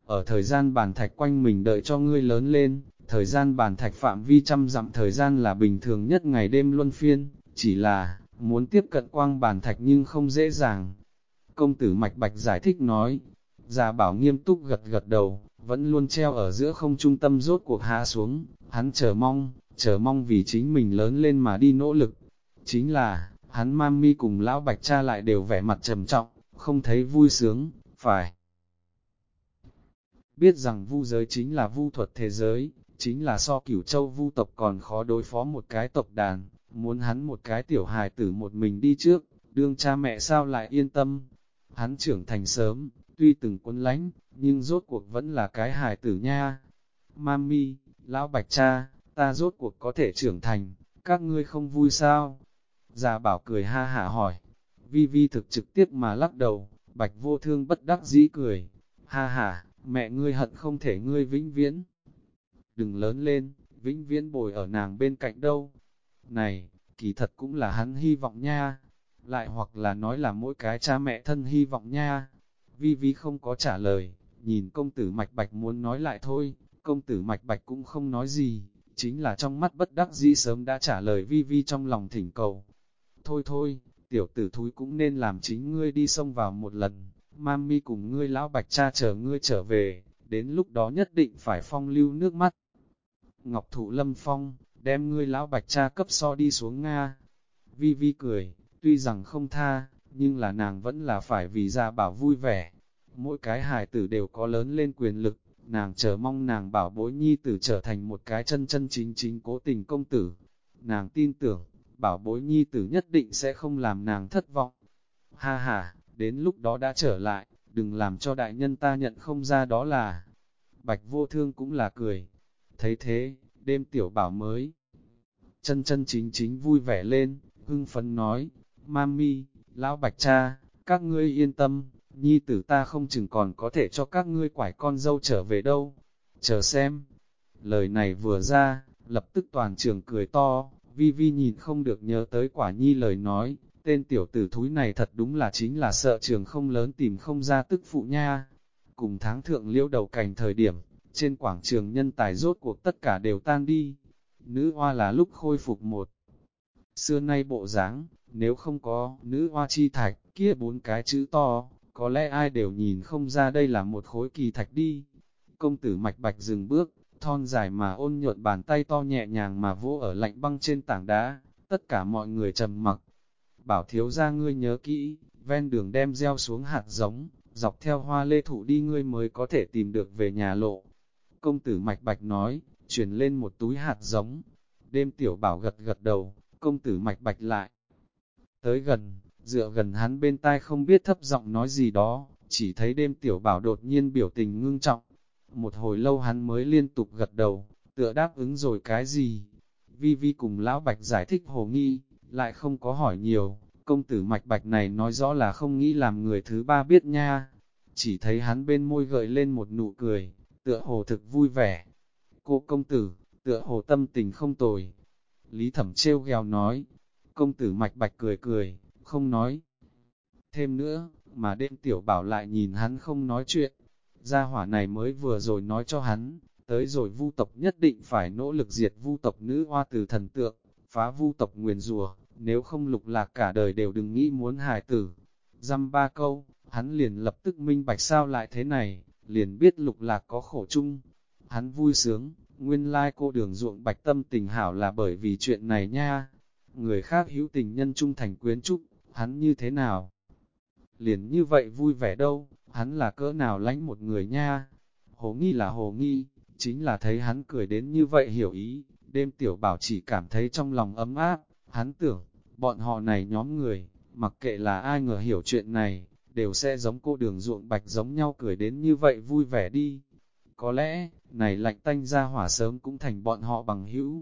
ở thời gian bàn thạch quanh mình đợi cho ngươi lớn lên, thời gian bàn thạch phạm vi trăm dặm thời gian là bình thường nhất ngày đêm luân phiên, chỉ là, muốn tiếp cận quang bàn thạch nhưng không dễ dàng. Công tử Mạch Bạch giải thích nói, Gia Bảo nghiêm túc gật gật đầu, vẫn luôn treo ở giữa không trung tâm rốt cuộc hạ xuống, hắn chờ mong vì chính mình lớn lên mà đi nỗ lực. Chính là, hắn Mami cùng lão Bạch cha lại đều vẻ mặt trầm trọng, không thấy vui sướng, phải biết rằng vu giới chính là vu thuật thế giới, chính là so Cửu Châu vu tộc còn khó đối phó một cái tộc đàn, muốn hắn một cái tiểu hài tử một mình đi trước, đương cha mẹ sao lại yên tâm. Hắn trưởng thành sớm, tuy từng quân lánh, nhưng rốt cuộc vẫn là cái hài tử nha. Mami, lão Bạch cha, ta rốt cuộc có thể trưởng thành, các ngươi không vui sao? Già Bảo cười ha hả hỏi. Vi Vi thực trực tiếp mà lắc đầu, Bạch Vô Thương bất đắc dĩ cười. Ha ha, mẹ ngươi hận không thể ngươi vĩnh viễn. Đừng lớn lên, vĩnh viễn bồi ở nàng bên cạnh đâu. Này, kỳ thật cũng là hắn hy vọng nha. Lại hoặc là nói là mỗi cái cha mẹ thân hy vọng nha. Vi Vi không có trả lời, nhìn công tử Mạch Bạch muốn nói lại thôi, công tử Mạch Bạch cũng không nói gì, chính là trong mắt bất đắc dĩ sớm đã trả lời Vi Vi trong lòng thỉnh cầu. Thôi thôi, tiểu tử thúi cũng nên làm chính ngươi đi xông vào một lần, Mami cùng ngươi lão Bạch cha chờ ngươi trở về, đến lúc đó nhất định phải phong lưu nước mắt. Ngọc Thụ Lâm Phong, đem ngươi lão Bạch cha cấp so đi xuống Nga. Vi Vi cười, tuy rằng không tha, nhưng là nàng vẫn là phải vì Gia Bảo vui vẻ. Mỗi cái hài tử đều có lớn lên quyền lực, nàng chờ mong nàng bảo bối nhi tử trở thành một cái chân chân chính chính cố tình công tử. Nàng tin tưởng, bảo bối nhi tử nhất định sẽ không làm nàng thất vọng. Ha ha, đến lúc đó đã trở lại, đừng làm cho đại nhân ta nhận không ra đó là. Bạch Vô Thương cũng là cười. Thấy thế, đêm tiểu bảo mới chân chân chính chính vui vẻ lên, hưng phấn nói, Mami, lão Bạch cha, các ngươi yên tâm, nhi tử ta không chừng còn có thể cho các ngươi quải con dâu trở về đâu. Chờ xem. Lời này vừa ra, lập tức toàn trường cười to, Vi Vi nhìn không được nhớ tới Quả Nhi lời nói, tên tiểu tử thúi này thật đúng là chính là sợ trường không lớn tìm không ra tức phụ nha. Cùng tháng thượng liễu đầu cành thời điểm, trên quảng trường nhân tài rốt cuộc tất cả đều tan đi. Nữ hoa là lúc khôi phục một xưa nay bộ dáng, nếu không có nữ hoa chi thạch, kia 4 cái chữ to, có lẽ ai đều nhìn không ra đây là một khối kỳ thạch đi. Công tử Mạch Bạch dừng bước, thon dài mà ôn nhuận bàn tay to nhẹ nhàng mà vỗ ở lạnh băng trên tảng đá, tất cả mọi người trầm mặc. Bảo thiếu gia ngươi nhớ kỹ, ven đường đem gieo xuống hạt giống, dọc theo hoa lê thụ đi ngươi mới có thể tìm được về nhà lộ. Công tử Mạch Bạch nói, truyền lên một túi hạt giống. Đêm tiểu bảo gật gật đầu, công tử Mạch Bạch lại tới gần, dựa gần hắn bên tai không biết thấp giọng nói gì đó, chỉ thấy đêm tiểu bảo đột nhiên biểu tình ngưng trọng. Một hồi lâu hắn mới liên tục gật đầu, tựa đáp ứng rồi cái gì. Vi Vi cùng lão Bạch giải thích hồ nghi, lại không có hỏi nhiều, công tử Mạch Bạch này nói rõ là không nghĩ làm người thứ ba biết nha. Chỉ thấy hắn bên môi gợi lên một nụ cười, tựa hồ thực vui vẻ. Cô công tử, tựa hồ tâm tình không tồi. Lý Thẩm trêu ghẹo nói, công tử Mạch Bạch cười cười, không nói thêm nữa, mà đêm tiểu bảo lại nhìn hắn không nói chuyện. Gia hỏa này mới vừa rồi nói cho hắn, tới rồi vu tộc nhất định phải nỗ lực diệt vu tộc nữ hoa từ thần tượng, phá vu tộc nguyền rủa, nếu không lục lạc cả đời đều đừng nghĩ muốn hài tử. Dăm ba câu, hắn liền lập tức minh bạch sao lại thế này, liền biết lục lạc có khổ chung. Hắn vui sướng, nguyên lai cô đường ruộng bạch tâm tình hảo là bởi vì chuyện này nha. Người khác hữu tình nhân trung thành quyến trúc, hắn như thế nào? Liền như vậy vui vẻ đâu, hắn là cỡ nào lánh một người nha. Hồ nghi là hồ nghi, chính là thấy hắn cười đến như vậy hiểu ý, đêm tiểu bảo chỉ cảm thấy trong lòng ấm áp, hắn tưởng, bọn họ này nhóm người, mặc kệ là ai ngờ hiểu chuyện này, đều sẽ giống cô đường ruộng bạch giống nhau cười đến như vậy vui vẻ đi. Có lẽ, này lạnh tanh ra hỏa sớm cũng thành bọn họ bằng hữu.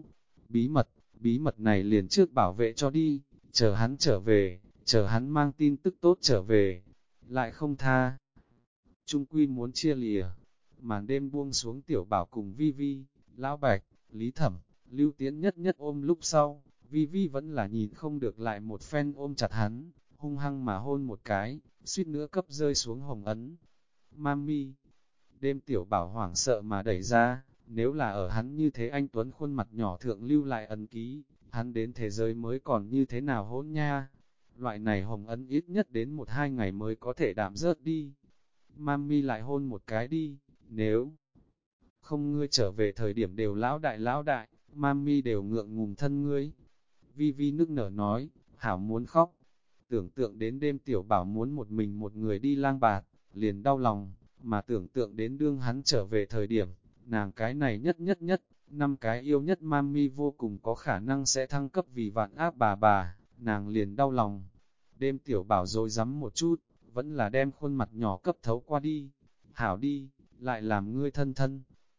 Bí mật này liền trước bảo vệ cho đi, chờ hắn trở về, chờ hắn mang tin tức tốt trở về, lại không tha. Trung quy muốn chia lìa, màn đêm buông xuống tiểu bảo cùng Vi Vi, Lão Bạch, Lý Thẩm, Lưu Tiến nhất nhất ôm lúc sau, Vi Vi vẫn là nhìn không được lại một phen ôm chặt hắn, hung hăng mà hôn một cái, suýt nữa cấp rơi xuống hồng ấn. Mami, Đêm tiểu bảo hoảng sợ mà đẩy ra, nếu là ở hắn như thế anh Tuấn khuôn mặt nhỏ thượng lưu lại ấn ký, hắn đến thế giới mới còn như thế nào hỗn nha. Loại này hồng ấn ít nhất đến 1-2 ngày mới có thể đạm rớt đi. Mami lại hôn một cái đi, nếu không ngươi trở về thời điểm đều lão đại, Mami đều ngượng ngùng thân ngươi. Vi Vi nức nở nói, hảo muốn khóc. Tưởng tượng đến đêm tiểu bảo muốn một mình một người đi lang bạt, liền đau lòng, mà tưởng tượng đến đương hắn trở về thời điểm, nàng cái này nhất, 5 cái yêu nhất Mami vô cùng có khả năng sẽ thăng cấp vì vạn áp bà, nàng liền đau lòng. Đêm tiểu bảo rồi rắm một chút, vẫn là đem khuôn mặt nhỏ cấp thấu qua đi. Hảo đi, lại làm ngươi thân thân.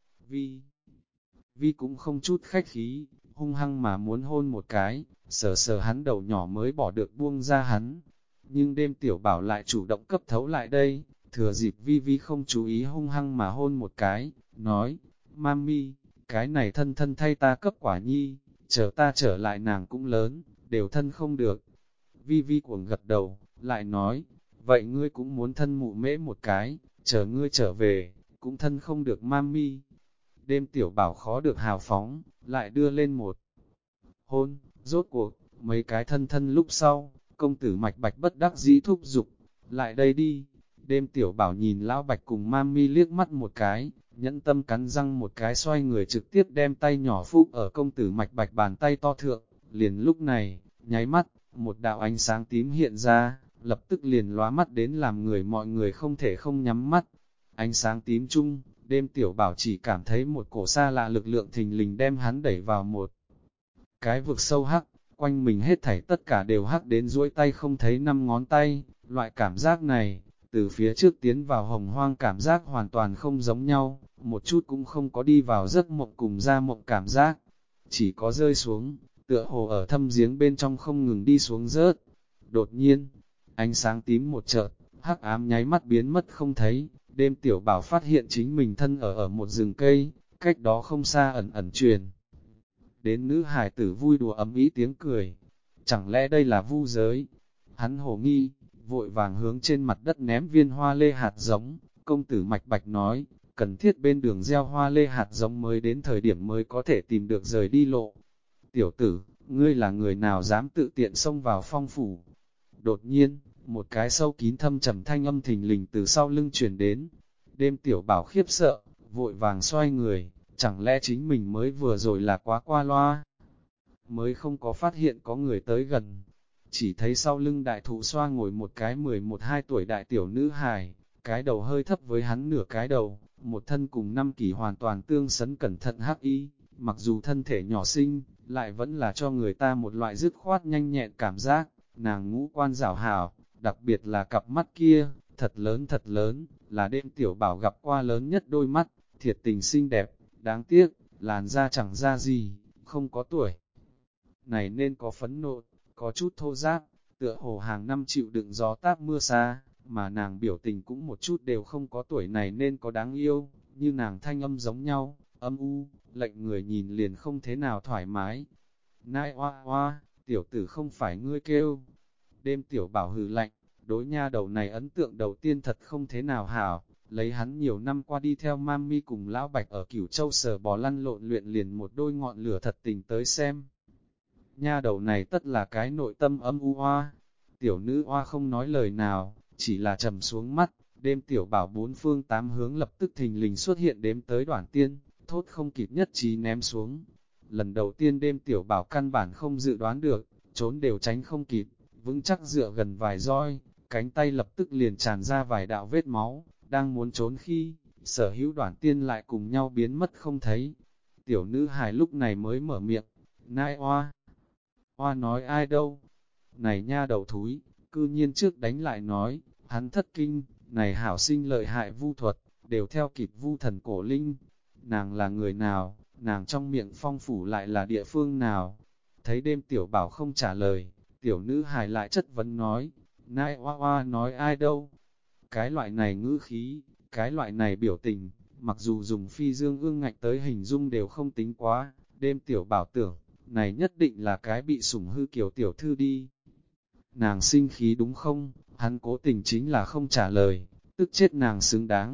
Vi cũng không chút khách khí, hung hăng mà muốn hôn một cái, sờ hắn đầu nhỏ mới bỏ được buông ra hắn. Nhưng đêm tiểu bảo lại chủ động cấp thấu lại đây, thừa dịp Vi không chú ý hung hăng mà hôn một cái, nói, Mami, cái này thân thân thay ta cấp quả nhi, chờ ta trở lại nàng cũng lớn, đều thân không được. Vi cuồng gật đầu, lại nói, vậy ngươi cũng muốn thân mụ mễ một cái, chờ ngươi trở về, cũng thân không được Mami. Đêm tiểu bảo khó được hào phóng, lại đưa lên một hôn, rốt cuộc, mấy cái thân lúc sau, công tử Mạch Bạch bất đắc dĩ thúc giục, lại đây đi. Đêm tiểu bảo nhìn lão Bạch cùng Mami liếc mắt một cái, nhẫn tâm cắn răng một cái xoay người trực tiếp đem tay nhỏ phúc ở công tử Mạch Bạch bàn tay to thượng, liền lúc này, nháy mắt, một đạo ánh sáng tím hiện ra, lập tức liền lóa mắt đến làm mọi người không thể không nhắm mắt. Ánh sáng tím chung, đêm tiểu bảo chỉ cảm thấy một cổ xa lạ lực lượng thình lình đem hắn đẩy vào một cái vực sâu hắc, quanh mình hết thảy tất cả đều hắc đến duỗi tay không thấy 5 ngón tay, loại cảm giác này, từ phía trước tiến vào hồng hoang cảm giác hoàn toàn không giống nhau, một chút cũng không có đi vào giấc mộng cùng ra mộng cảm giác, chỉ có rơi xuống, tựa hồ ở thâm giếng bên trong không ngừng đi xuống rớt. Đột nhiên, ánh sáng tím một chợt, hắc ám nháy mắt biến mất không thấy, đêm tiểu bảo phát hiện chính mình thân ở một rừng cây, cách đó không xa ẩn truyền. Đến nữ hải tử vui đùa ấm ý tiếng cười, chẳng lẽ đây là vu giới? Hắn hồ nghi, vội vàng hướng trên mặt đất ném viên hoa lê hạt giống, công tử Mạch Bạch nói, cần thiết bên đường gieo hoa lê hạt giống mới đến thời điểm mới có thể tìm được rời đi lộ. Tiểu tử, ngươi là người nào dám tự tiện xông vào phong phủ? Đột nhiên, một cái sâu kín thâm trầm thanh âm thình lình từ sau lưng truyền đến. Đêm tiểu bảo khiếp sợ, vội vàng xoay người, chẳng lẽ chính mình mới vừa rồi là quá qua loa? Mới không có phát hiện có người tới gần. Chỉ thấy sau lưng đại thụ xoa ngồi một cái 11-12 tuổi đại tiểu nữ hài, cái đầu hơi thấp với hắn nửa cái đầu, một thân cùng 5 kỷ hoàn toàn tương sấn cẩn thận hắc y, mặc dù thân thể nhỏ xinh, lại vẫn là cho người ta một loại dứt khoát nhanh nhẹn cảm giác. Nàng ngũ quan rảo hảo, đặc biệt là cặp mắt kia, thật lớn, là đêm tiểu bảo gặp qua lớn nhất đôi mắt, thiệt tình xinh đẹp, đáng tiếc, làn da chẳng ra gì, không có tuổi. Này nên có phấn nộ, có chút thô giáp, tựa hồ hàng năm chịu đựng gió táp mưa xa, mà nàng biểu tình cũng một chút đều không có tuổi này nên có đáng yêu, như nàng thanh âm giống nhau, âm u, lệnh người nhìn liền không thế nào thoải mái. Nai oa oa, tiểu tử không phải ngươi kêu. Đêm tiểu bảo hừ lạnh, đối nha đầu này ấn tượng đầu tiên thật không thế nào hảo, lấy hắn nhiều năm qua đi theo Mami cùng Lão Bạch ở Cửu Châu sờ bò lăn lộn luyện liền một đôi ngọn lửa thật tình tới xem. Nha đầu này tất là cái nội tâm âm u hoa. Tiểu nữ hoa không nói lời nào, chỉ là trầm xuống mắt, đêm tiểu bảo bốn phương tám hướng lập tức thình lình xuất hiện đếm tới Đoản Tiên, thốt không kịp nhất trí ném xuống. Lần đầu tiên đêm tiểu bảo căn bản không dự đoán được, trốn đều tránh không kịp, vững chắc dựa gần vài roi, cánh tay lập tức liền tràn ra vài đạo vết máu, đang muốn trốn khi, sở hữu Đoản Tiên lại cùng nhau biến mất không thấy. Tiểu nữ hài lúc này mới mở miệng, nai oa. Hoa nói ai đâu? Này nha đầu thúi, cư nhiên trước đánh lại nói, hắn thất kinh, này hảo sinh lợi hại vu thuật, đều theo kịp vu thần cổ linh. Nàng là người nào, nàng trong miệng phong phủ lại là địa phương nào? Thấy đêm tiểu bảo không trả lời, tiểu nữ hài lại chất vấn nói, nai hoa hoa nói ai đâu? Cái loại này ngữ khí, cái loại này biểu tình, mặc dù dùng phi dương ương ngạnh tới hình dung đều không tính quá, đêm tiểu bảo tưởng, này nhất định là cái bị sủng hư kiểu tiểu thư đi. Nàng sinh khí đúng không? Hắn cố tình chính là không trả lời, tức chết nàng xứng đáng,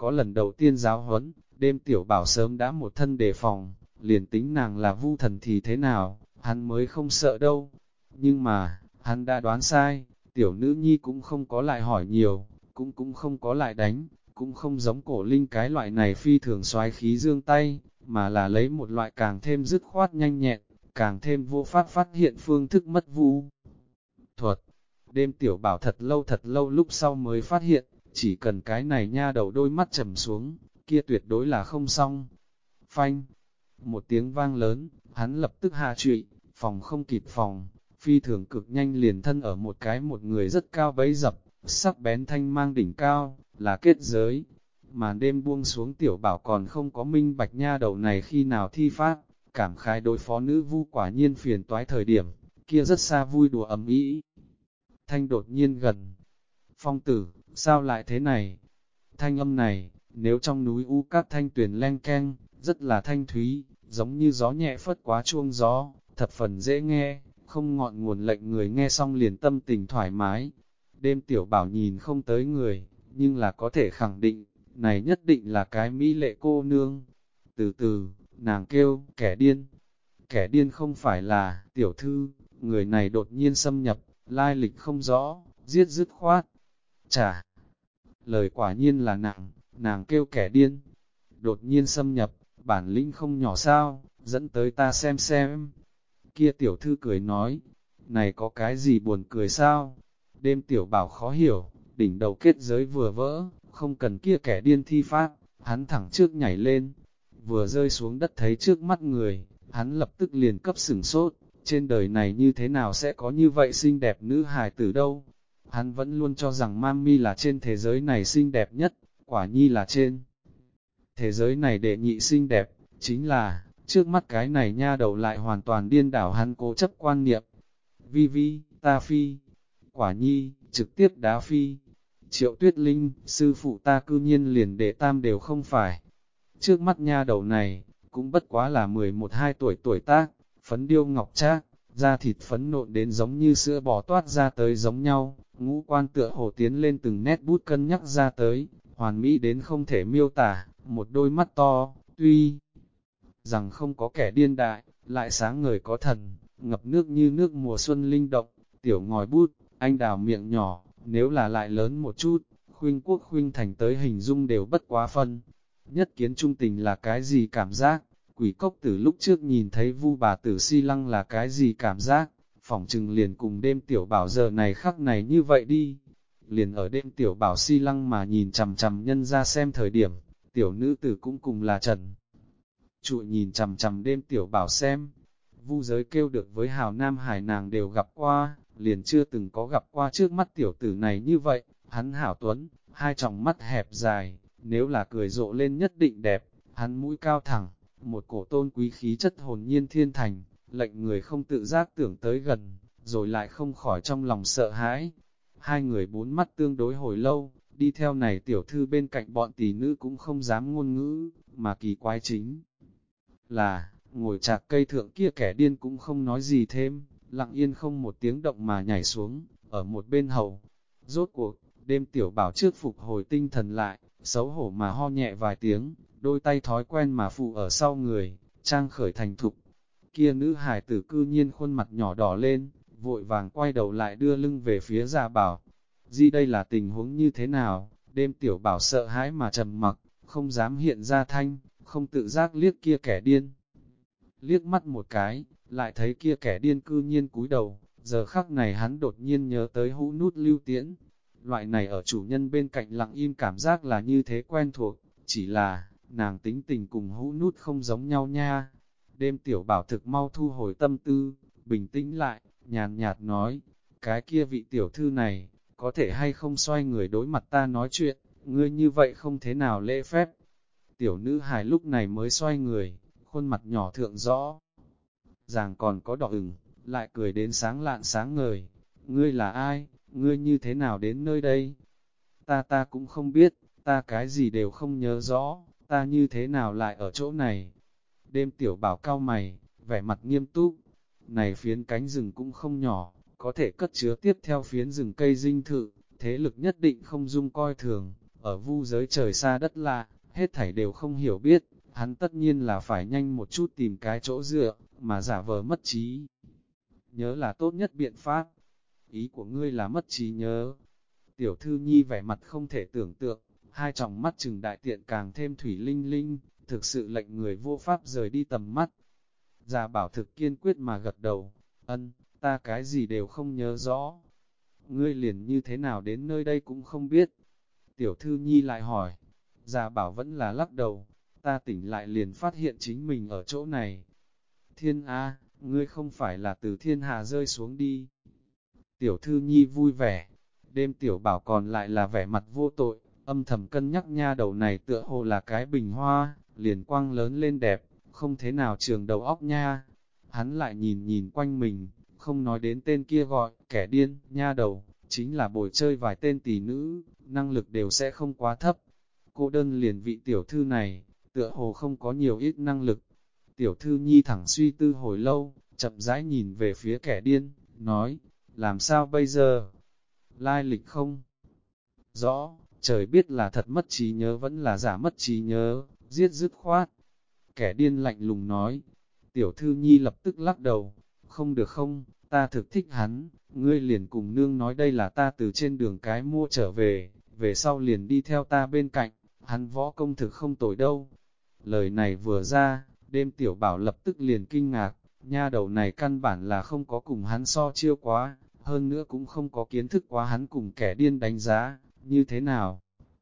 có lần đầu tiên giáo huấn, đêm tiểu bảo sớm đã một thân đề phòng, liền tính nàng là vu thần thì thế nào, hắn mới không sợ đâu. Nhưng mà, hắn đã đoán sai, tiểu nữ nhi cũng không có lại hỏi nhiều, cũng không có lại đánh, cũng không giống cổ linh cái loại này phi thường soái khí dương tay, mà là lấy một loại càng thêm dứt khoát nhanh nhẹn, càng thêm vô pháp phát hiện phương thức mất vu thuật. Đêm tiểu bảo thật lâu lúc sau mới phát hiện, chỉ cần cái này nha đầu đôi mắt trầm xuống, kia tuyệt đối là không xong. Phanh, một tiếng vang lớn, hắn lập tức hạ trụy, phòng không kịp phòng, phi thường cực nhanh liền thân ở một người rất cao bẫy dập, sắc bén thanh mang đỉnh cao, là kết giới. Màn đêm buông xuống tiểu bảo còn không có minh bạch nha đầu này khi nào thi phát, cảm khái đối phó nữ vu quả nhiên phiền toái thời điểm, kia rất xa vui đùa ấm ý. Thanh đột nhiên gần, phong tử, sao lại thế này? Thanh âm này, nếu trong núi u các thanh tuyển len keng, rất là thanh thúy, giống như gió nhẹ phất quá chuông gió, thập phần dễ nghe, không ngọn nguồn lệnh người nghe xong liền tâm tình thoải mái. Đêm tiểu bảo nhìn không tới người, nhưng là có thể khẳng định, này nhất định là cái mỹ lệ cô nương. Từ từ, nàng kêu, kẻ điên. Kẻ điên không phải là, tiểu thư, người này đột nhiên xâm nhập, lai lịch không rõ, giết dứt khoát. Chà, lời quả nhiên là nàng kêu kẻ điên. Đột nhiên xâm nhập, bản lĩnh không nhỏ sao, dẫn tới ta xem. Kia tiểu thư cười nói, này có cái gì buồn cười sao? Đêm tiểu bảo khó hiểu, đỉnh đầu kết giới vừa vỡ, không cần kia kẻ điên thi pháp, hắn thẳng trước nhảy lên, vừa rơi xuống đất thấy trước mắt người, hắn lập tức liền cấp sửng sốt, trên đời này như thế nào sẽ có như vậy xinh đẹp nữ hài tử đâu? Hắn vẫn luôn cho rằng Mami là trên thế giới này xinh đẹp nhất, quả nhi là trên thế giới này đệ nhị xinh đẹp, chính là, trước mắt cái này nha đầu lại hoàn toàn điên đảo hắn cố chấp quan niệm. Vi, ta phi, quả nhi, trực tiếp đá phi. Triệu Tuyết Linh, sư phụ ta cư nhiên liền đệ tam đều không phải. Trước mắt nha đầu này, cũng bất quá là 11-12 tuổi tác, phấn điêu ngọc trác, da thịt phấn nộn đến giống như sữa bò toát ra tới giống nhau, ngũ quan tựa hồ tiến lên từng nét bút cân nhắc ra tới, hoàn mỹ đến không thể miêu tả, một đôi mắt to, tuy rằng không có kẻ điên đại, lại sáng ngời có thần, ngập nước như nước mùa xuân linh động, tiểu ngòi bút, anh đào miệng nhỏ, nếu là lại lớn một chút, khuynh quốc khuynh thành tới hình dung đều bất quá phân. Nhất kiến trung tình là cái gì cảm giác? Quỷ cốc tử lúc trước nhìn thấy vu bà tử si lăng là cái gì cảm giác? Phỏng chừng liền cùng đêm tiểu bảo giờ này khắc này như vậy đi. Liền ở đêm tiểu bảo si lăng mà nhìn chằm chằm nhân ra xem thời điểm, tiểu nữ tử cũng cùng là trần. Trụi nhìn chằm chằm đêm tiểu bảo xem, vu giới kêu được với hào nam hải nàng đều gặp qua, liền chưa từng có gặp qua trước mắt tiểu tử này như vậy, hắn hảo tuấn, hai tròng mắt hẹp dài, nếu là cười rộ lên nhất định đẹp, hắn mũi cao thẳng, một cổ tôn quý khí chất hồn nhiên thiên thành, lệnh người không tự giác tưởng tới gần, rồi lại không khỏi trong lòng sợ hãi. Hai người bốn mắt tương đối hồi lâu, đi theo này tiểu thư bên cạnh bọn tỷ nữ cũng không dám ngôn ngữ, mà kỳ quái chính là, ngồi chạc cây thượng kia kẻ điên cũng không nói gì thêm, lặng yên không một tiếng động mà nhảy xuống, ở một bên hầu. Rốt cuộc, đêm tiểu bảo trước phục hồi tinh thần lại, xấu hổ mà ho nhẹ vài tiếng, đôi tay thói quen mà phụ ở sau người, trang khởi thành thục. Kia nữ hài tử cư nhiên khuôn mặt nhỏ đỏ lên, vội vàng quay đầu lại đưa lưng về phía Gia Bảo. Di đây là tình huống như thế nào? Đêm tiểu bảo sợ hãi mà trầm mặc, không dám hiện ra thanh, không tự giác liếc kia kẻ điên. Liếc mắt một cái, lại thấy kia kẻ điên cư nhiên cúi đầu, giờ khắc này hắn đột nhiên nhớ tới hũ nút lưu tiễn. Loại này ở chủ nhân bên cạnh lặng im cảm giác là như thế quen thuộc, chỉ là, nàng tính tình cùng hũ nút không giống nhau nha. Đêm tiểu bảo thực mau thu hồi tâm tư, bình tĩnh lại, nhàn nhạt nói, cái kia vị tiểu thư này, có thể hay không xoay người đối mặt ta nói chuyện, ngươi như vậy không thế nào lễ phép. Tiểu nữ hài lúc này mới xoay người, khuôn mặt nhỏ thượng rõ. Ràng còn có đỏ ửng, lại cười đến sáng lạn sáng ngời. Ngươi là ai? Ngươi như thế nào đến nơi đây? Ta cũng không biết, ta cái gì đều không nhớ rõ, ta như thế nào lại ở chỗ này? Đêm tiểu bảo cao mày, vẻ mặt nghiêm túc. Này phiến cánh rừng cũng không nhỏ, có thể cất chứa tiếp theo phiến rừng cây dinh thự, thế lực nhất định không dung coi thường. ở vu giới trời xa đất lạ, hết thảy đều không hiểu biết, hắn tất nhiên là phải nhanh một chút tìm cái chỗ dựa, mà giả vờ mất trí nhớ là tốt nhất biện pháp. Ý của ngươi là mất trí nhớ. Tiểu thư nhi vẻ mặt không thể tưởng tượng, hai tròng mắt trừng đại tiện càng thêm thủy linh linh, thực sự lệnh người vô pháp rời đi tầm mắt. Già bảo thực kiên quyết mà gật đầu, ân, ta cái gì đều không nhớ rõ. Ngươi liền như thế nào đến nơi đây cũng không biết. Tiểu thư nhi lại hỏi, già bảo vẫn là lắc đầu, ta tỉnh lại liền phát hiện chính mình ở chỗ này. Thiên A, ngươi không phải là từ thiên hà rơi xuống đi. Tiểu thư nhi vui vẻ, đêm tiểu bảo còn lại là vẻ mặt vô tội, âm thầm cân nhắc nha đầu này tựa hồ là cái bình hoa, liền quang lớn lên đẹp, không thế nào trường đầu óc nha. Hắn lại nhìn nhìn quanh mình, không nói đến tên kia gọi, kẻ điên, nha đầu, chính là bồi chơi vài tên tỷ nữ, năng lực đều sẽ không quá thấp. Cô đơn liền vị tiểu thư này, tựa hồ không có nhiều ít năng lực. Tiểu thư nhi thẳng suy tư hồi lâu, chậm rãi nhìn về phía kẻ điên, nói, làm sao bây giờ? Lai lịch không? Rõ, trời biết là thật mất trí nhớ vẫn là giả mất trí nhớ, giết dứt khoát. Kẻ điên lạnh lùng nói, tiểu thư nhi lập tức lắc đầu, không được không, ta thực thích hắn, ngươi liền cùng nương nói đây là ta từ trên đường cái mua trở về sau liền đi theo ta bên cạnh, hắn võ công thực không tồi đâu. Lời này vừa ra, đêm tiểu bảo lập tức liền kinh ngạc, nha đầu này căn bản là không có cùng hắn so chiêu quá, hơn nữa cũng không có kiến thức quá hắn cùng kẻ điên đánh giá, như thế nào.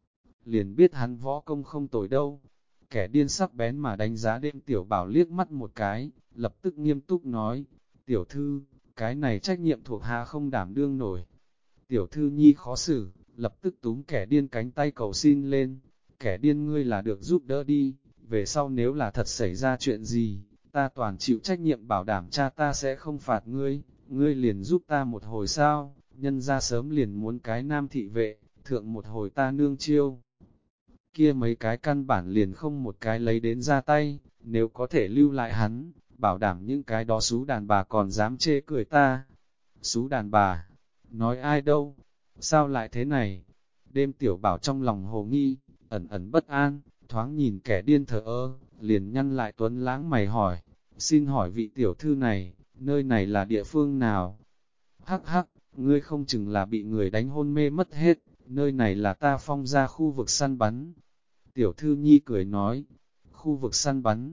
Liền biết hắn võ công không tồi đâu. Kẻ điên sắc bén mà đánh giá đêm tiểu bảo liếc mắt một cái, lập tức nghiêm túc nói, tiểu thư, cái này trách nhiệm thuộc hạ không đảm đương nổi. Tiểu thư nhi khó xử, lập tức túm kẻ điên cánh tay cầu xin lên, kẻ điên ngươi là được giúp đỡ đi, về sau nếu là thật xảy ra chuyện gì, ta toàn chịu trách nhiệm bảo đảm cha ta sẽ không phạt ngươi, ngươi liền giúp ta một hồi sao, nhân ra sớm liền muốn cái nam thị vệ, thượng một hồi ta nương chiêu. Kia mấy cái căn bản liền không một cái lấy đến ra tay, nếu có thể lưu lại hắn, bảo đảm những cái đó xú đàn bà còn dám chê cười ta. Xú đàn bà, nói ai đâu, sao lại thế này? Đêm tiểu bảo trong lòng hồ nghi, ẩn ẩn bất an, thoáng nhìn kẻ điên thờ ơ, liền nhăn lại tuấn lãng mày hỏi, xin hỏi vị tiểu thư này, nơi này là địa phương nào? Hắc hắc, ngươi không chừng là bị người đánh hôn mê mất hết, nơi này là ta Phong ra khu vực săn bắn. Tiểu thư nhi cười nói, khu vực săn bắn,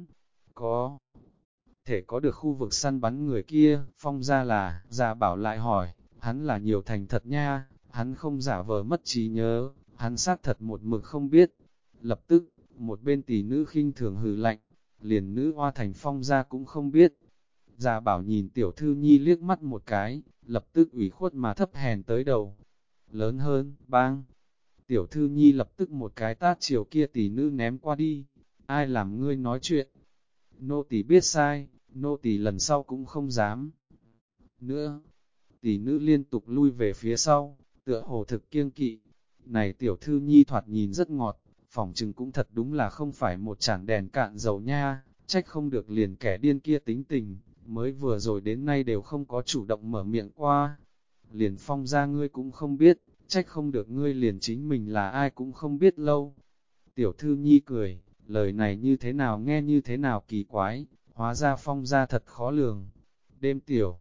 có thể có được khu vực săn bắn người kia, Phong ra là, già bảo lại hỏi, hắn là nhiều thành thật nha, hắn không giả vờ mất trí nhớ, hắn xác thật một mực không biết. Lập tức, một bên tỷ nữ khinh thường hừ lạnh, liền nữ hoa thành Phong ra cũng không biết. Già bảo nhìn tiểu thư nhi liếc mắt một cái, lập tức ủy khuất mà thấp hèn tới đầu. Lớn hơn, bang. Tiểu thư nhi lập tức một cái tát chiều kia tỷ nữ ném qua đi. Ai làm ngươi nói chuyện? Nô tỳ biết sai, nô tỳ lần sau cũng không dám. Nữa, tỷ nữ liên tục lui về phía sau, tựa hồ thực kiêng kỵ. Này tiểu thư nhi thoạt nhìn rất ngọt, phỏng chừng cũng thật đúng là không phải một chản đèn cạn dầu nha, trách không được liền kẻ điên kia tính tình, mới vừa rồi đến nay đều không có chủ động mở miệng qua. Liền Phong ra ngươi cũng không biết, trách không được ngươi liền chính mình là ai cũng không biết lâu. Tiểu thư nhi cười, lời này như thế nào nghe như thế nào kỳ quái, hóa ra Phong ra thật khó lường. Đêm tiểu,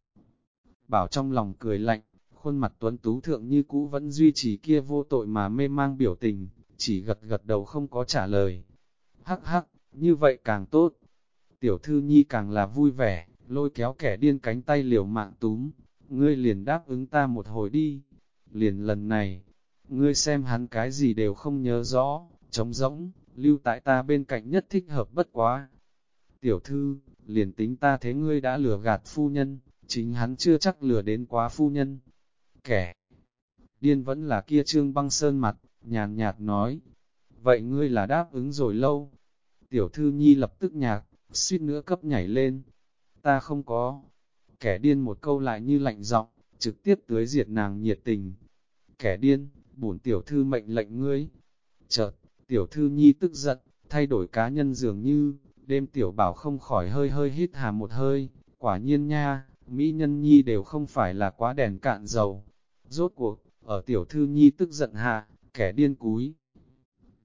bảo trong lòng cười lạnh, khuôn mặt tuấn tú thượng như cũ vẫn duy trì kia vô tội mà mê mang biểu tình, chỉ gật gật đầu không có trả lời. Hắc hắc, như vậy càng tốt. Tiểu thư nhi càng là vui vẻ, lôi kéo kẻ điên cánh tay liều mạng túm, ngươi liền đáp ứng ta một hồi đi. Liền lần này, ngươi xem hắn cái gì đều không nhớ rõ, trống rỗng, lưu tại ta bên cạnh nhất thích hợp bất quá. Tiểu thư, liền tính ta thế ngươi đã lừa gạt phu nhân, chính hắn chưa chắc lừa đến quá phu nhân. Kẻ điên vẫn là kia Trương Băng Sơn mặt, nhàn nhạt nói, vậy ngươi là đáp ứng rồi lâu. Tiểu thư nhi lập tức nhạc, suýt nữa cấp nhảy lên. Ta không có. Kẻ điên một câu lại như lạnh giọng, trực tiếp tưới diệt nàng nhiệt tình. Kẻ điên, bổn tiểu thư mệnh lệnh ngươi. Chợt, tiểu thư nhi tức giận, thay đổi cá nhân dường như, đêm tiểu bảo không khỏi hơi hơi hít hà một hơi. Quả nhiên nha, mỹ nhân nhi đều không phải là quá đèn cạn dầu. Rốt cuộc, ở tiểu thư nhi tức giận hạ, kẻ điên cúi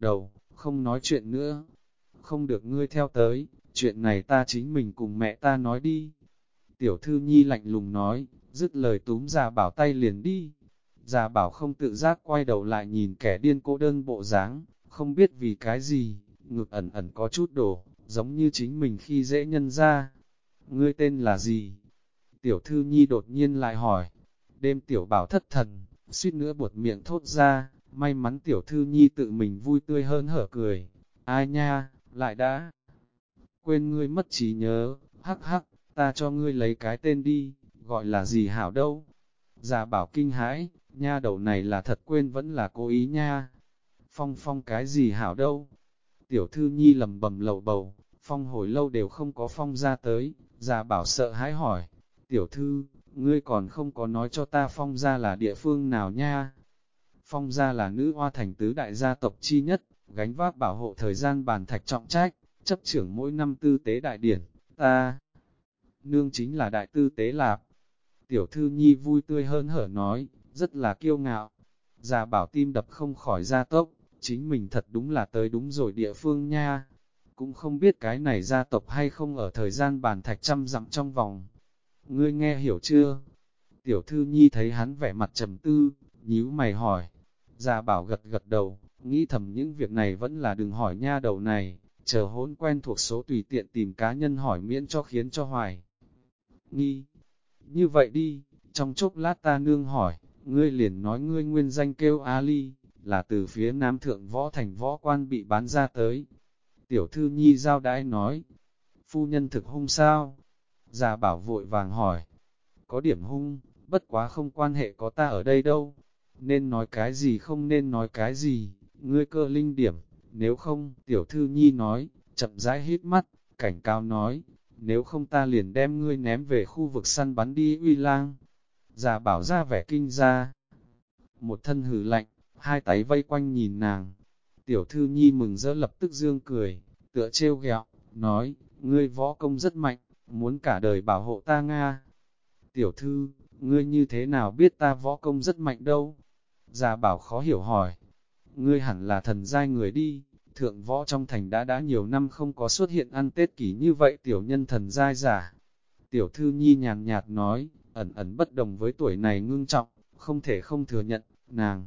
đầu, không nói chuyện nữa. Không được ngươi theo tới, chuyện này ta chính mình cùng mẹ ta nói đi. Tiểu thư nhi lạnh lùng nói, dứt lời túm Gia Bảo tay liền đi. Gia Bảo không tự giác quay đầu lại nhìn kẻ điên cô đơn bộ dáng, không biết vì cái gì, ngực ẩn ẩn có chút đổ, giống như chính mình khi dễ nhân ra. Ngươi tên là gì? Tiểu thư nhi đột nhiên lại hỏi. Đêm Tiểu Bảo thất thần, suýt nữa buột miệng thốt ra, may mắn Tiểu thư nhi tự mình vui tươi hơn hở cười. Ai nha, lại đã quên ngươi mất trí nhớ, hắc hắc, ta cho ngươi lấy cái tên đi, gọi là gì hảo đâu. Gia Bảo kinh hãi, nha đầu này là thật quên vẫn là cố ý nha. Phong Phong cái gì hảo đâu. Tiểu thư nhi lầm bầm lầu bầu, Phong hồi lâu đều không có Phong ra tới. Gia Bảo sợ hãi hỏi, tiểu thư, ngươi còn không có nói cho ta Phong ra là địa phương nào nha. Phong ra là nữ hoa thành tứ đại gia tộc chi nhất, gánh vác bảo hộ thời gian bàn thạch trọng trách, chấp trưởng mỗi năm tư tế đại điển, ta nương chính là đại tư tế lạp. Tiểu thư nhi vui tươi hơn hở nói, rất là kiêu ngạo. Gia Bảo tim đập không khỏi gia tốc, chính mình thật đúng là tới đúng rồi địa phương nha. Cũng không biết cái này gia tộc hay không ở thời gian bàn thạch 100 dặm trong vòng. Ngươi nghe hiểu chưa? Tiểu thư nhi thấy hắn vẻ mặt trầm tư, nhíu mày hỏi. Gia Bảo gật gật đầu, nghĩ thầm những việc này vẫn là đừng hỏi nha đầu này, chờ hỗn quen thuộc số tùy tiện tìm cá nhân hỏi miễn cho khiến cho hoài nghi. Như vậy đi, trong chốc lát ta nương hỏi, ngươi liền nói ngươi nguyên danh kêu Ali, là từ phía nam thượng võ thành võ quan bị bán ra tới. Tiểu thư nhi giao đãi nói, phu nhân thực hung sao? Gia Bảo vội vàng hỏi, có điểm hung, bất quá không quan hệ có ta ở đây đâu. Nên nói cái gì không nên nói cái gì, ngươi cơ linh điểm, nếu không, tiểu thư nhi nói, chậm rãi hít mắt, cảnh cáo nói, nếu không ta liền đem ngươi ném về khu vực săn bắn đi uy lang. Gia Bảo ra vẻ kinh ra, một thân hử lạnh, hai tay vây quanh nhìn nàng. Tiểu thư nhi mừng rỡ lập tức dương cười, tựa trêu ghẹo, nói, ngươi võ công rất mạnh, muốn cả đời bảo hộ ta Nga. Tiểu thư, ngươi như thế nào biết ta võ công rất mạnh đâu? Gia Bảo khó hiểu hỏi, ngươi hẳn là thần giai người đi, thượng võ trong thành đã nhiều năm không có xuất hiện ăn Tết kỷ như vậy tiểu nhân thần giai giả. Tiểu thư nhi nhàn nhạt nói, ẩn ẩn bất đồng với tuổi này ngưng trọng, không thể không thừa nhận, nàng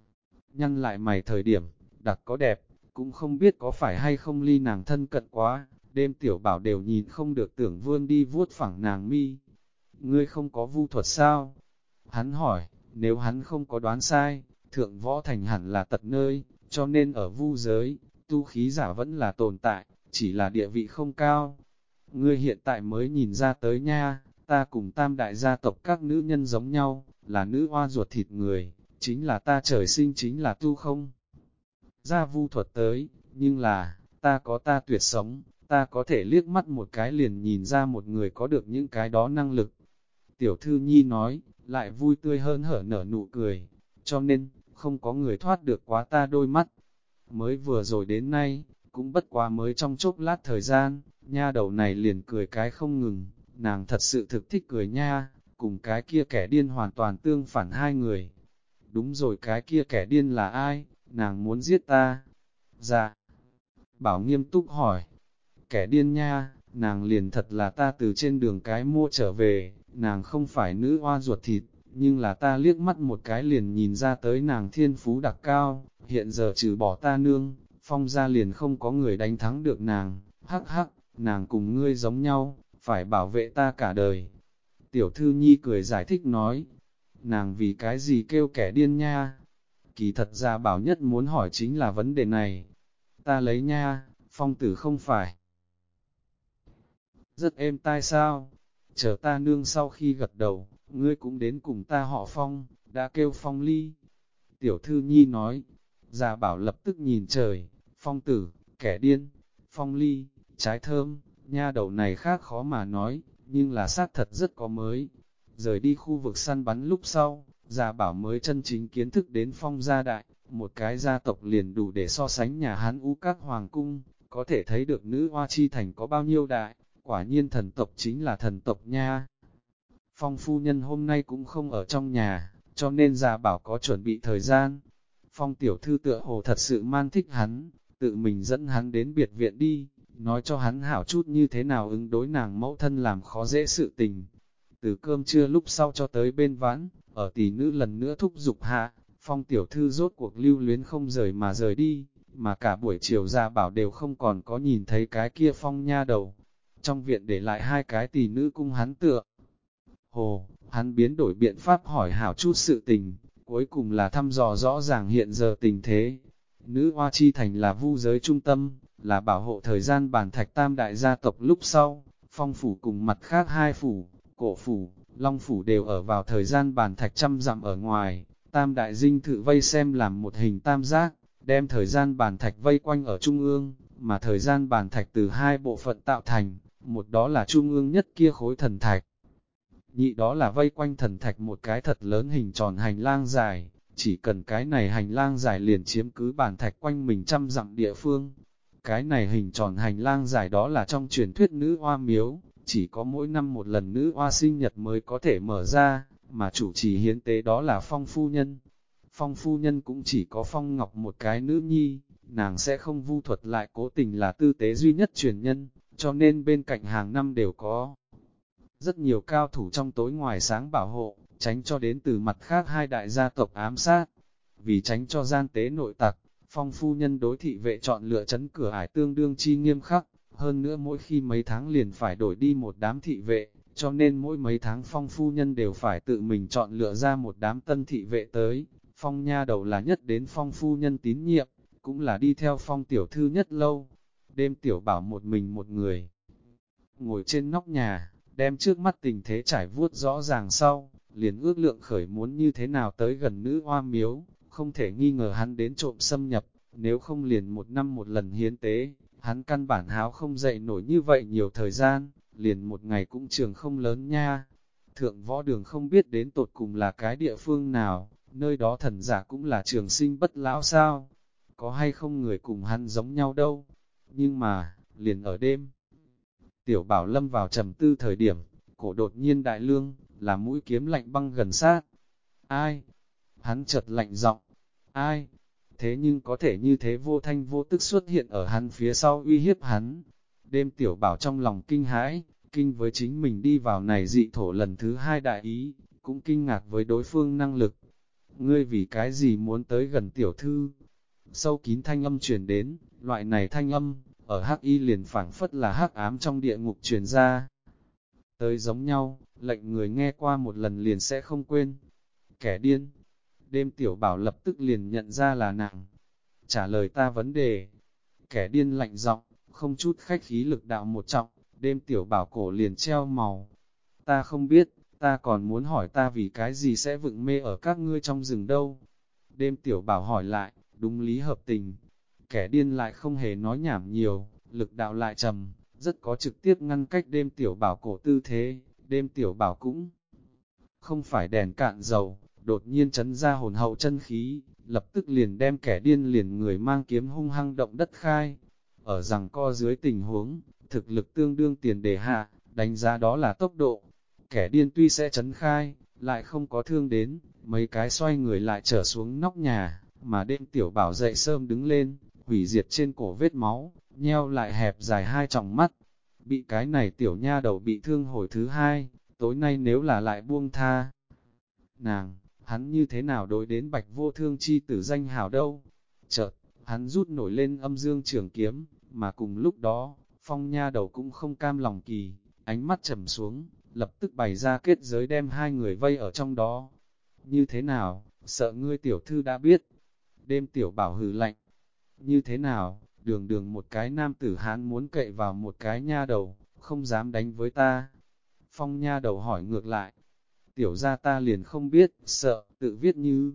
nhăn lại mày thời điểm, đặc có đẹp, cũng không biết có phải hay không ly nàng thân cận quá, đêm Tiểu Bảo đều nhìn không được tưởng vươn đi vuốt phẳng nàng mi. Ngươi không có vu thuật sao? Hắn hỏi, nếu hắn không có đoán sai, thượng võ thành hẳn là tật nơi, cho nên ở vu giới, tu khí giả vẫn là tồn tại, chỉ là địa vị không cao. Ngươi hiện tại mới nhìn ra tới nha, ta cùng tam đại gia tộc các nữ nhân giống nhau, là nữ oa ruột thịt người, chính là ta trời sinh chính là tu không. Ra vu thuật tới, nhưng là, ta có ta tuyệt sống, ta có thể liếc mắt một cái liền nhìn ra một người có được những cái đó năng lực. Tiểu thư nhi nói, lại vui tươi hơn hở nở nụ cười, cho nên, không có người thoát được quá ta đôi mắt. Mới vừa rồi đến nay, cũng bất quá mới trong chốc lát thời gian, nha đầu này liền cười cái không ngừng, nàng thật sự thực thích cười nha, cùng cái kia kẻ điên hoàn toàn tương phản hai người. Đúng rồi, cái kia kẻ điên là ai, nàng muốn giết ta? Dạ. Bảo nghiêm túc hỏi, kẻ điên nha, nàng liền thật là ta từ trên đường cái mua trở về, nàng không phải nữ oa ruột thịt, nhưng là ta liếc mắt một cái liền nhìn ra tới nàng thiên phú đặc cao, hiện giờ trừ bỏ ta nương, Phong gia liền không có người đánh thắng được nàng, hắc hắc, nàng cùng ngươi giống nhau, phải bảo vệ ta cả đời. Tiểu thư nhi cười giải thích nói, nàng vì cái gì kêu kẻ điên nha? Kỳ thật ra Bảo nhất muốn hỏi chính là vấn đề này. Ta lấy nha, Phong tử không phải rất êm tai sao? Chờ ta nương sau khi gật đầu, ngươi cũng đến cùng ta họ Phong, đã kêu Phong Ly. Tiểu thư nhi nói, Gia Bảo lập tức nhìn trời, Phong tử, kẻ điên, Phong Ly, trái thơm, nha đầu này khác khó mà nói, nhưng là xác thật rất có mới. Rời đi khu vực săn bắn lúc sau, Gia Bảo mới chân chính kiến thức đến Phong gia đại, một cái gia tộc liền đủ để so sánh nhà Hán Ú các hoàng cung, có thể thấy được nữ hoa chi thành có bao nhiêu đại, quả nhiên thần tộc chính là thần tộc nha. Phong phu nhân hôm nay cũng không ở trong nhà, cho nên Gia Bảo có chuẩn bị thời gian. Phong tiểu thư tựa hồ thật sự man thích hắn, tự mình dẫn hắn đến biệt viện đi, nói cho hắn hảo chút như thế nào ứng đối nàng mẫu thân làm khó dễ sự tình. Từ cơm trưa lúc sau cho tới bên vãn, ở tỷ nữ lần nữa thúc giục hạ, Phong tiểu thư rốt cuộc lưu luyến không rời mà rời đi, mà cả buổi chiều ra bảo đều không còn có nhìn thấy cái kia Phong nha đầu. Trong viện để lại hai cái tỷ nữ cung hắn tựa. Hồ, hắn biến đổi biện pháp hỏi hảo chút sự tình, cuối cùng là thăm dò rõ ràng hiện giờ tình thế. Nữ Hoa Chi Thành là vu giới trung tâm, là bảo hộ thời gian bản thạch tam đại gia tộc lúc sau, Phong phủ cùng mặt khác hai phủ, Cổ phủ, Long phủ đều ở vào thời gian bản thạch trăm dặm ở ngoài, tam đại dinh thự vây xem làm một hình tam giác, đem thời gian bản thạch vây quanh ở trung ương, mà thời gian bản thạch từ hai bộ phận tạo thành, một đó là trung ương nhất kia khối thần thạch, nhị đó là vây quanh thần thạch một cái thật lớn hình tròn hành lang dài, chỉ cần cái này hành lang dài liền chiếm cứ bản thạch quanh mình trăm dặm địa phương. Cái này hình tròn hành lang dài đó là trong truyền thuyết nữ oa miếu, chỉ có mỗi năm một lần nữ oa sinh nhật mới có thể mở ra, mà chủ trì hiến tế đó là Phong phu nhân. Phong phu nhân cũng chỉ có Phong Ngọc một cái nữ nhi, nàng sẽ không vu thuật lại cố tình là tư tế duy nhất truyền nhân, cho nên bên cạnh hàng năm đều có rất nhiều cao thủ trong tối ngoài sáng bảo hộ, tránh cho đến từ mặt khác hai đại gia tộc ám sát. Vì tránh cho gian tế nội tặc, Phong phu nhân đối thị vệ chọn lựa trấn cửa ải tương đương chi nghiêm khắc, hơn nữa mỗi khi mấy tháng liền phải đổi đi một đám thị vệ, cho nên mỗi mấy tháng Phong phu nhân đều phải tự mình chọn lựa ra một đám tân thị vệ tới. Phong nha đầu là nhất đến Phong phu nhân tín nhiệm, cũng là đi theo Phong tiểu thư nhất lâu. Đêm tiểu bảo một mình một người, ngồi trên nóc nhà, đem trước mắt tình thế trải vuốt rõ ràng sau, liền ước lượng khởi muốn như thế nào tới gần nữ oa miếu, không thể nghi ngờ hắn đến trộm xâm nhập, nếu không liền một năm một lần hiến tế, hắn căn bản háo không dậy nổi như vậy nhiều thời gian, liền một ngày cũng trường không lớn nha. Thượng võ đường không biết đến tột cùng là cái địa phương nào, nơi đó thần giả cũng là trường sinh bất lão sao, có hay không người cùng hắn giống nhau đâu, nhưng mà, liền ở đêm. Tiểu bảo lâm vào trầm tư thời điểm, cổ đột nhiên đại lương, là mũi kiếm lạnh băng gần sát. Ai? Hắn chợt lạnh giọng. Ai? Thế nhưng có thể như thế vô thanh vô tức xuất hiện ở hắn phía sau uy hiếp hắn. Đêm tiểu bảo trong lòng kinh hãi, kinh với chính mình đi vào này dị thổ lần thứ hai đại ý, cũng kinh ngạc với đối phương năng lực. Ngươi vì cái gì muốn tới gần tiểu thư? Sâu kín thanh âm truyền đến, loại này thanh âm, ở hắc y liền phảng phất là hắc ám trong địa ngục truyền ra. Tới giống nhau, lệnh người nghe qua một lần liền sẽ không quên. Kẻ điên. Đêm tiểu bảo lập tức liền nhận ra là nàng. Trả lời ta vấn đề. Kẻ điên lạnh giọng, không chút khách khí lực đạo một trọng, đêm tiểu bảo cổ liền treo màu. Ta không biết, ta còn muốn hỏi ta vì cái gì sẽ vựng mê ở các ngươi trong rừng đâu. Đêm tiểu bảo hỏi lại, đúng lý hợp tình. Kẻ điên lại không hề nói nhảm nhiều, lực đạo lại trầm, rất có trực tiếp ngăn cách đêm tiểu bảo cổ tư thế. Đêm tiểu bảo cũng không phải đèn cạn dầu, đột nhiên chấn ra hồn hậu chân khí, lập tức liền đem kẻ điên liền người mang kiếm hung hăng động đất khai. Ở rằng co dưới tình huống, thực lực tương đương tiền đề hạ, đánh giá đó là tốc độ. Kẻ điên tuy sẽ chấn khai, lại không có thương đến, mấy cái xoay người lại trở xuống nóc nhà, mà đêm tiểu bảo dậy sớm đứng lên, hủy diệt trên cổ vết máu, nheo lại hẹp dài hai tròng mắt. Bị cái này tiểu nha đầu bị thương hồi thứ hai, tối nay nếu là lại buông tha nàng, hắn như thế nào đối đến bạch vô thương chi tử danh hào đâu. Chợt, hắn rút nổi lên âm dương trường kiếm, mà cùng lúc đó, Phong nha đầu cũng không cam lòng kỳ, ánh mắt trầm xuống, lập tức bày ra kết giới đem hai người vây ở trong đó. Như thế nào, sợ ngươi tiểu thư đã biết. Đêm tiểu bảo hừ lạnh. Như thế nào, đường đường một cái nam tử hán muốn cậy vào một cái nha đầu, không dám đánh với ta. Phong nha đầu hỏi ngược lại. Tiểu ra ta liền không biết, sợ, tự viết như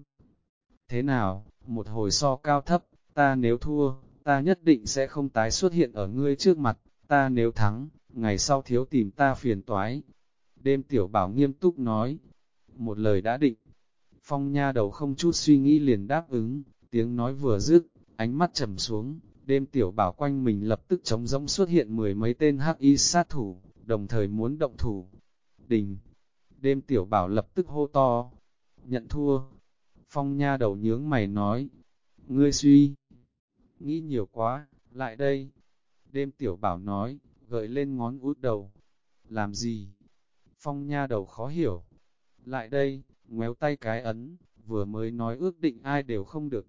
thế nào, một hồi so cao thấp, ta nếu thua, ta nhất định sẽ không tái xuất hiện ở ngươi trước mặt, ta nếu thắng, ngày sau thiếu tìm ta phiền toái. Đêm tiểu bảo nghiêm túc nói, một lời đã định. Phong nha đầu không chút suy nghĩ liền đáp ứng, tiếng nói vừa dứt, ánh mắt trầm xuống, đêm tiểu bảo quanh mình lập tức trống rỗng xuất hiện mười mấy tên hắc y sát thủ, đồng thời muốn động thủ. Đình! Đêm tiểu bảo lập tức hô to, nhận thua. Phong nha đầu nhướng mày nói, ngươi suy nghĩ nhiều quá, lại đây. Đêm tiểu bảo nói, gợi lên ngón út đầu. Làm gì? Phong nha đầu khó hiểu. Lại đây, ngoéo tay cái ấn, vừa mới nói ước định ai đều không được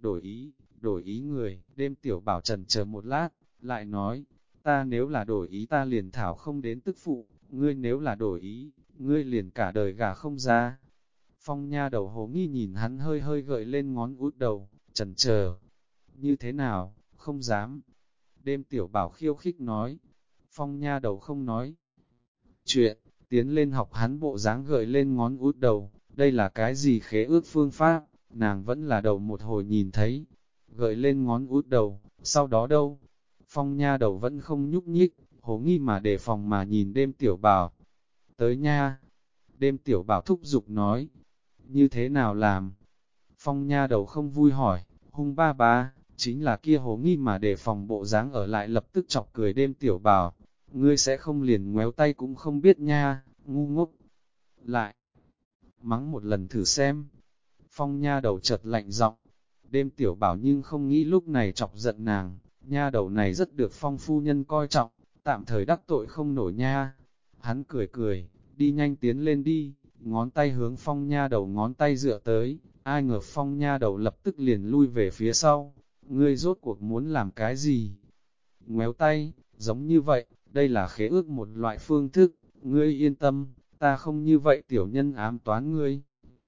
đổi ý người. Đêm tiểu bảo chần chờ một lát, lại nói, ta nếu là đổi ý ta liền thảo không đến tức phụ, ngươi nếu là đổi ý, ngươi liền cả đời gả không ra. Phong nha đầu hồ nghi nhìn hắn hơi hơi gợi lên ngón út đầu, chần chờ. Như thế nào, không dám. Đêm tiểu bảo khiêu khích nói. Phong nha đầu không nói chuyện, tiến lên học hắn bộ dáng gợi lên ngón út đầu. Đây là cái gì khế ước phương pháp, nàng vẫn là đầu một hồi nhìn thấy. Gợi lên ngón út đầu, sau đó đâu? Phong nha đầu vẫn không nhúc nhích, hồ nghi mà đề phòng mà nhìn đêm tiểu bảo. Tới nha! Đêm tiểu bảo thúc giục nói. Như thế nào làm? Phong nha đầu không vui hỏi, hung ba ba, chính là kia hồ nghi mà đề phòng bộ dáng ở lại lập tức chọc cười đêm tiểu bảo. Ngươi sẽ không liền ngoéo tay cũng không biết nha, ngu ngốc. Lại, mắng một lần thử xem. Phong nha đầu chợt lạnh giọng. Đêm tiểu bảo nhưng không nghĩ lúc này chọc giận nàng, nha đầu này rất được Phong phu nhân coi trọng, tạm thời đắc tội không nổi nha. Hắn cười cười, đi nhanh tiến lên đi, ngón tay hướng Phong nha đầu ngón tay dựa tới, ai ngờ Phong nha đầu lập tức liền lui về phía sau. Ngươi rốt cuộc muốn làm cái gì? Ngoéo tay, giống như vậy, đây là khế ước một loại phương thức, ngươi yên tâm, ta không như vậy tiểu nhân ám toán ngươi.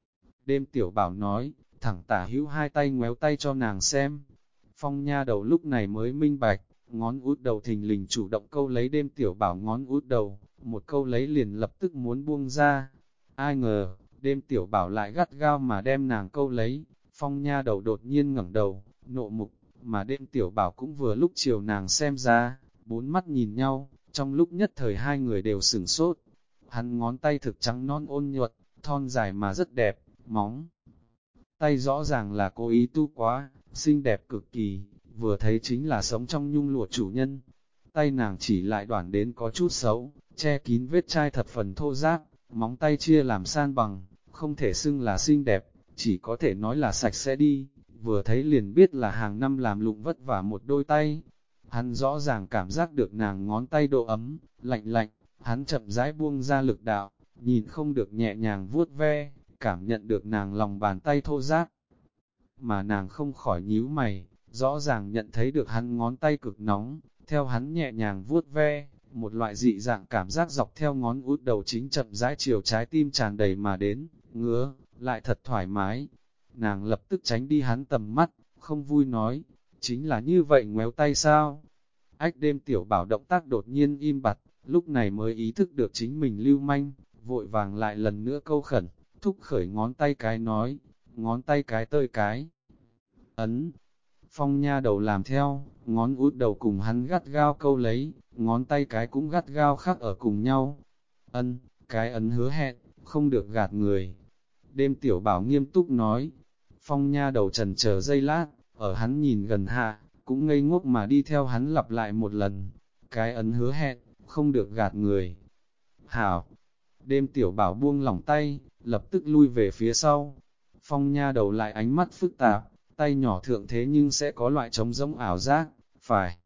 Đêm tiểu bảo nói, thẳng tả hữu hai tay ngoéo tay cho nàng xem. Phong nha đầu lúc này mới minh bạch, ngón út đầu thình lình chủ động câu lấy đêm tiểu bảo ngón út đầu, một câu lấy liền lập tức muốn buông ra. Ai ngờ, đêm tiểu bảo lại gắt gao mà đem nàng câu lấy, phong nha đầu đột nhiên ngẩng đầu, nộ mục, mà đêm tiểu bảo cũng vừa lúc chiều nàng xem ra, bốn mắt nhìn nhau, trong lúc nhất thời hai người đều sửng sốt. Hắn ngón tay thực trắng non ôn nhuận, thon dài mà rất đẹp, móng tay rõ ràng là cố ý tu quá, xinh đẹp cực kỳ, vừa thấy chính là sống trong nhung lụa chủ nhân. Tay nàng chỉ lại đoạn đến có chút xấu, che kín vết chai thập phần thô ráp, móng tay chia làm san bằng, không thể xưng là xinh đẹp, chỉ có thể nói là sạch sẽ đi, vừa thấy liền biết là hàng năm làm lụng vất vả một đôi tay. Hắn rõ ràng cảm giác được nàng ngón tay độ ấm, lạnh lạnh, hắn chậm rãi buông ra lực đạo, nhìn không được nhẹ nhàng vuốt ve, cảm nhận được nàng lòng bàn tay thô ráp. Mà nàng không khỏi nhíu mày, rõ ràng nhận thấy được hắn ngón tay cực nóng, theo hắn nhẹ nhàng vuốt ve, một loại dị dạng cảm giác dọc theo ngón út đầu chính chậm rãi chiều trái tim tràn đầy mà đến, ngứa, lại thật thoải mái. Nàng lập tức tránh đi hắn tầm mắt, không vui nói, chính là như vậy ngoéo tay sao? Ách đêm tiểu bảo động tác đột nhiên im bặt, lúc này mới ý thức được chính mình lưu manh, vội vàng lại lần nữa câu khẩn, thúc khởi ngón tay cái nói, ngón tay cái tơi cái. Ấn, phong nha đầu làm theo, ngón út đầu cùng hắn gắt gao câu lấy, ngón tay cái cũng gắt gao khắc ở cùng nhau. Ân, cái ấn hứa hẹn, không được gạt người. Đêm tiểu bảo nghiêm túc nói, phong nha đầu trần chờ giây lát, ở hắn nhìn gần hạ, cũng ngây ngốc mà đi theo hắn lặp lại một lần. Cái ấn hứa hẹn, không được gạt người. Hảo, đêm tiểu bảo buông lỏng tay, lập tức lui về phía sau. Phong nha đầu lại ánh mắt phức tạp, tay nhỏ thượng thế nhưng sẽ có loại trống rỗng ảo giác, phải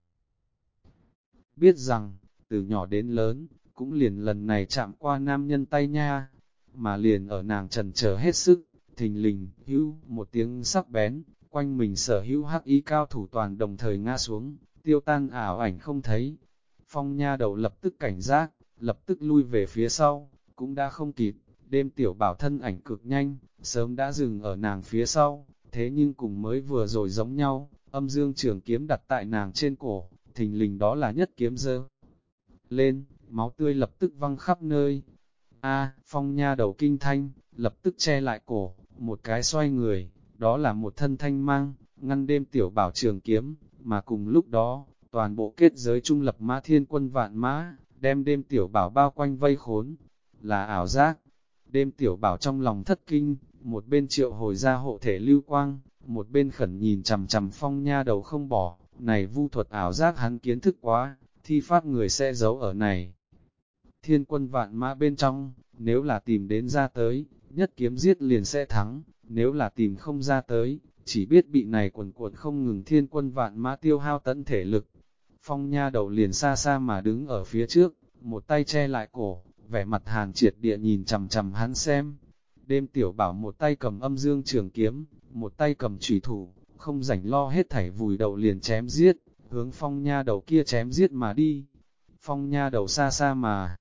biết rằng, từ nhỏ đến lớn, cũng liền lần này chạm qua nam nhân tay nha, mà liền ở nàng trần chờ hết sức, thình lình, hữu, một tiếng sắc bén, quanh mình sở hữu hắc y cao thủ toàn đồng thời ngã xuống, tiêu tan ảo ảnh không thấy. Phong nha đầu lập tức cảnh giác, lập tức lui về phía sau, cũng đã không kịp, đêm tiểu bảo thân ảnh cực nhanh, sớm đã dừng ở nàng phía sau, thế nhưng cùng mới vừa rồi giống nhau, âm dương trường kiếm đặt tại nàng trên cổ, thình lình đó là nhất kiếm dơ. Lên, máu tươi lập tức văng khắp nơi. A, phong nha đầu kinh thanh, lập tức che lại cổ, một cái xoay người, đó là một thân thanh mang, ngăn đêm tiểu bảo trường kiếm, mà cùng lúc đó, toàn bộ kết giới trung lập mã thiên quân vạn mã, đem đêm tiểu bảo bao quanh vây khốn, là ảo giác. Đêm tiểu bảo trong lòng thất kinh, một bên triệu hồi ra hộ thể lưu quang, một bên khẩn nhìn chằm chằm phong nha đầu không bỏ, này vu thuật ảo giác hắn kiến thức quá, thi pháp người sẽ giấu ở này. Thiên quân vạn mã bên trong, nếu là tìm đến ra tới, nhất kiếm giết liền sẽ thắng, nếu là tìm không ra tới, chỉ biết bị này quần cuộn không ngừng thiên quân vạn mã tiêu hao tận thể lực. Phong nha đầu liền xa xa mà đứng ở phía trước, một tay che lại cổ, vẻ mặt hàn triệt địa nhìn chằm chằm hắn xem. Đêm tiểu bảo một tay cầm âm dương trường kiếm, một tay cầm chủy thủ, không rảnh lo hết thảy vùi đầu liền chém giết, hướng phong nha đầu kia chém giết mà đi. Phong nha đầu xa xa mà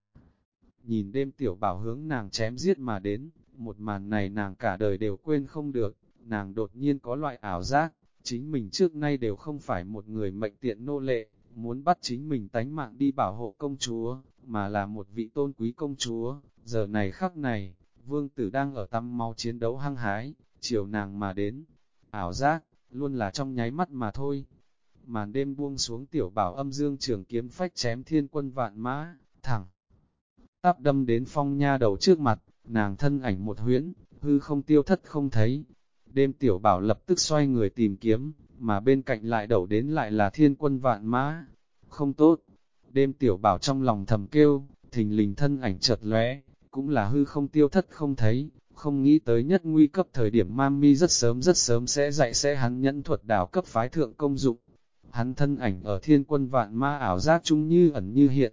nhìn đêm tiểu bảo hướng nàng chém giết mà đến, một màn này nàng cả đời đều quên không được, nàng đột nhiên có loại ảo giác, chính mình trước nay đều không phải một người mệnh tiện nô lệ, muốn bắt chính mình tánh mạng đi bảo hộ công chúa, mà là một vị tôn quý công chúa. Giờ này khắc này, vương tử đang ở tăm máu chiến đấu hăng hái, chiều nàng mà đến. Ảo giác, luôn là trong nháy mắt mà thôi. Màn đêm buông xuống, tiểu bảo âm dương trường kiếm phách chém thiên quân vạn mã, thẳng tắp đâm đến phong nha đầu trước mặt, nàng thân ảnh một huyễn, hư không tiêu thất không thấy. Đêm tiểu bảo lập tức xoay người tìm kiếm, mà bên cạnh lại đổ đến lại là thiên quân vạn mã. Không tốt, đêm tiểu bảo trong lòng thầm kêu, thình lình thân ảnh chợt lóe, cũng là hư không tiêu thất không thấy, không nghĩ tới nhất nguy cấp thời điểm Mami rất sớm sẽ dạy hắn nhẫn thuật đảo cấp phái thượng công dụng. Hắn thân ảnh ở thiên quân vạn ma ảo giác chung như ẩn như hiện.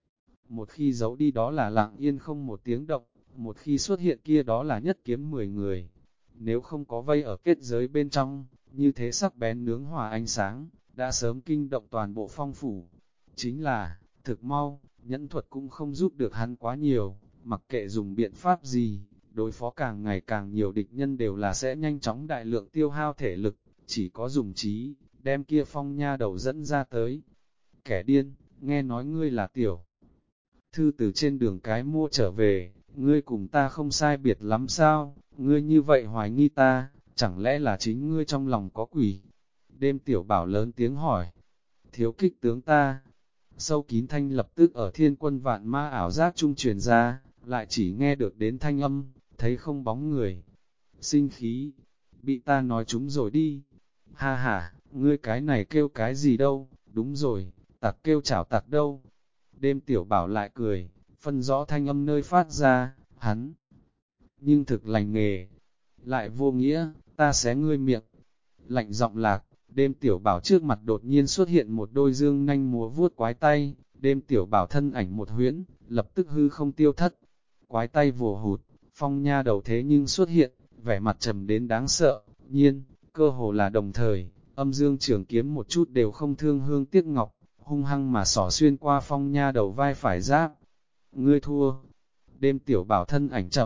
Một khi giấu đi đó là lặng yên không một tiếng động, một khi xuất hiện kia đó là nhất kiếm 10 người. Nếu không có vây ở kết giới bên trong, như thế sắc bén nướng hòa ánh sáng, đã sớm kinh động toàn bộ phong phủ. Chính là, thực mau, nhẫn thuật cũng không giúp được hắn quá nhiều, mặc kệ dùng biện pháp gì, đối phó càng ngày càng nhiều địch nhân đều là sẽ nhanh chóng đại lượng tiêu hao thể lực, chỉ có dùng trí, đem kia phong nha đầu dẫn ra tới. Kẻ điên, nghe nói ngươi là tiểu thư từ trên đường cái mua trở về, ngươi cùng ta không sai biệt lắm sao, ngươi như vậy hoài nghi ta, chẳng lẽ là chính ngươi trong lòng có quỷ? Đêm tiểu bảo lớn tiếng hỏi, thiếu kích tướng ta. Sâu kín thanh lập tức ở thiên quân vạn ma ảo giác trung truyền ra, lại chỉ nghe được đến thanh âm, thấy không bóng người. Sinh khí, bị ta nói trúng rồi đi. Ha ha, ngươi cái này kêu cái gì đâu, đúng rồi, tặc kêu chảo tặc đâu. Đêm tiểu bảo lại cười, phân rõ thanh âm nơi phát ra, hắn. Nhưng thực lành nghề, lại vô nghĩa, ta xé ngươi miệng. Lạnh giọng lạc, đêm tiểu bảo trước mặt đột nhiên xuất hiện một đôi dương nanh múa vuốt quái tay, đêm tiểu bảo thân ảnh một huyễn, lập tức hư không tiêu thất. Quái tay vồ hụt, phong nha đầu thế nhưng xuất hiện, vẻ mặt trầm đến đáng sợ, nhiên, cơ hồ là đồng thời, âm dương trường kiếm một chút đều không thương hương tiếc ngọc, hung hăng mà xỏ xuyên qua phong nha đầu vai phải giáp. Ngươi thua, đêm tiểu bảo thân ảnh chậm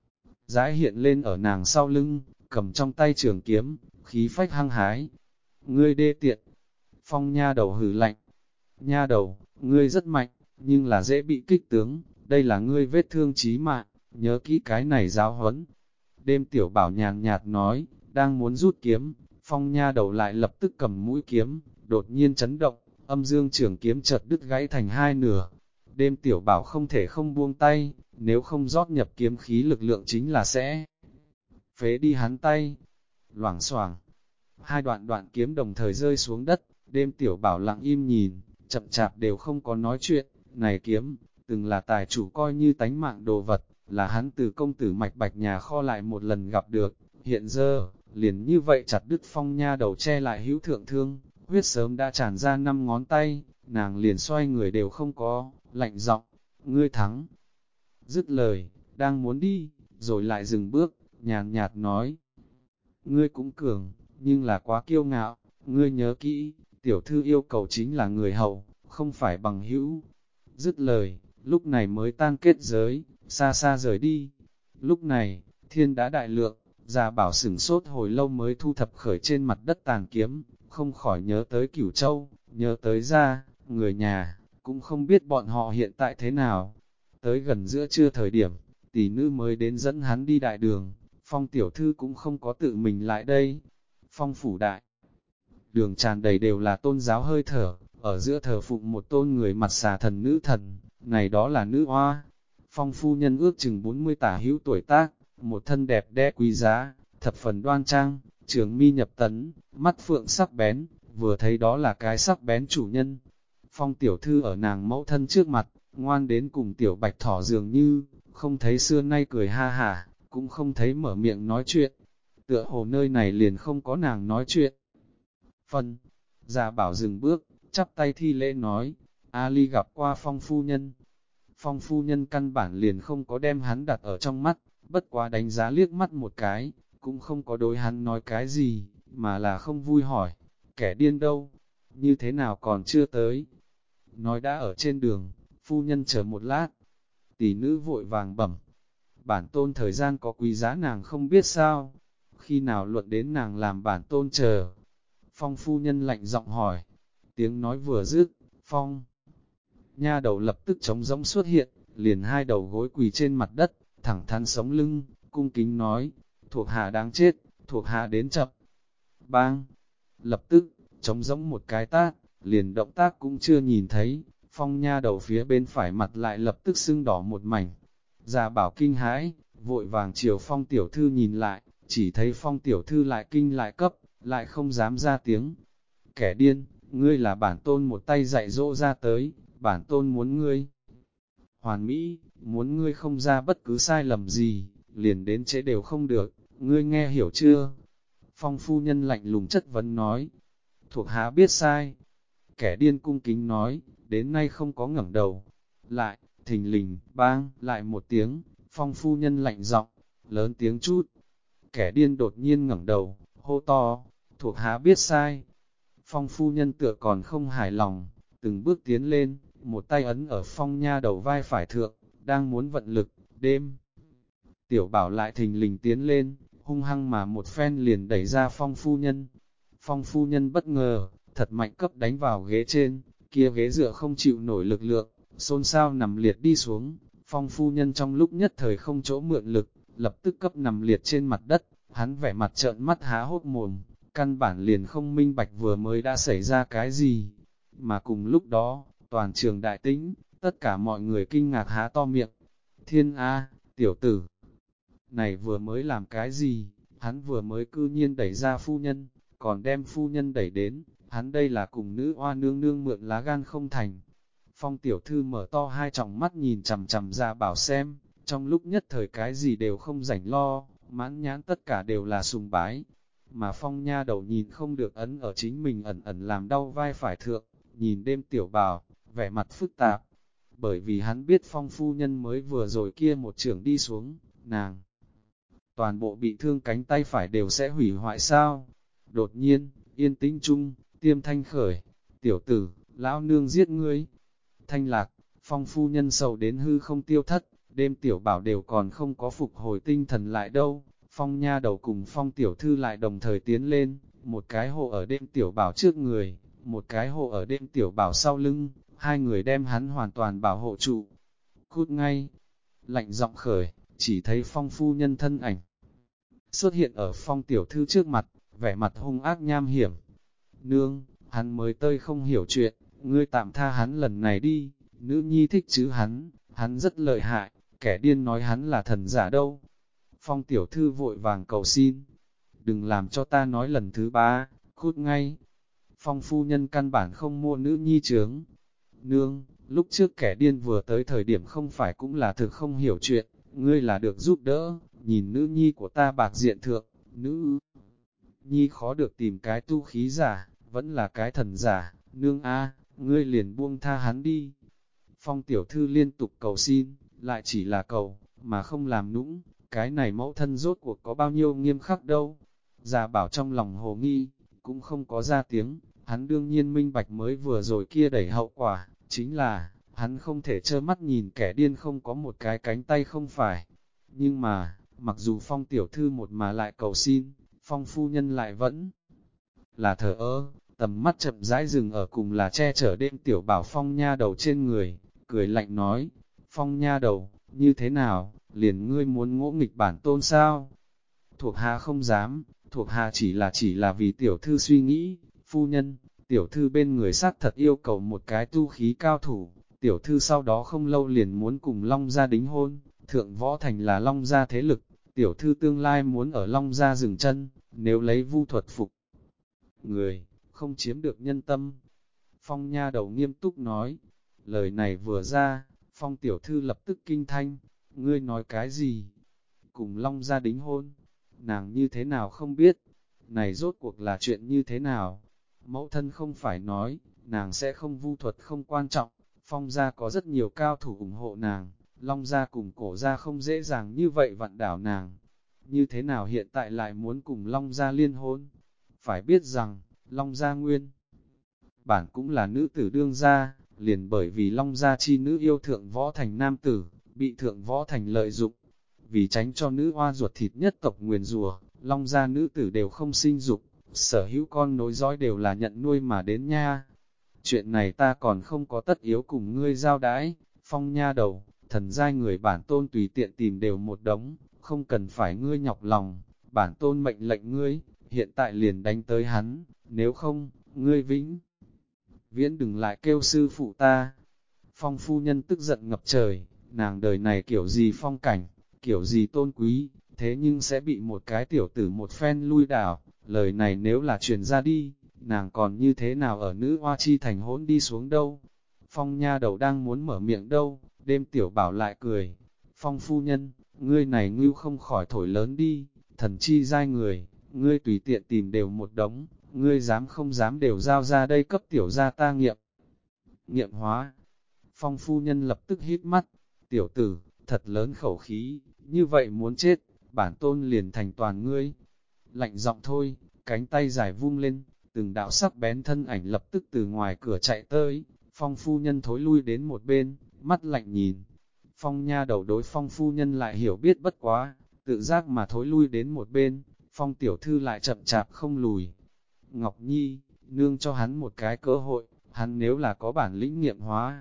rãi hiện lên ở nàng sau lưng, cầm trong tay trường kiếm, khí phách hăng hái. Ngươi đê tiện, phong nha đầu hừ lạnh. Nha đầu, ngươi rất mạnh, nhưng là dễ bị kích tướng, đây là ngươi vết thương chí mạng, nhớ kỹ cái này giáo huấn. Đêm tiểu bảo nhàn nhạt nói, đang muốn rút kiếm, phong nha đầu lại lập tức cầm mũi kiếm, đột nhiên chấn động, âm dương trường kiếm chợt đứt gãy thành hai nửa. Đêm tiểu bảo không thể không buông tay, nếu không rót nhập kiếm khí lực lượng chính là sẽ phế đi hắn tay. Loảng xoảng, hai đoạn kiếm đồng thời rơi xuống đất, đêm tiểu bảo lặng im nhìn, chậm chạp đều không có nói chuyện. Này kiếm, từng là tài chủ coi như tánh mạng đồ vật, là hắn từ công tử mạch bạch nhà kho lại một lần gặp được, hiện giờ, liền như vậy chặt đứt phong nha đầu che lại hữu thượng thương, huyết sớm đã tràn ra 5 ngón tay, nàng liền xoay người đều không có, lạnh giọng, ngươi thắng. Dứt lời, đang muốn đi, rồi lại dừng bước, nhàn nhạt nói, ngươi cũng cường, nhưng là quá kiêu ngạo, ngươi nhớ kỹ, tiểu thư yêu cầu chính là người hậu, không phải bằng hữu. Dứt lời, lúc này mới tan kết giới, xa xa rời đi. Lúc này, thiên đã đại lượng, già bảo sửng sốt hồi lâu mới thu thập khởi trên mặt đất tàn kiếm, không khỏi nhớ tới Cửu Châu, nhớ tới ra, người nhà, cũng không biết bọn họ hiện tại thế nào. Tới gần giữa trưa thời điểm, tỷ nữ mới đến dẫn hắn đi đại đường, Phong tiểu thư cũng không có tự mình lại đây. Phong phủ đại đường tràn đầy đều là tôn giáo hơi thở, ở giữa thờ phụng một tôn người mặt xà thần nữ thần, này đó là nữ hoa. Phong phu nhân ước chừng 40 tả hữu tuổi tác, một thân đẹp đẽ quý giá, thập phần đoan trang, trường mi nhập tấn, mắt phượng sắc bén, vừa thấy đó là cái sắc bén chủ nhân. Phong tiểu thư ở nàng mẫu thân trước mặt, ngoan đến cùng tiểu bạch thỏ dường như, không thấy xưa nay cười ha hả, cũng không thấy mở miệng nói chuyện. tựa hồ nơi này liền không có nàng nói chuyện. Phân, Gia Bảo dừng bước, chắp tay thi lễ nói, Ali gặp qua Phong phu nhân. Phong phu nhân căn bản liền không có đem hắn đặt ở trong mắt, bất quá đánh giá liếc mắt một cái, cũng không có đối hắn nói cái gì, mà là không vui hỏi, kẻ điên đâu, như thế nào còn chưa tới. Nói đã ở trên đường, phu nhân chờ một lát, tỷ nữ vội vàng bẩm, bản tôn thời gian có quý giá nàng không biết sao, khi nào luận đến nàng làm bản tôn chờ. Phong phu nhân lạnh giọng hỏi, tiếng nói vừa dứt, Phong nha đầu lập tức trống rỗng xuất hiện, liền hai đầu gối quỳ trên mặt đất, thẳng thắn sống lưng, cung kính nói, thuộc hạ đáng chết, thuộc hạ đến chậm. Bang! Lập tức, trống rỗng một cái tát, liền động tác cũng chưa nhìn thấy, Phong nha đầu phía bên phải mặt lại lập tức sưng đỏ một mảnh. Gia Bảo kinh hãi, vội vàng chiều Phong tiểu thư nhìn lại, chỉ thấy Phong tiểu thư lại kinh lại cấp, lại không dám ra tiếng. Kẻ điên, ngươi là bản tôn một tay dạy dỗ ra tới, bản tôn muốn ngươi hoàn mỹ, muốn ngươi không ra bất cứ sai lầm gì, liền đến trễ đều không được, ngươi nghe hiểu chưa? Phong phu nhân lạnh lùng chất vấn nói, thuộc hạ biết sai. Kẻ điên cung kính nói, đến nay không có ngẩng đầu. Lại, thình lình, bang, lại một tiếng, Phong phu nhân lạnh giọng, lớn tiếng chút. Kẻ điên đột nhiên ngẩng đầu, hô to, thuộc hạ biết sai. Phong phu nhân tựa còn không hài lòng, từng bước tiến lên, một tay ấn ở Phong nha đầu vai phải thượng, đang muốn vận lực, đêm. Tiểu Bảo lại thình lình tiến lên, hung hăng mà một phen liền đẩy ra Phong phu nhân. Phong phu nhân bất ngờ, thật mạnh cấp đánh vào ghế trên, kia ghế dựa không chịu nổi lực lượng, xôn xao nằm liệt đi xuống. Phong phu nhân trong lúc nhất thời không chỗ mượn lực, lập tức cấp nằm liệt trên mặt đất, hắn vẻ mặt trợn mắt há hốt mồm, căn bản liền không minh bạch vừa mới đã xảy ra cái gì. Mà cùng lúc đó, toàn trường đại tĩnh, tất cả mọi người kinh ngạc há to miệng. Thiên A, tiểu tử, này vừa mới làm cái gì, hắn vừa mới cư nhiên đẩy ra phu nhân, còn đem phu nhân đẩy đến, hắn đây là cùng nữ oa nương nương mượn lá gan không thành. Phong tiểu thư mở to hai tròng mắt nhìn chằm chằm Gia Bảo xem, trong lúc nhất thời cái gì đều không rảnh lo, mãn nhãn tất cả đều là sùng bái. Mà Phong nha đầu nhìn không được ấn ở chính mình ẩn ẩn làm đau vai phải thượng, nhìn đêm Tiểu Bảo, vẻ mặt phức tạp. Bởi vì hắn biết Phong phu nhân mới vừa rồi kia một trưởng đi xuống, nàng toàn bộ bị thương cánh tay phải đều sẽ hủy hoại sao. Đột nhiên, yên tĩnh chung, tiêm thanh khởi, tiểu tử, lão nương giết ngươi. Thanh lạc, Phong phu nhân sầu đến hư không tiêu thất, đêm Tiểu Bảo đều còn không có phục hồi tinh thần lại đâu. Phong nha đầu cùng Phong tiểu thư lại đồng thời tiến lên, một cái hộ ở đêm Tiểu Bảo trước người, một cái hộ ở đêm Tiểu Bảo sau lưng, hai người đem hắn hoàn toàn bảo hộ trụ. Cút ngay, lạnh giọng khởi, chỉ thấy Phong phu nhân thân ảnh xuất hiện ở Phong tiểu thư trước mặt, vẻ mặt hung ác nham hiểm. Nương, hắn mới tơi không hiểu chuyện, ngươi tạm tha hắn lần này đi, nữ nhi thích chứ hắn rất lợi hại, kẻ điên nói hắn là thần giả đâu. Phong tiểu thư vội vàng cầu xin, đừng làm cho ta nói lần thứ ba, cút ngay. Phong phu nhân căn bản không mua nữ nhi chướng. Nương, lúc trước kẻ điên vừa tới thời điểm không phải cũng là thực không hiểu chuyện, ngươi là được giúp đỡ, nhìn nữ nhi của ta bạc diện thượng, nữ nhi khó được tìm cái tu khí giả, vẫn là cái thần giả, nương a, ngươi liền buông tha hắn đi. Phong tiểu thư liên tục cầu xin, lại chỉ là cầu, mà không làm nũng, cái này mẫu thân rốt cuộc có bao nhiêu nghiêm khắc đâu. Gia Bảo trong lòng hồ nghi, cũng không có ra tiếng, hắn đương nhiên minh bạch mới vừa rồi kia đẩy hậu quả, chính là, hắn không thể trơ mắt nhìn kẻ điên không có một cái cánh tay không phải. Nhưng mà, mặc dù Phong tiểu thư một mà lại cầu xin, Phong phu nhân lại vẫn là thờ ơ, tầm mắt chậm rãi dừng ở cùng là che chở đêm Tiểu Bảo Phong nha đầu trên người, cười lạnh nói, Phong nha đầu, như thế nào, liền ngươi muốn ngỗ nghịch bản tôn sao? Thuộc hạ không dám, thuộc hạ chỉ là vì tiểu thư suy nghĩ, phu nhân, tiểu thư bên người sát thật yêu cầu một cái tu khí cao thủ, tiểu thư sau đó không lâu liền muốn cùng Long gia đính hôn, thượng võ thành là Long gia thế lực, tiểu thư tương lai muốn ở Long gia dừng chân, nếu lấy vu thuật phục người, không chiếm được nhân tâm. Phong nha đầu nghiêm túc nói, lời này vừa ra, Phong tiểu thư lập tức kinh thanh, ngươi nói cái gì? Cùng Long gia đính hôn, nàng như thế nào không biết, này rốt cuộc là chuyện như thế nào? Mẫu thân không phải nói, nàng sẽ không vu thuật không quan trọng, Phong gia có rất nhiều cao thủ ủng hộ nàng, Long gia cùng Cổ gia không dễ dàng như vậy vặn đảo nàng. Như thế nào hiện tại lại muốn cùng Long gia liên hôn? Phải biết rằng, Long gia nguyên bản cũng là nữ tử đương gia, liền bởi vì Long gia chi nữ yêu thượng võ thành nam tử, bị thượng võ thành lợi dụng. Vì tránh cho nữ hoa ruột thịt nhất tộc nguyền rủa, Long gia nữ tử đều không sinh dục, sở hữu con nối dõi đều là nhận nuôi mà đến nha. Chuyện này ta còn không có tất yếu cùng ngươi giao đãi, Phong nha đầu, thần giai người bản tôn tùy tiện tìm đều một đống, không cần phải ngươi nhọc lòng, bản tôn mệnh lệnh ngươi, hiện tại liền đánh tới hắn, nếu không, ngươi vĩnh viễn đừng lại kêu sư phụ ta. Phong phu nhân tức giận ngập trời, nàng đời này kiểu gì phong cảnh, kiểu gì tôn quý, thế nhưng sẽ bị một cái tiểu tử một phen lui đảo, lời này nếu là truyền ra đi, nàng còn như thế nào ở nữ hoa chi thành hỗn đi xuống đâu. Phong nha đầu đang muốn mở miệng đâu, đêm tiểu bảo lại cười, Phong phu nhân, ngươi này ngưu không khỏi thổi lớn đi, thần chi giai người, ngươi tùy tiện tìm đều một đống, ngươi dám không dám đều giao ra đây cấp tiểu gia ta nghiệm hóa. Phong phu nhân lập tức hít mắt, tiểu tử, thật lớn khẩu khí, như vậy muốn chết, bản tôn liền thành toàn ngươi. Lạnh giọng thôi, cánh tay dài vung lên, từng đạo sắc bén thân ảnh lập tức từ ngoài cửa chạy tới, Phong phu nhân thối lui đến một bên, mắt lạnh nhìn. Phong nha đầu đối Phong phu nhân lại hiểu biết bất quá, tự giác mà thối lui đến một bên, Phong tiểu thư lại chậm chạp không lùi. Ngọc Nhi, nương cho hắn một cái cơ hội, hắn nếu là có bản lĩnh nghiệm hóa,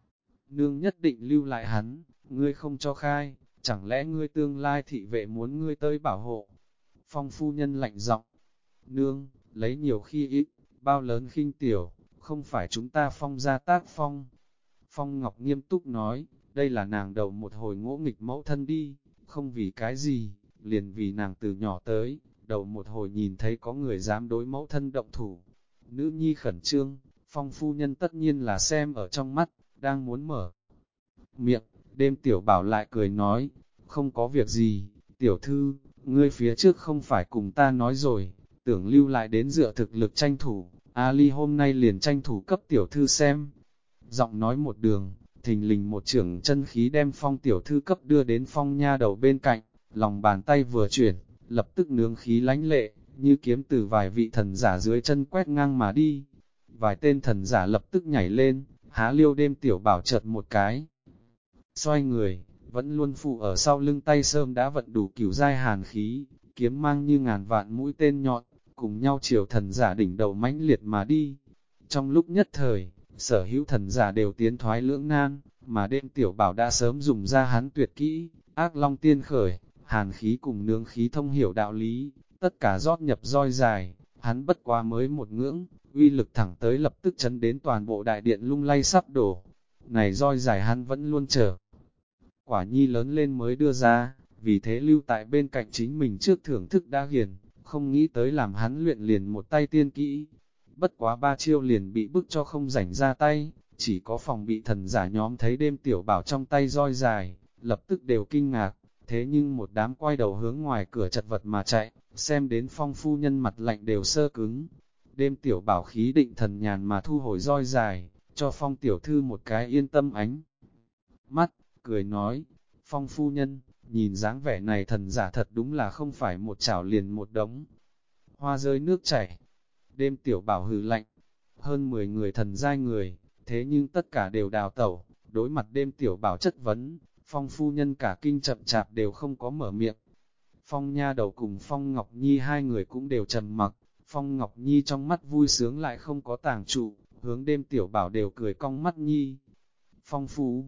nương nhất định lưu lại hắn, ngươi không cho khai, chẳng lẽ ngươi tương lai thị vệ muốn ngươi tới bảo hộ. Phong phu nhân lạnh giọng, nương, lấy nhiều khi ít, bao lớn khinh tiểu, không phải chúng ta Phong gia tác phong. Phong Ngọc nghiêm túc nói, đây là nàng đầu một hồi ngỗ nghịch mẫu thân đi, không vì cái gì, liền vì nàng từ nhỏ tới, đầu một hồi nhìn thấy có người dám đối mẫu thân động thủ. Nữ nhi khẩn trương, Phong phu nhân tất nhiên là xem ở trong mắt, đang muốn mở miệng, đêm tiểu bảo lại cười nói, không có việc gì, tiểu thư, ngươi phía trước không phải cùng ta nói rồi, tưởng lưu lại đến dựa thực lực tranh thủ, Ali hôm nay liền tranh thủ cấp tiểu thư xem. Giọng nói một đường, thình lình một trưởng chân khí đem Phong tiểu thư cấp đưa đến Phong nha đầu bên cạnh, lòng bàn tay vừa chuyển, lập tức nướng khí lánh lệ, như kiếm từ vài vị thần giả dưới chân quét ngang mà đi. Vài tên thần giả lập tức nhảy lên, há liêu đêm tiểu bảo chợt một cái. Xoay người, vẫn luôn phụ ở sau lưng tay sơm đã vận đủ cửu giai hàn khí, kiếm mang như ngàn vạn mũi tên nhọn, cùng nhau chiều thần giả đỉnh đầu mãnh liệt mà đi. Trong lúc nhất thời, sở hữu thần giả đều tiến thoái lưỡng nan, mà đêm tiểu bảo đã sớm dùng ra hắn tuyệt kỹ, ác long tiên khởi, hàn khí cùng nướng khí thông hiểu đạo lý, tất cả rót nhập roi dài, hắn bất quá mới một ngưỡng, uy lực thẳng tới lập tức chấn đến toàn bộ đại điện lung lay sắp đổ. Này roi dài hắn vẫn luôn chờ. Quả nhi lớn lên mới đưa ra, vì thế lưu tại bên cạnh chính mình trước thưởng thức đã hiền, không nghĩ tới làm hắn luyện liền một tay tiên kỹ. Bất quá ba chiêu liền bị bức cho không rảnh ra tay, chỉ có phòng bị thần giả nhóm thấy đêm tiểu bảo trong tay roi dài, lập tức đều kinh ngạc, thế nhưng một đám quay đầu hướng ngoài cửa chật vật mà chạy, xem đến Phong phu nhân mặt lạnh đều sơ cứng. Đêm tiểu bảo khí định thần nhàn mà thu hồi roi dài, cho Phong tiểu thư một cái yên tâm ánh mắt, cười nói, Phong phu nhân, nhìn dáng vẻ này thần giả thật đúng là không phải một chảo liền một đống. Hoa rơi nước chảy, đêm tiểu bảo hừ lạnh, hơn 10 người thần giai người, thế nhưng tất cả đều đào tẩu, đối mặt đêm tiểu bảo chất vấn, Phong phu nhân cả kinh chậm chạp đều không có mở miệng. Phong nha đầu cùng Phong Ngọc Nhi hai người cũng đều trầm mặc, Phong Ngọc Nhi trong mắt vui sướng lại không có tàng trụ, hướng đêm tiểu bảo đều cười cong mắt nhi. Phong phu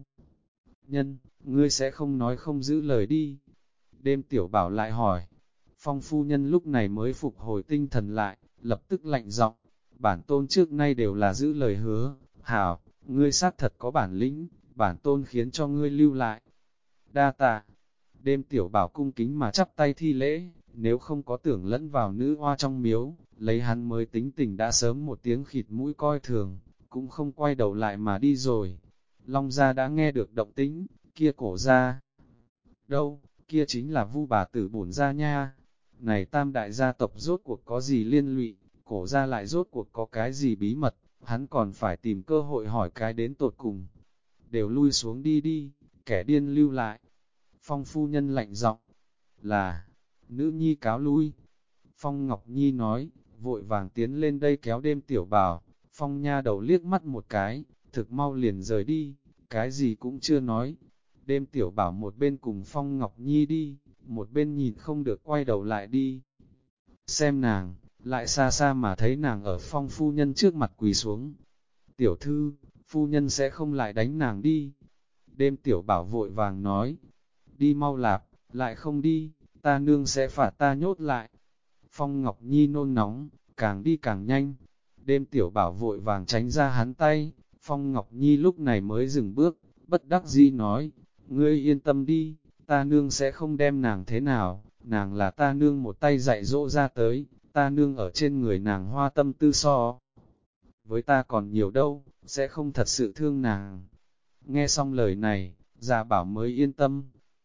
nhân, ngươi sẽ không nói không giữ lời đi. Đêm tiểu bảo lại hỏi, Phong phu nhân lúc này mới phục hồi tinh thần lại, lập tức lạnh giọng, bản tôn trước nay đều là giữ lời hứa, hảo, ngươi xác thật có bản lĩnh, bản tôn khiến cho ngươi lưu lại. Đa tạ, đêm tiểu bảo cung kính mà chắp tay thi lễ, nếu không có tưởng lẫn vào nữ hoa trong miếu, lấy hắn mới tính tình đã sớm một tiếng khịt mũi coi thường, cũng không quay đầu lại mà đi rồi. Long gia đã nghe được động tĩnh, kia cổ gia. Đâu, kia chính là Vu bà tử bổn gia nha. Này tam đại gia tộc rốt cuộc có gì liên lụy, cổ gia lại rốt cuộc có cái gì bí mật, hắn còn phải tìm cơ hội hỏi cái đến tột cùng. Đều lui xuống đi đi, kẻ điên lưu lại. Phong phu nhân lạnh giọng, là, nữ nhi cáo lui. Phong Ngọc Nhi nói, vội vàng tiến lên đây kéo đêm tiểu bảo, Phong nha đầu liếc mắt một cái, thực mau liền rời đi, cái gì cũng chưa nói. Đêm tiểu bảo một bên cùng Phong Ngọc Nhi đi, một bên nhìn không được quay đầu lại đi. Xem nàng, lại xa xa mà thấy nàng ở Phong phu nhân trước mặt quỳ xuống. Tiểu thư, phu nhân sẽ không lại đánh nàng đi. Đêm tiểu bảo vội vàng nói, đi mau lạp, lại không đi, ta nương sẽ phạt ta nhốt lại. Phong Ngọc Nhi nôn nóng, càng đi càng nhanh. Đêm tiểu bảo vội vàng tránh ra hắn tay, Phong Ngọc Nhi lúc này mới dừng bước, bất đắc dĩ nói, ngươi yên tâm đi, ta nương sẽ không đem nàng thế nào, nàng là ta nương một tay dạy dỗ ra tới, ta nương ở trên người nàng hoa tâm tư so. Với ta còn nhiều đâu, sẽ không thật sự thương nàng. Nghe xong lời này, già bảo mới yên tâm.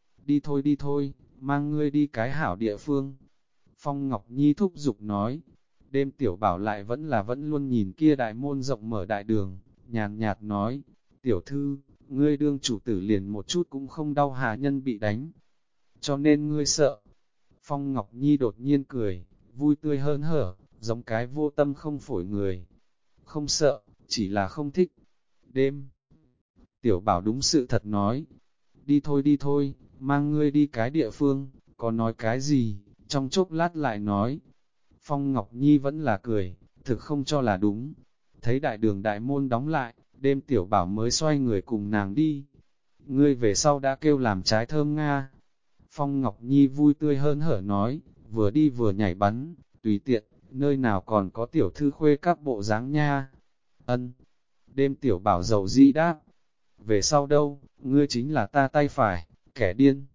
Đi thôi, mang ngươi đi cái hảo địa phương. Phong Ngọc Nhi thúc giục nói, đêm tiểu bảo lại vẫn luôn nhìn kia đại môn rộng mở đại đường, nhàn nhạt nói, tiểu thư, ngươi đương chủ tử liền một chút cũng không đau hạ nhân bị đánh, cho nên ngươi sợ. Phong Ngọc Nhi đột nhiên cười, vui tươi hơn hở, giống cái vô tâm không phổi người. Không sợ, chỉ là không thích. Đêm, tiểu bảo đúng sự thật nói, đi thôi, mang ngươi đi cái địa phương, có nói cái gì, trong chốc lát lại nói. Phong Ngọc Nhi vẫn là cười, thực không cho là đúng. Thấy đại đường đại môn đóng lại, đêm tiểu bảo mới xoay người cùng nàng đi. Ngươi về sau đã kêu làm trái thơm Nga. Phong Ngọc Nhi vui tươi hơn hở nói, vừa đi vừa nhảy bắn, tùy tiện, nơi nào còn có tiểu thư khuê các bộ dáng nha. Ân, đêm tiểu bảo giàu dĩ đáp. Về sau đâu, ngươi chính là ta tay phải, kẻ điên.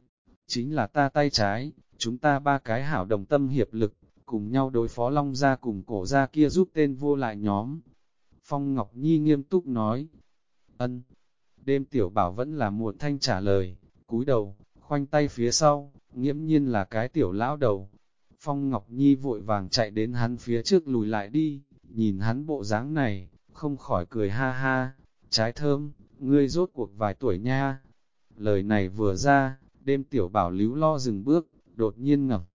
Chính là ta tay trái, chúng ta ba cái hảo đồng tâm hiệp lực, cùng nhau đối phó Long gia cùng cổ gia kia giúp tên vô lại nhóm. Phong Ngọc Nhi nghiêm túc nói. Ân. Đêm tiểu bảo vẫn là muộn thanh trả lời, cúi đầu, khoanh tay phía sau, nghiễm nhiên là cái tiểu lão đầu. Phong Ngọc Nhi vội vàng chạy đến hắn phía trước lùi lại đi, nhìn hắn bộ dáng này, không khỏi cười ha ha, trái thơm, ngươi rốt cuộc vài tuổi nha. Lời này vừa ra, đêm tiểu bảo líu lo dừng bước, đột nhiên ngẩng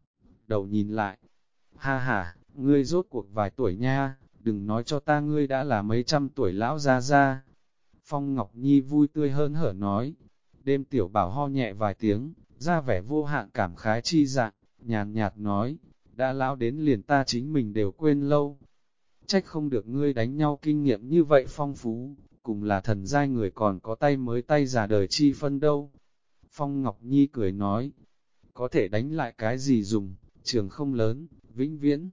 đầu nhìn lại. Ha ha, ngươi rốt cuộc vài tuổi nha, đừng nói cho ta ngươi đã là mấy trăm tuổi lão ra ra. Phong Ngọc Nhi vui tươi hơn hở nói. Đêm tiểu bảo ho nhẹ vài tiếng, ra vẻ vô hạn cảm khái chi dạng, nhàn nhạt nói, đã lão đến liền ta chính mình đều quên lâu. Trách không được ngươi đánh nhau kinh nghiệm như vậy phong phú, cùng là thần giai người còn có tay mới tay già đời chi phân đâu. Phong Ngọc Nhi cười nói, có thể đánh lại cái gì dùng, trường không lớn, vĩnh viễn.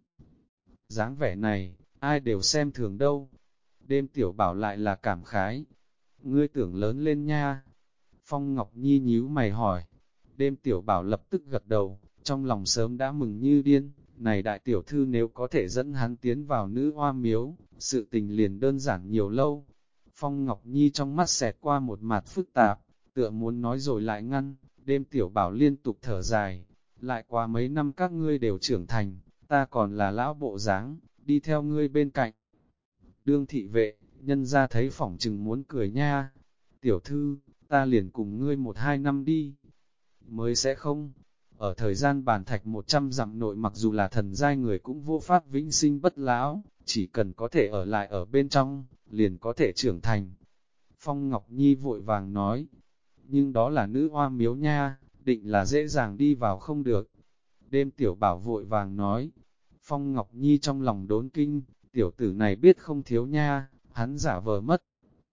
Dáng vẻ này, ai đều xem thường đâu. Đêm tiểu bảo lại là cảm khái. Ngươi tưởng lớn lên nha. Phong Ngọc Nhi nhíu mày hỏi. Đêm tiểu bảo lập tức gật đầu, trong lòng sớm đã mừng như điên. Này đại tiểu thư nếu có thể dẫn hắn tiến vào nữ hoa miếu, sự tình liền đơn giản nhiều lâu. Phong Ngọc Nhi trong mắt xẹt qua một mặt phức tạp, tựa muốn nói rồi lại ngăn. Đêm tiểu bảo liên tục thở dài. Lại qua mấy năm các ngươi đều trưởng thành, ta còn là lão bộ dáng, đi theo ngươi bên cạnh. Đương thị vệ, nhân ra thấy phỏng chừng muốn cười nha. Tiểu thư, ta liền cùng ngươi 1-2 năm đi. Mới sẽ không. Ở thời gian bàn thạch 100 dặm nội mặc dù là thần giai người cũng vô pháp vĩnh sinh bất lão, chỉ cần có thể ở lại ở bên trong, liền có thể trưởng thành. Phong Ngọc Nhi vội vàng nói, nhưng đó là nữ hoa miếu nha, định là dễ dàng đi vào không được. Đêm tiểu bảo vội vàng nói, Phong Ngọc Nhi trong lòng đốn kinh, tiểu tử này biết không thiếu nha, hắn giả vờ mất.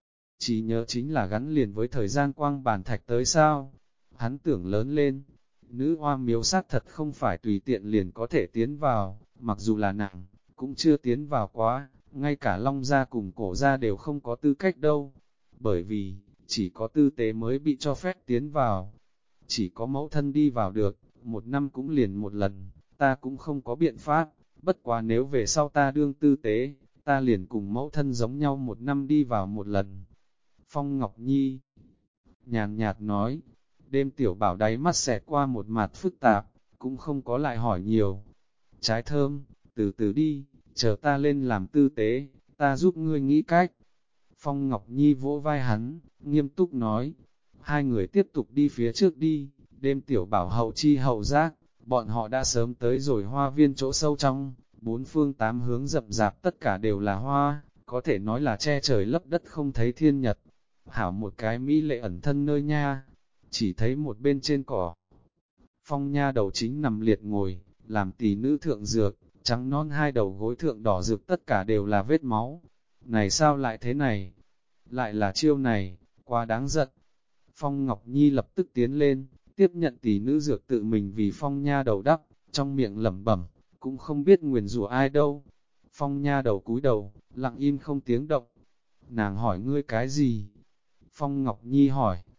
Chỉ nhớ chính là gắn liền với thời gian quang bàn thạch tới sao. Hắn tưởng lớn lên, nữ hoa miếu xác thật không phải tùy tiện liền có thể tiến vào, mặc dù là nặng, cũng chưa tiến vào quá, ngay cả Long gia cùng cổ gia đều không có tư cách đâu. Bởi vì, chỉ có tư tế mới bị cho phép tiến vào. Chỉ có mẫu thân đi vào được, 1 năm cũng liền một lần, ta cũng không có biện pháp, bất quá nếu về sau ta đương tư tế, ta liền cùng mẫu thân giống nhau 1 năm đi vào một lần. Phong Ngọc Nhi nhàn nhạt nói, đêm tiểu bảo đáy mắt xẹt qua một mặt phức tạp, cũng không có lại hỏi nhiều. Trái thơm, từ từ đi, chờ ta lên làm tư tế, ta giúp ngươi nghĩ cách. Phong Ngọc Nhi vỗ vai hắn, nghiêm túc nói. Hai người tiếp tục đi phía trước đi, đêm tiểu bảo hậu chi hậu giác, bọn họ đã sớm tới rồi hoa viên chỗ sâu trong, bốn phương tám hướng rậm rạp tất cả đều là hoa, có thể nói là che trời lấp đất không thấy thiên nhật. Hảo một cái mỹ lệ ẩn thân nơi nha, chỉ thấy một bên trên cỏ. Phong nha đầu chính nằm liệt ngồi, làm tỷ nữ thượng dược, trắng non hai đầu gối thượng đỏ dược tất cả đều là vết máu. Này sao lại thế này? Lại là chiêu này, quá đáng giận. Phong Ngọc Nhi lập tức tiến lên, tiếp nhận tỷ nữ dược tự mình vì Phong nha đầu đắp, trong miệng lẩm bẩm, cũng không biết nguyền rủa ai đâu. Phong nha đầu cúi đầu, lặng im không tiếng động. Nàng hỏi ngươi cái gì? Phong Ngọc Nhi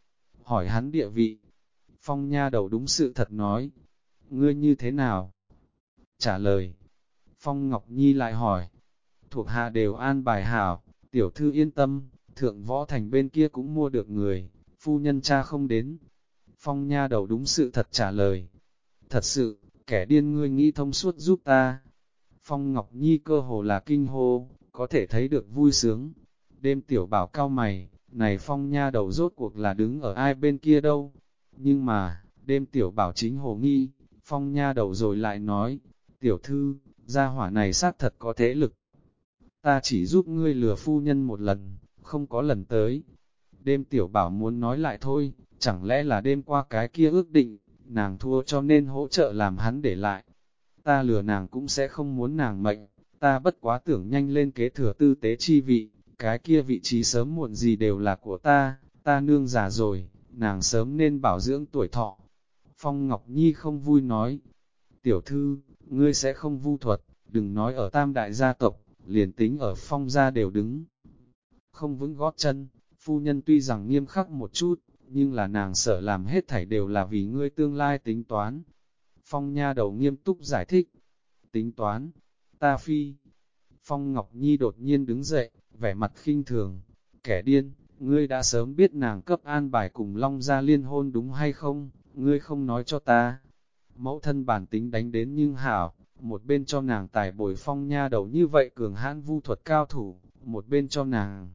hỏi hắn địa vị. Phong nha đầu đúng sự thật nói, ngươi như thế nào? Trả lời. Phong Ngọc Nhi lại hỏi, thuộc hạ đều an bài hảo, tiểu thư yên tâm, thượng võ thành bên kia cũng mua được người, phu nhân cha không đến. Phong nha đầu đúng sự thật trả lời, thật sự, kẻ điên ngươi nghĩ thông suốt giúp ta. Phong Ngọc Nhi cơ hồ là kinh hô, có thể thấy được vui sướng. Đêm tiểu bảo cao mày, này Phong nha đầu rốt cuộc là đứng ở ai bên kia đâu. Nhưng mà, đêm tiểu bảo chính hồ nghi, Phong nha đầu rồi lại nói, tiểu thư, gia hỏa này xác thật có thế lực. Ta chỉ giúp ngươi lừa phu nhân một lần, không có lần tới. Đêm tiểu bảo muốn nói lại thôi, chẳng lẽ là đêm qua cái kia ước định, nàng thua cho nên hỗ trợ làm hắn để lại. Ta lừa nàng cũng sẽ không muốn nàng mệnh, ta bất quá tưởng nhanh lên kế thừa tư tế chi vị, cái kia vị trí sớm muộn gì đều là của ta nương già rồi, nàng sớm nên bảo dưỡng tuổi thọ. Phong Ngọc Nhi không vui nói, tiểu thư, ngươi sẽ không vu thuật, đừng nói ở tam đại gia tộc, liền tính ở Phong gia đều đứng. Không vững gót chân, phu nhân tuy rằng nghiêm khắc một chút, nhưng là nàng sợ làm hết thảy đều là vì ngươi tương lai tính toán. Phong nha đầu nghiêm túc giải thích, tính toán, ta phi. Phong Ngọc Nhi đột nhiên đứng dậy, vẻ mặt khinh thường, kẻ điên, ngươi đã sớm biết nàng cấp an bài cùng Long gia liên hôn đúng hay không, ngươi không nói cho ta. Mẫu thân bản tính đánh đến nhưng hảo, một bên cho nàng tài bồi Phong nha đầu như vậy cường hãn vu thuật cao thủ, một bên cho nàng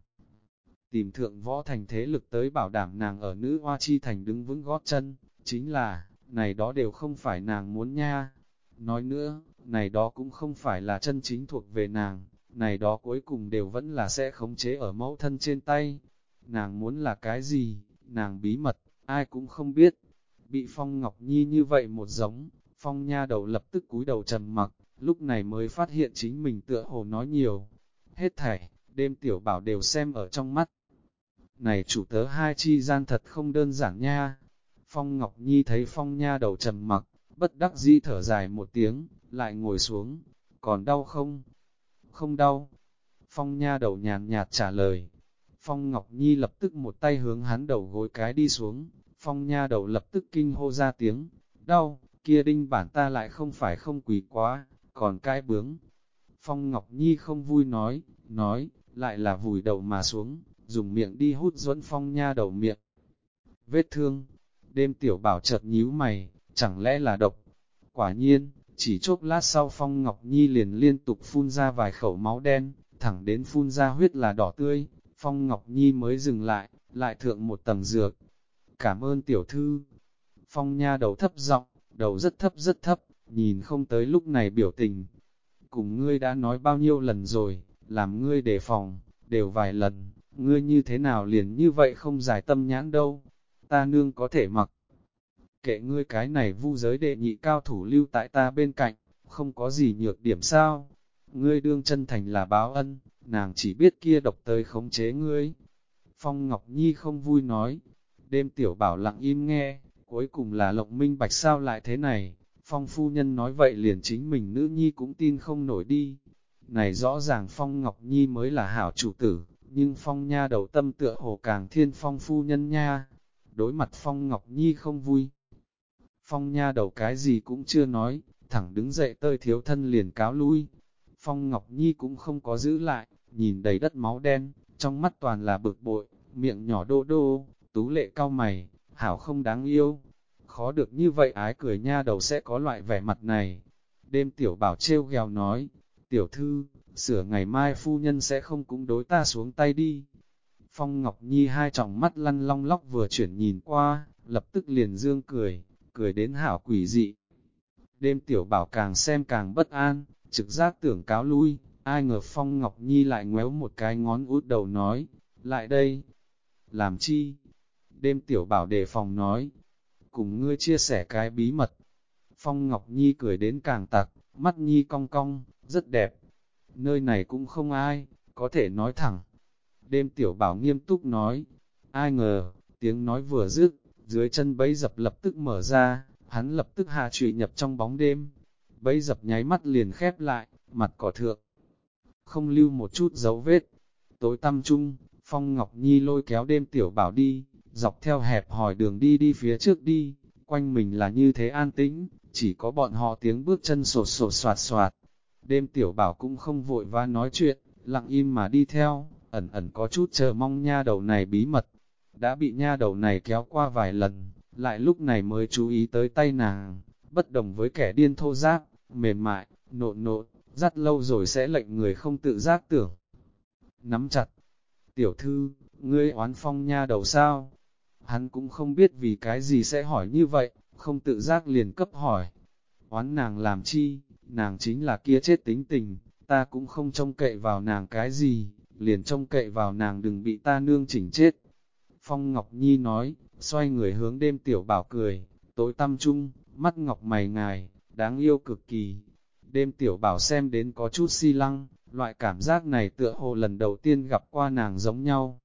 tìm thượng võ thành thế lực tới bảo đảm nàng ở nữ hoa chi thành đứng vững gót chân, chính là, này đó đều không phải nàng muốn nha. Nói nữa, này đó cũng không phải là chân chính thuộc về nàng, này đó cuối cùng đều vẫn là sẽ khống chế ở mẫu thân trên tay. Nàng muốn là cái gì, nàng bí mật, ai cũng không biết. Bị Phong Ngọc Nhi như vậy một giống, Phong nha đầu lập tức cúi đầu trầm mặc, lúc này mới phát hiện chính mình tựa hồ nói nhiều. Hết thảy, đêm tiểu bảo đều xem ở trong mắt. Này chủ tớ hai chi gian thật không đơn giản nha. Phong Ngọc Nhi thấy Phong nha đầu trầm mặc, bất đắc dĩ thở dài một tiếng, lại ngồi xuống. Còn đau không? Không đau. Phong nha đầu nhàn nhạt trả lời. Phong Ngọc Nhi lập tức một tay hướng hắn đầu gối cái đi xuống. Phong nha đầu lập tức kinh hô ra tiếng. Đau, kia đinh bản ta lại không phải không quỳ quá, còn cái bướng. Phong Ngọc Nhi không vui nói, lại là vùi đầu mà xuống, dùng miệng đi hút Duẫn Phong nha đầu miệng. Vết thương, đêm tiểu bảo chợt nhíu mày, chẳng lẽ là độc? Quả nhiên, chỉ chốc lát sau Phong Ngọc Nhi liền liên tục phun ra vài khẩu máu đen, thẳng đến phun ra huyết là đỏ tươi, Phong Ngọc Nhi mới dừng lại thượng một tầng dược. Cảm ơn tiểu thư. Phong nha đầu thấp giọng, đầu rất thấp, nhìn không tới lúc này biểu tình. Cùng ngươi đã nói bao nhiêu lần rồi, làm ngươi đề phòng, đều vài lần, ngươi như thế nào liền như vậy không giải tâm nhãn đâu. Ta nương có thể mặc kệ ngươi cái này vu giới đệ nhị cao thủ lưu tại ta bên cạnh, không có gì nhược điểm sao. Ngươi đương chân thành là báo ân, nàng chỉ biết kia độc tới khống chế ngươi. Phong Ngọc Nhi không vui nói, đêm tiểu bảo lặng im nghe, cuối cùng là Lộng minh bạch sao lại thế này. Phong phu nhân nói vậy liền chính mình nữ nhi cũng tin không nổi đi. Này rõ ràng Phong Ngọc Nhi mới là hảo chủ tử, nhưng Phong nha đầu tâm tựa hồ càng thiên Phong phu nhân nha. Đối mặt Phong Ngọc Nhi không vui. Phong nha đầu cái gì cũng chưa nói, thẳng đứng dậy tơi thiếu thân liền cáo lui. Phong Ngọc Nhi cũng không có giữ lại, nhìn đầy đất máu đen, trong mắt toàn là bực bội, miệng nhỏ đô đô, tú lệ cao mày, hảo không đáng yêu. khó được như vậy ái cười nha đầu sẽ có loại vẻ mặt này. Đêm tiểu bảo trêu ghẹo nói, tiểu thư, sửa ngày mai phu nhân sẽ không cũng đối ta xuống tay đi. Phong Ngọc Nhi hai tròng mắt lăn long lóc vừa chuyển nhìn qua, lập tức liền dương cười, cười đến hảo quỷ dị. Đêm tiểu bảo càng xem càng bất an, trực giác tưởng cáo lui, ai ngờ Phong Ngọc Nhi lại ngoéo một cái ngón út đầu nói, lại đây. Làm chi? Đêm tiểu bảo đề phòng nói, cùng ngươi chia sẻ cái bí mật. Phong Ngọc Nhi cười đến càng tặc, mắt Nhi cong cong, rất đẹp. Nơi này cũng không ai, có thể nói thẳng. Đêm tiểu bảo nghiêm túc nói, ai ngờ, tiếng nói vừa dứt, dưới chân bẫy dập lập tức mở ra, hắn lập tức hạ trụy nhập trong bóng đêm. Bẫy dập nháy mắt liền khép lại, mặt cỏ thượng. Không lưu một chút dấu vết. Tối tăm chung, Phong Ngọc Nhi lôi kéo đêm tiểu bảo đi, dọc theo hẹp hỏi đường đi phía trước đi, quanh mình là như thế an tĩnh, chỉ có bọn họ tiếng bước chân sột sột soạt soạt. Đêm tiểu bảo cũng không vội vã nói chuyện, lặng im mà đi theo, ẩn ẩn có chút chờ mong nha đầu này bí mật. Đã bị nha đầu này kéo qua vài lần, lại lúc này mới chú ý tới tay nàng, bất đồng với kẻ điên thô giáp, mềm mại, nộn nộn, dắt lâu rồi sẽ lệnh người không tự giác tưởng. Nắm chặt, tiểu thư, ngươi oán Phong nha đầu sao? Hắn cũng không biết vì cái gì sẽ hỏi như vậy, không tự giác liền cấp hỏi. Oán nàng làm chi, nàng chính là kia chết tính tình, ta cũng không trông cậy vào nàng cái gì, liền trông cậy vào nàng đừng bị ta nương chỉnh chết. Phong Ngọc Nhi nói, xoay người hướng đêm tiểu bảo cười, tối tăm chung, mắt ngọc mày ngài, đáng yêu cực kỳ. Đêm tiểu bảo xem đến có chút si lăng, loại cảm giác này tựa hồ lần đầu tiên gặp qua nàng giống nhau.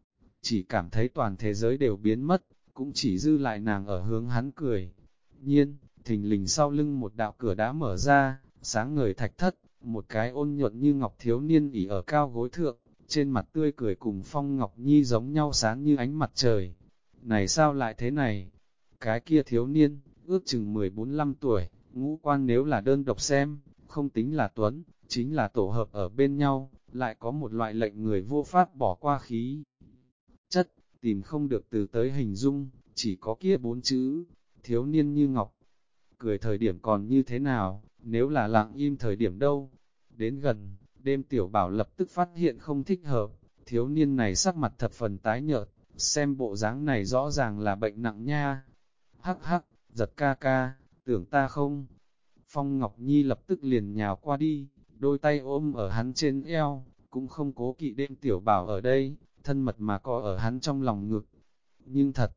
Chỉ cảm thấy toàn thế giới đều biến mất, cũng chỉ dư lại nàng ở hướng hắn cười. Nhiên, thình lình sau lưng một đạo cửa đã mở ra, sáng ngời thạch thất, một cái ôn nhuận như ngọc thiếu niên ỉ ở cao gối thượng, trên mặt tươi cười cùng Phong Ngọc Nhi giống nhau sáng như ánh mặt trời. Này sao lại thế này? Cái kia thiếu niên, ước chừng 14-15 tuổi, ngũ quan nếu là đơn độc xem, không tính là tuấn, chính là tổ hợp ở bên nhau, lại có một loại lệnh người vô pháp bỏ qua khí. Chất, tìm không được từ tới hình dung, chỉ có kia 4 chữ, thiếu niên như ngọc. Cười thời điểm còn như thế nào, nếu là lặng im thời điểm đâu? Đến gần, đêm tiểu bảo lập tức phát hiện không thích hợp, thiếu niên này sắc mặt thập phần tái nhợt, xem bộ dáng này rõ ràng là bệnh nặng nha. Hắc hắc, giật ca ca, tưởng ta không? Phong Ngọc Nhi lập tức liền nhào qua đi, đôi tay ôm ở hắn trên eo, cũng không cố kỵ đêm tiểu bảo ở đây, thân mật mà co ở hắn trong lòng ngực. Nhưng thật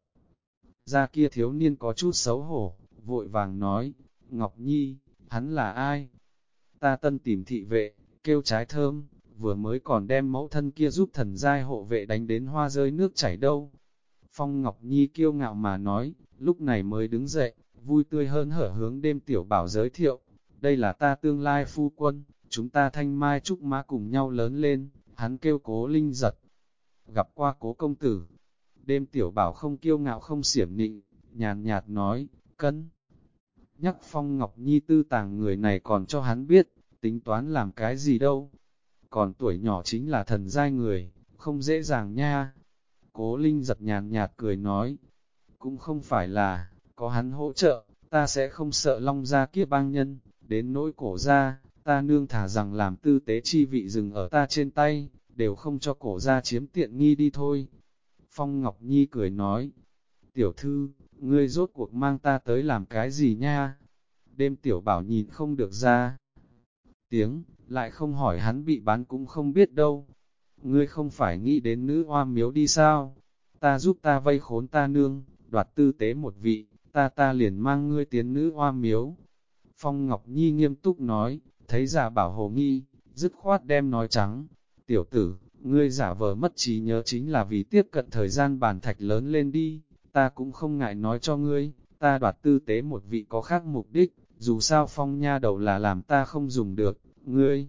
ra kia thiếu niên có chút xấu hổ, vội vàng nói, Ngọc Nhi, hắn là ai? Ta tân tìm thị vệ, kêu trái thơm, vừa mới còn đem mẫu thân kia giúp thần giai hộ vệ đánh đến hoa rơi nước chảy đâu. Phong Ngọc Nhi kiêu ngạo mà nói, lúc này mới đứng dậy, vui tươi hơn hở hướng đêm tiểu bảo giới thiệu, đây là ta tương lai phu quân, chúng ta thanh mai trúc mã cùng nhau lớn lên, hắn kêu Cố Linh Giật. Gặp qua Cố công tử, đêm tiểu bảo không kiêu ngạo không xiểm nịnh, nhàn nhạt nói, cân. Nhắc Phong Ngọc Nhi tư tàng người này còn cho hắn biết, tính toán làm cái gì đâu. Còn tuổi nhỏ chính là thần giai người, không dễ dàng nha. Cố Linh Giật nhàn nhạt cười nói, cũng không phải là, có hắn hỗ trợ, ta sẽ không sợ Long gia kia bang nhân, đến nỗi cổ gia, ta nương thả rằng làm tư tế chi vị dừng ở ta trên tay, đều không cho cổ gia chiếm tiện nghi đi thôi. Phong Ngọc Nhi cười nói, tiểu thư, ngươi rốt cuộc mang ta tới làm cái gì nha? Đêm tiểu bảo nhìn không được ra tiếng, lại không hỏi hắn bị bán cũng không biết đâu. Ngươi không phải nghĩ đến nữ oa miếu đi sao? Ta giúp ta vây khốn ta nương, đoạt tư tế một vị, ta liền mang ngươi tiến nữ oa miếu. Phong Ngọc Nhi nghiêm túc nói, thấy giả bảo hồ nghi, dứt khoát đem nói trắng. Tiểu tử, ngươi giả vờ mất trí nhớ chính là vì tiếp cận thời gian bàn thạch lớn lên đi, ta cũng không ngại nói cho ngươi, ta đoạt tư tế một vị có khác mục đích, dù sao Phong nha đầu là làm ta không dùng được, ngươi.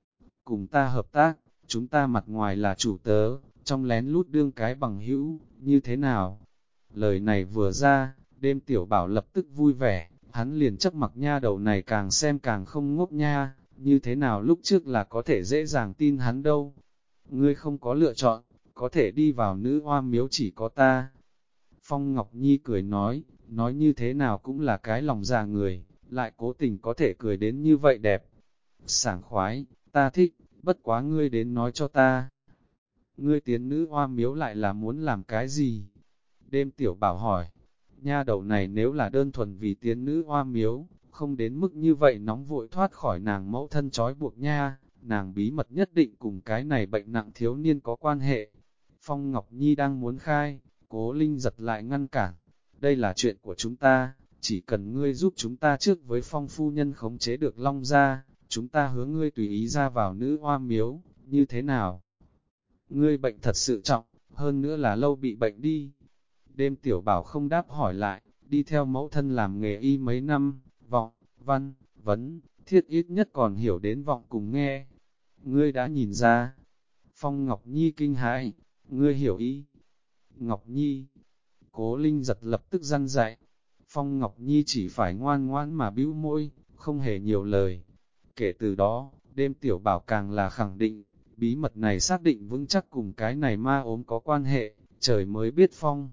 Cùng ta hợp tác, chúng ta mặt ngoài là chủ tớ, trong lén lút đương cái bằng hữu, như thế nào? Lời này vừa ra, đêm tiểu bảo lập tức vui vẻ, hắn liền chấp mặc nha đầu này càng xem càng không ngốc nha, như thế nào lúc trước là có thể dễ dàng tin hắn đâu. Ngươi không có lựa chọn, có thể đi vào nữ oa miếu chỉ có ta. Phong Ngọc Nhi cười nói, nói như thế nào cũng là cái lòng già người, lại cố tình có thể cười đến như vậy đẹp. Sảng khoái, ta thích, bất quá ngươi đến nói cho ta. Ngươi tiến nữ hoa miếu lại là muốn làm cái gì? Đêm tiểu bảo hỏi, nha đầu này nếu là đơn thuần vì tiến nữ hoa miếu, không đến mức như vậy nóng vội thoát khỏi nàng mẫu thân trói buộc nha, nàng bí mật nhất định cùng cái này bệnh nặng thiếu niên có quan hệ. Phong Ngọc Nhi đang muốn khai, Cố Linh giật lại ngăn cản, đây là chuyện của chúng ta, chỉ cần ngươi giúp chúng ta trước với Phong phu nhân khống chế được Long gia, chúng ta hứa ngươi tùy ý ra vào nữ hoa miếu, như thế nào? Ngươi bệnh thật sự trọng, hơn nữa là lâu bị bệnh đi. Đêm tiểu bảo không đáp hỏi lại, đi theo mẫu thân làm nghề y mấy năm, vọng, văn, vấn, thiết ít nhất còn hiểu đến vọng cùng nghe. Ngươi đã nhìn ra. Phong Ngọc Nhi kinh hãi, ngươi hiểu ý. Ngọc Nhi, Cố Linh giật lập tức răn dạy. Phong Ngọc Nhi chỉ phải ngoan ngoãn mà bĩu môi, không hề nhiều lời. Kể từ đó, đêm tiểu bảo càng là khẳng định, bí mật này xác định vững chắc cùng cái này ma ốm có quan hệ, trời mới biết Phong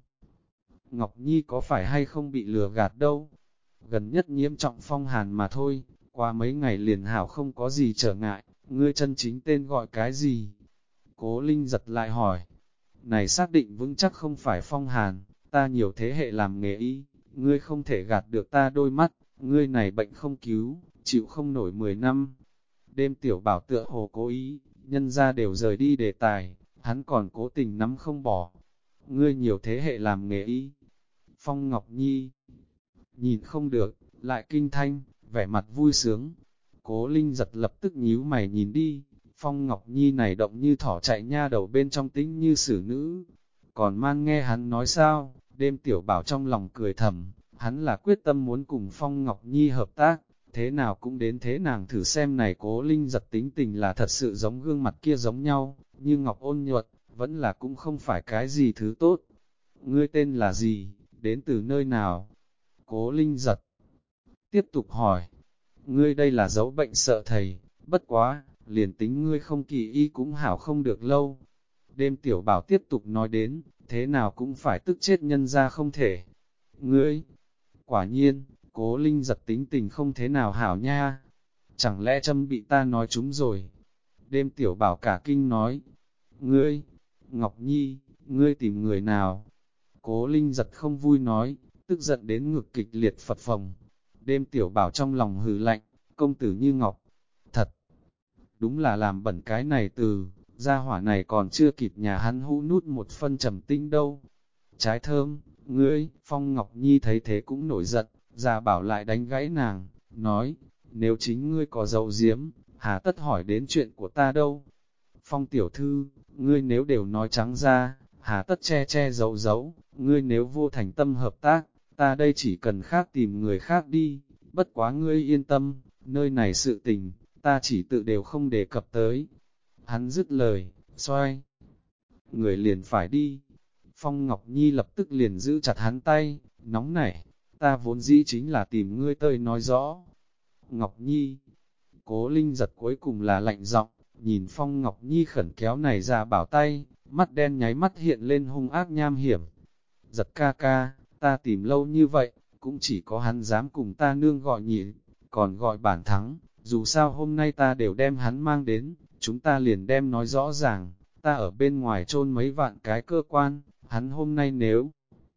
Ngọc Nhi có phải hay không bị lừa gạt đâu. Gần nhất nhiễm trọng phong hàn mà thôi, qua mấy ngày liền hảo không có gì trở ngại, ngươi chân chính tên gọi cái gì? Cố Linh giật lại hỏi, này xác định vững chắc không phải phong hàn, ta nhiều thế hệ làm nghề y, ngươi không thể gạt được ta đôi mắt, ngươi này bệnh không cứu, chịu không nổi 10 năm. Đêm tiểu bảo tựa hồ cố ý, nhân ra đều rời đi đề tài, hắn còn cố tình nắm không bỏ. Ngươi nhiều thế hệ làm nghề y. Phong Ngọc Nhi nhìn không được, lại kinh thanh, vẻ mặt vui sướng. Cố Linh giật lập tức nhíu mày nhìn đi, Phong Ngọc Nhi này động như thỏ chạy nha đầu bên trong tĩnh như xử nữ. Còn man nghe hắn nói sao, đêm tiểu bảo trong lòng cười thầm, hắn là quyết tâm muốn cùng Phong Ngọc Nhi hợp tác, thế nào cũng đến thế nàng thử xem này. Cố Linh giật tính tình là thật sự giống gương mặt kia giống nhau, như ngọc ôn nhuận, vẫn là cũng không phải cái gì thứ tốt. Ngươi tên là gì, đến từ nơi nào? Cố Linh giật tiếp tục hỏi, ngươi đây là dấu bệnh sợ thầy, bất quá, liền tính ngươi không kỳ y cũng hảo không được lâu. Đêm tiểu bảo tiếp tục nói đến, thế nào cũng phải tức chết nhân ra không thể. Ngươi, quả nhiên, Cố Linh giật tính tình không thế nào hảo nha. Chẳng lẽ châm bị ta nói trúng rồi? Đêm tiểu bảo cả kinh nói, ngươi, Ngọc Nhi, ngươi tìm người nào? Cố Linh giật không vui nói, tức giận đến ngực kịch liệt phập phồng. Đêm tiểu bảo trong lòng hừ lạnh, công tử như ngọc, thật, đúng là làm bẩn cái này từ, gia hỏa này còn chưa kịp nhà hắn hũ nút một phân trầm tinh đâu. Trái thơm, ngươi, Phong Ngọc Nhi thấy thế cũng nổi giận, gia bảo lại đánh gãy nàng, nói, nếu chính ngươi có dấu diếm, hà tất hỏi đến chuyện của ta đâu. Phong tiểu thư, ngươi nếu đều nói trắng ra, hà tất che che giấu giấu, ngươi nếu vô thành tâm hợp tác, ta đây chỉ cần khác tìm người khác đi, bất quá ngươi yên tâm, nơi này sự tình, ta chỉ tự đều không đề cập tới. Hắn dứt lời, xoay, người liền phải đi. Phong Ngọc Nhi lập tức liền giữ chặt hắn tay, nóng nảy, ta vốn dĩ chính là tìm ngươi tơi nói rõ. Ngọc Nhi, Cố Linh giật cuối cùng là lạnh giọng, nhìn Phong Ngọc Nhi khẩn kéo này ra bảo tay, mắt đen nháy mắt hiện lên hung ác nham hiểm. Giật ca ca, ta tìm lâu như vậy, cũng chỉ có hắn dám cùng ta nương gọi nhị, còn gọi bản thắng, dù sao hôm nay ta đều đem hắn mang đến, chúng ta liền đem nói rõ ràng, ta ở bên ngoài chôn mấy vạn cái cơ quan, hắn hôm nay nếu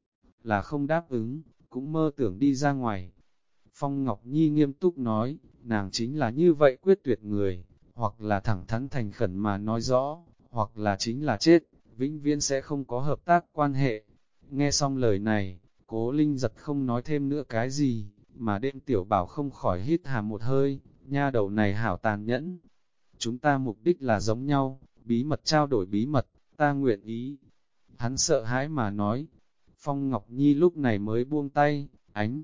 là không đáp ứng, cũng mơ tưởng đi ra ngoài. Phong Ngọc Nhi nghiêm túc nói, nàng chính là như vậy quyết tuyệt người, hoặc là thẳng thắn thành khẩn mà nói rõ, hoặc là chính là chết, vĩnh viễn sẽ không có hợp tác quan hệ. Nghe xong lời này, Cố Linh giật không nói thêm nữa cái gì, mà đêm tiểu bảo không khỏi hít hà một hơi, nha đầu này hảo tàn nhẫn. Chúng ta mục đích là giống nhau, bí mật trao đổi bí mật, ta nguyện ý. Hắn sợ hãi mà nói. Phong Ngọc Nhi lúc này mới buông tay, ánh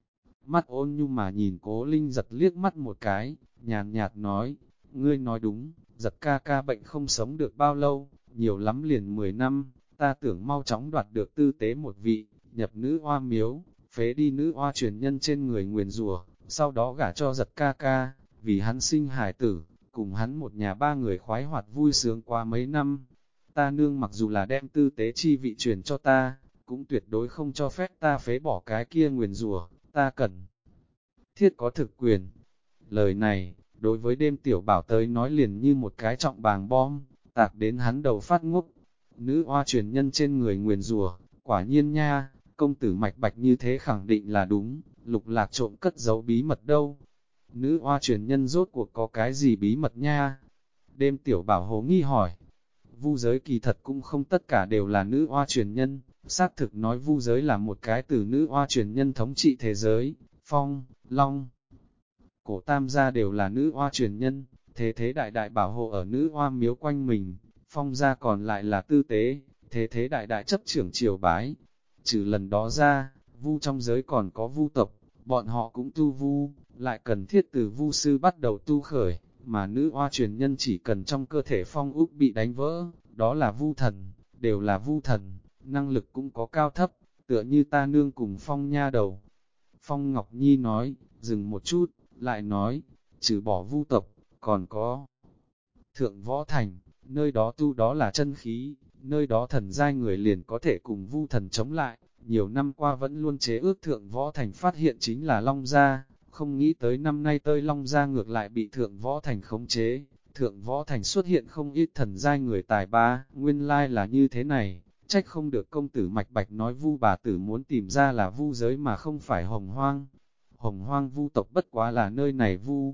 mắt ôn nhu mà nhìn Cố Linh giật liếc mắt một cái, nhàn nhạt nói, ngươi nói đúng, giật ca ca bệnh không sống được bao lâu, nhiều lắm liền 10 năm, ta tưởng mau chóng đoạt được tư tế một vị, nhập nữ oa miếu, phế đi nữ oa truyền nhân trên người nguyền rủa, sau đó gả cho giật ca ca, vì hắn sinh hài tử, cùng hắn một nhà ba người khoái hoạt vui sướng qua mấy năm. Ta nương mặc dù là đem tư tế chi vị truyền cho ta, cũng tuyệt đối không cho phép ta phế bỏ cái kia nguyền rủa, ta cần thiết có thực quyền. Lời này, đối với đêm tiểu bảo tới nói liền như một cái trọng bàng bom, tạc đến hắn đầu phát ngốc. Nữ oa truyền nhân trên người nguyền rủa, quả nhiên nha, công tử mạch bạch như thế khẳng định là đúng, Lục Lạc trộm cất giấu bí mật đâu. Nữ oa truyền nhân rốt cuộc có cái gì bí mật nha? Đêm tiểu bảo hồ nghi hỏi. Vu giới kỳ thật cũng không tất cả đều là nữ oa truyền nhân, xác thực nói vu giới là một cái từ nữ oa truyền nhân thống trị thế giới, phong, long. Cổ tam gia đều là nữ oa truyền nhân, thế thế đại đại bảo hộ ở nữ oa miếu quanh mình, phong gia còn lại là tư tế, thế thế đại đại chấp trưởng triều bái. Trừ lần đó ra, vu trong giới còn có vu tộc, bọn họ cũng tu vu, lại cần thiết từ vu sư bắt đầu tu khởi, mà nữ oa truyền nhân chỉ cần trong cơ thể phong úc bị đánh vỡ, đó là vu thần, đều là vu thần, năng lực cũng có cao thấp, tựa như ta nương cùng phong nha đầu. Phong Ngọc Nhi nói, dừng một chút, lại nói, trừ bỏ vu tộc, còn có Thượng Võ Thành, nơi đó tu đó là chân khí, nơi đó thần giai người liền có thể cùng vu thần chống lại, nhiều năm qua vẫn luôn chế ước Thượng Võ Thành phát hiện chính là Long Gia, không nghĩ tới năm nay tơi Long Gia ngược lại bị Thượng Võ Thành khống chế, Thượng Võ Thành xuất hiện không ít thần giai người tài ba, nguyên lai là như thế này, trách không được công tử mạch bạch nói vu bà tử muốn tìm ra là vu giới mà không phải hồng hoang. Hồng hoang vu tộc bất quá là nơi này vu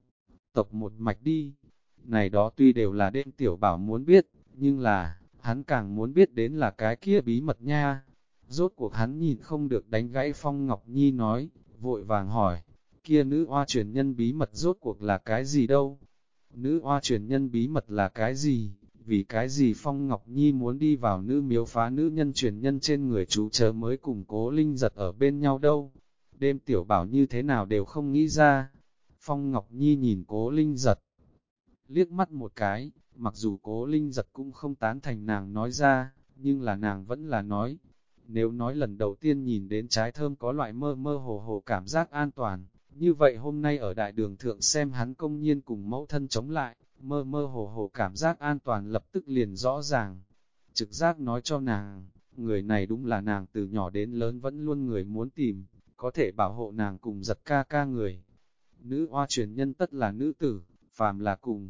tộc một mạch đi. Này đó tuy đều là đêm tiểu bảo muốn biết, nhưng là, hắn càng muốn biết đến là cái kia bí mật nha. Rốt cuộc hắn nhìn không được đánh gãy Phong Ngọc Nhi nói, vội vàng hỏi, kia nữ oa truyền nhân bí mật rốt cuộc là cái gì đâu? Nữ oa truyền nhân bí mật là cái gì? Vì cái gì Phong Ngọc Nhi muốn đi vào nữ miếu phá nữ nhân truyền nhân trên người chú chớ mới cùng Cố Linh Giật ở bên nhau đâu? Đêm tiểu bảo như thế nào đều không nghĩ ra. Phong Ngọc Nhi nhìn Cố Linh Giật, liếc mắt một cái, mặc dù Cố Linh Giật cũng không tán thành nàng nói ra, nhưng là nàng vẫn là nói. Nếu nói lần đầu tiên nhìn đến trái thơm có loại mơ mơ hồ hồ cảm giác an toàn, như vậy hôm nay ở đại đường thượng xem hắn công nhiên cùng mẫu thân chống lại, mơ mơ hồ hồ cảm giác an toàn lập tức liền rõ ràng. Trực giác nói cho nàng, người này đúng là nàng từ nhỏ đến lớn vẫn luôn người muốn tìm, có thể bảo hộ nàng cùng Giật ca ca người. Nữ oa truyền nhân tất là nữ tử, phàm là cùng.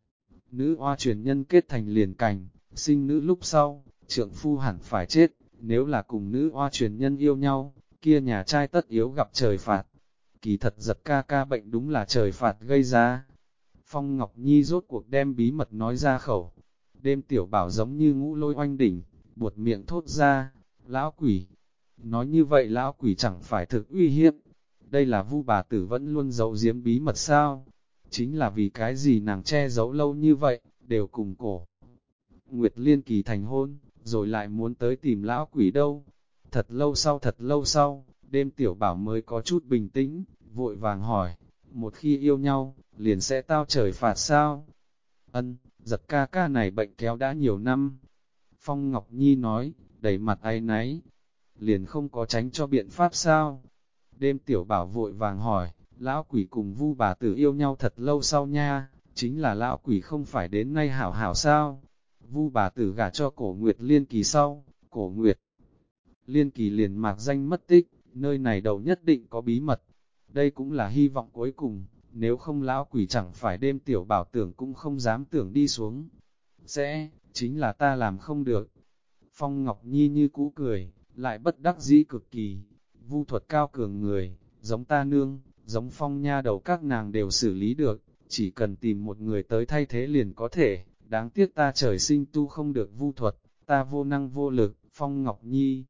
Nữ oa truyền nhân kết thành liền cành, sinh nữ lúc sau, trượng phu hẳn phải chết, nếu là cùng nữ oa truyền nhân yêu nhau, kia nhà trai tất yếu gặp trời phạt. Kỳ thật Giật ca ca bệnh đúng là trời phạt gây ra. Phong Ngọc Nhi rốt cuộc đem bí mật nói ra khẩu. Đêm tiểu bảo giống như ngũ lôi oanh đỉnh, buột miệng thốt ra, lão quỷ. Nói như vậy lão quỷ chẳng phải thực uy hiếp. Đây là vu bà tử vẫn luôn giấu giếm bí mật sao? Chính là vì cái gì nàng che giấu lâu như vậy, đều cùng cổ. Nguyệt Liên Kỳ thành hôn, rồi lại muốn tới tìm lão quỷ đâu. Thật lâu sau, đêm tiểu bảo mới có chút bình tĩnh, vội vàng hỏi, một khi yêu nhau, liền sẽ tao trời phạt sao? Ân, Giật ca ca này bệnh kéo đã nhiều năm. Phong Ngọc Nhi nói, đầy mặt áy náy, liền không có tránh cho biện pháp sao? Đêm tiểu bảo vội vàng hỏi, lão quỷ cùng vu bà tử yêu nhau thật lâu sau nha, chính là lão quỷ không phải đến nay hảo hảo sao? Vu bà tử gả cho Cổ Nguyệt Liên Kỳ sau, Cổ Nguyệt Liên Kỳ liền mạc danh mất tích, nơi này đầu nhất định có bí mật. Đây cũng là hy vọng cuối cùng, nếu không lão quỷ chẳng phải đêm tiểu bảo tưởng cũng không dám tưởng đi xuống. Chính là ta làm không được. Phong Ngọc Nhi như cũ cười, lại bất đắc dĩ cực kỳ. Vu thuật cao cường người, giống ta nương, giống Phong nha đầu các nàng đều xử lý được, chỉ cần tìm một người tới thay thế liền có thể. Đáng tiếc ta trời sinh tu không được vu thuật, ta vô năng vô lực. Phong Ngọc Nhi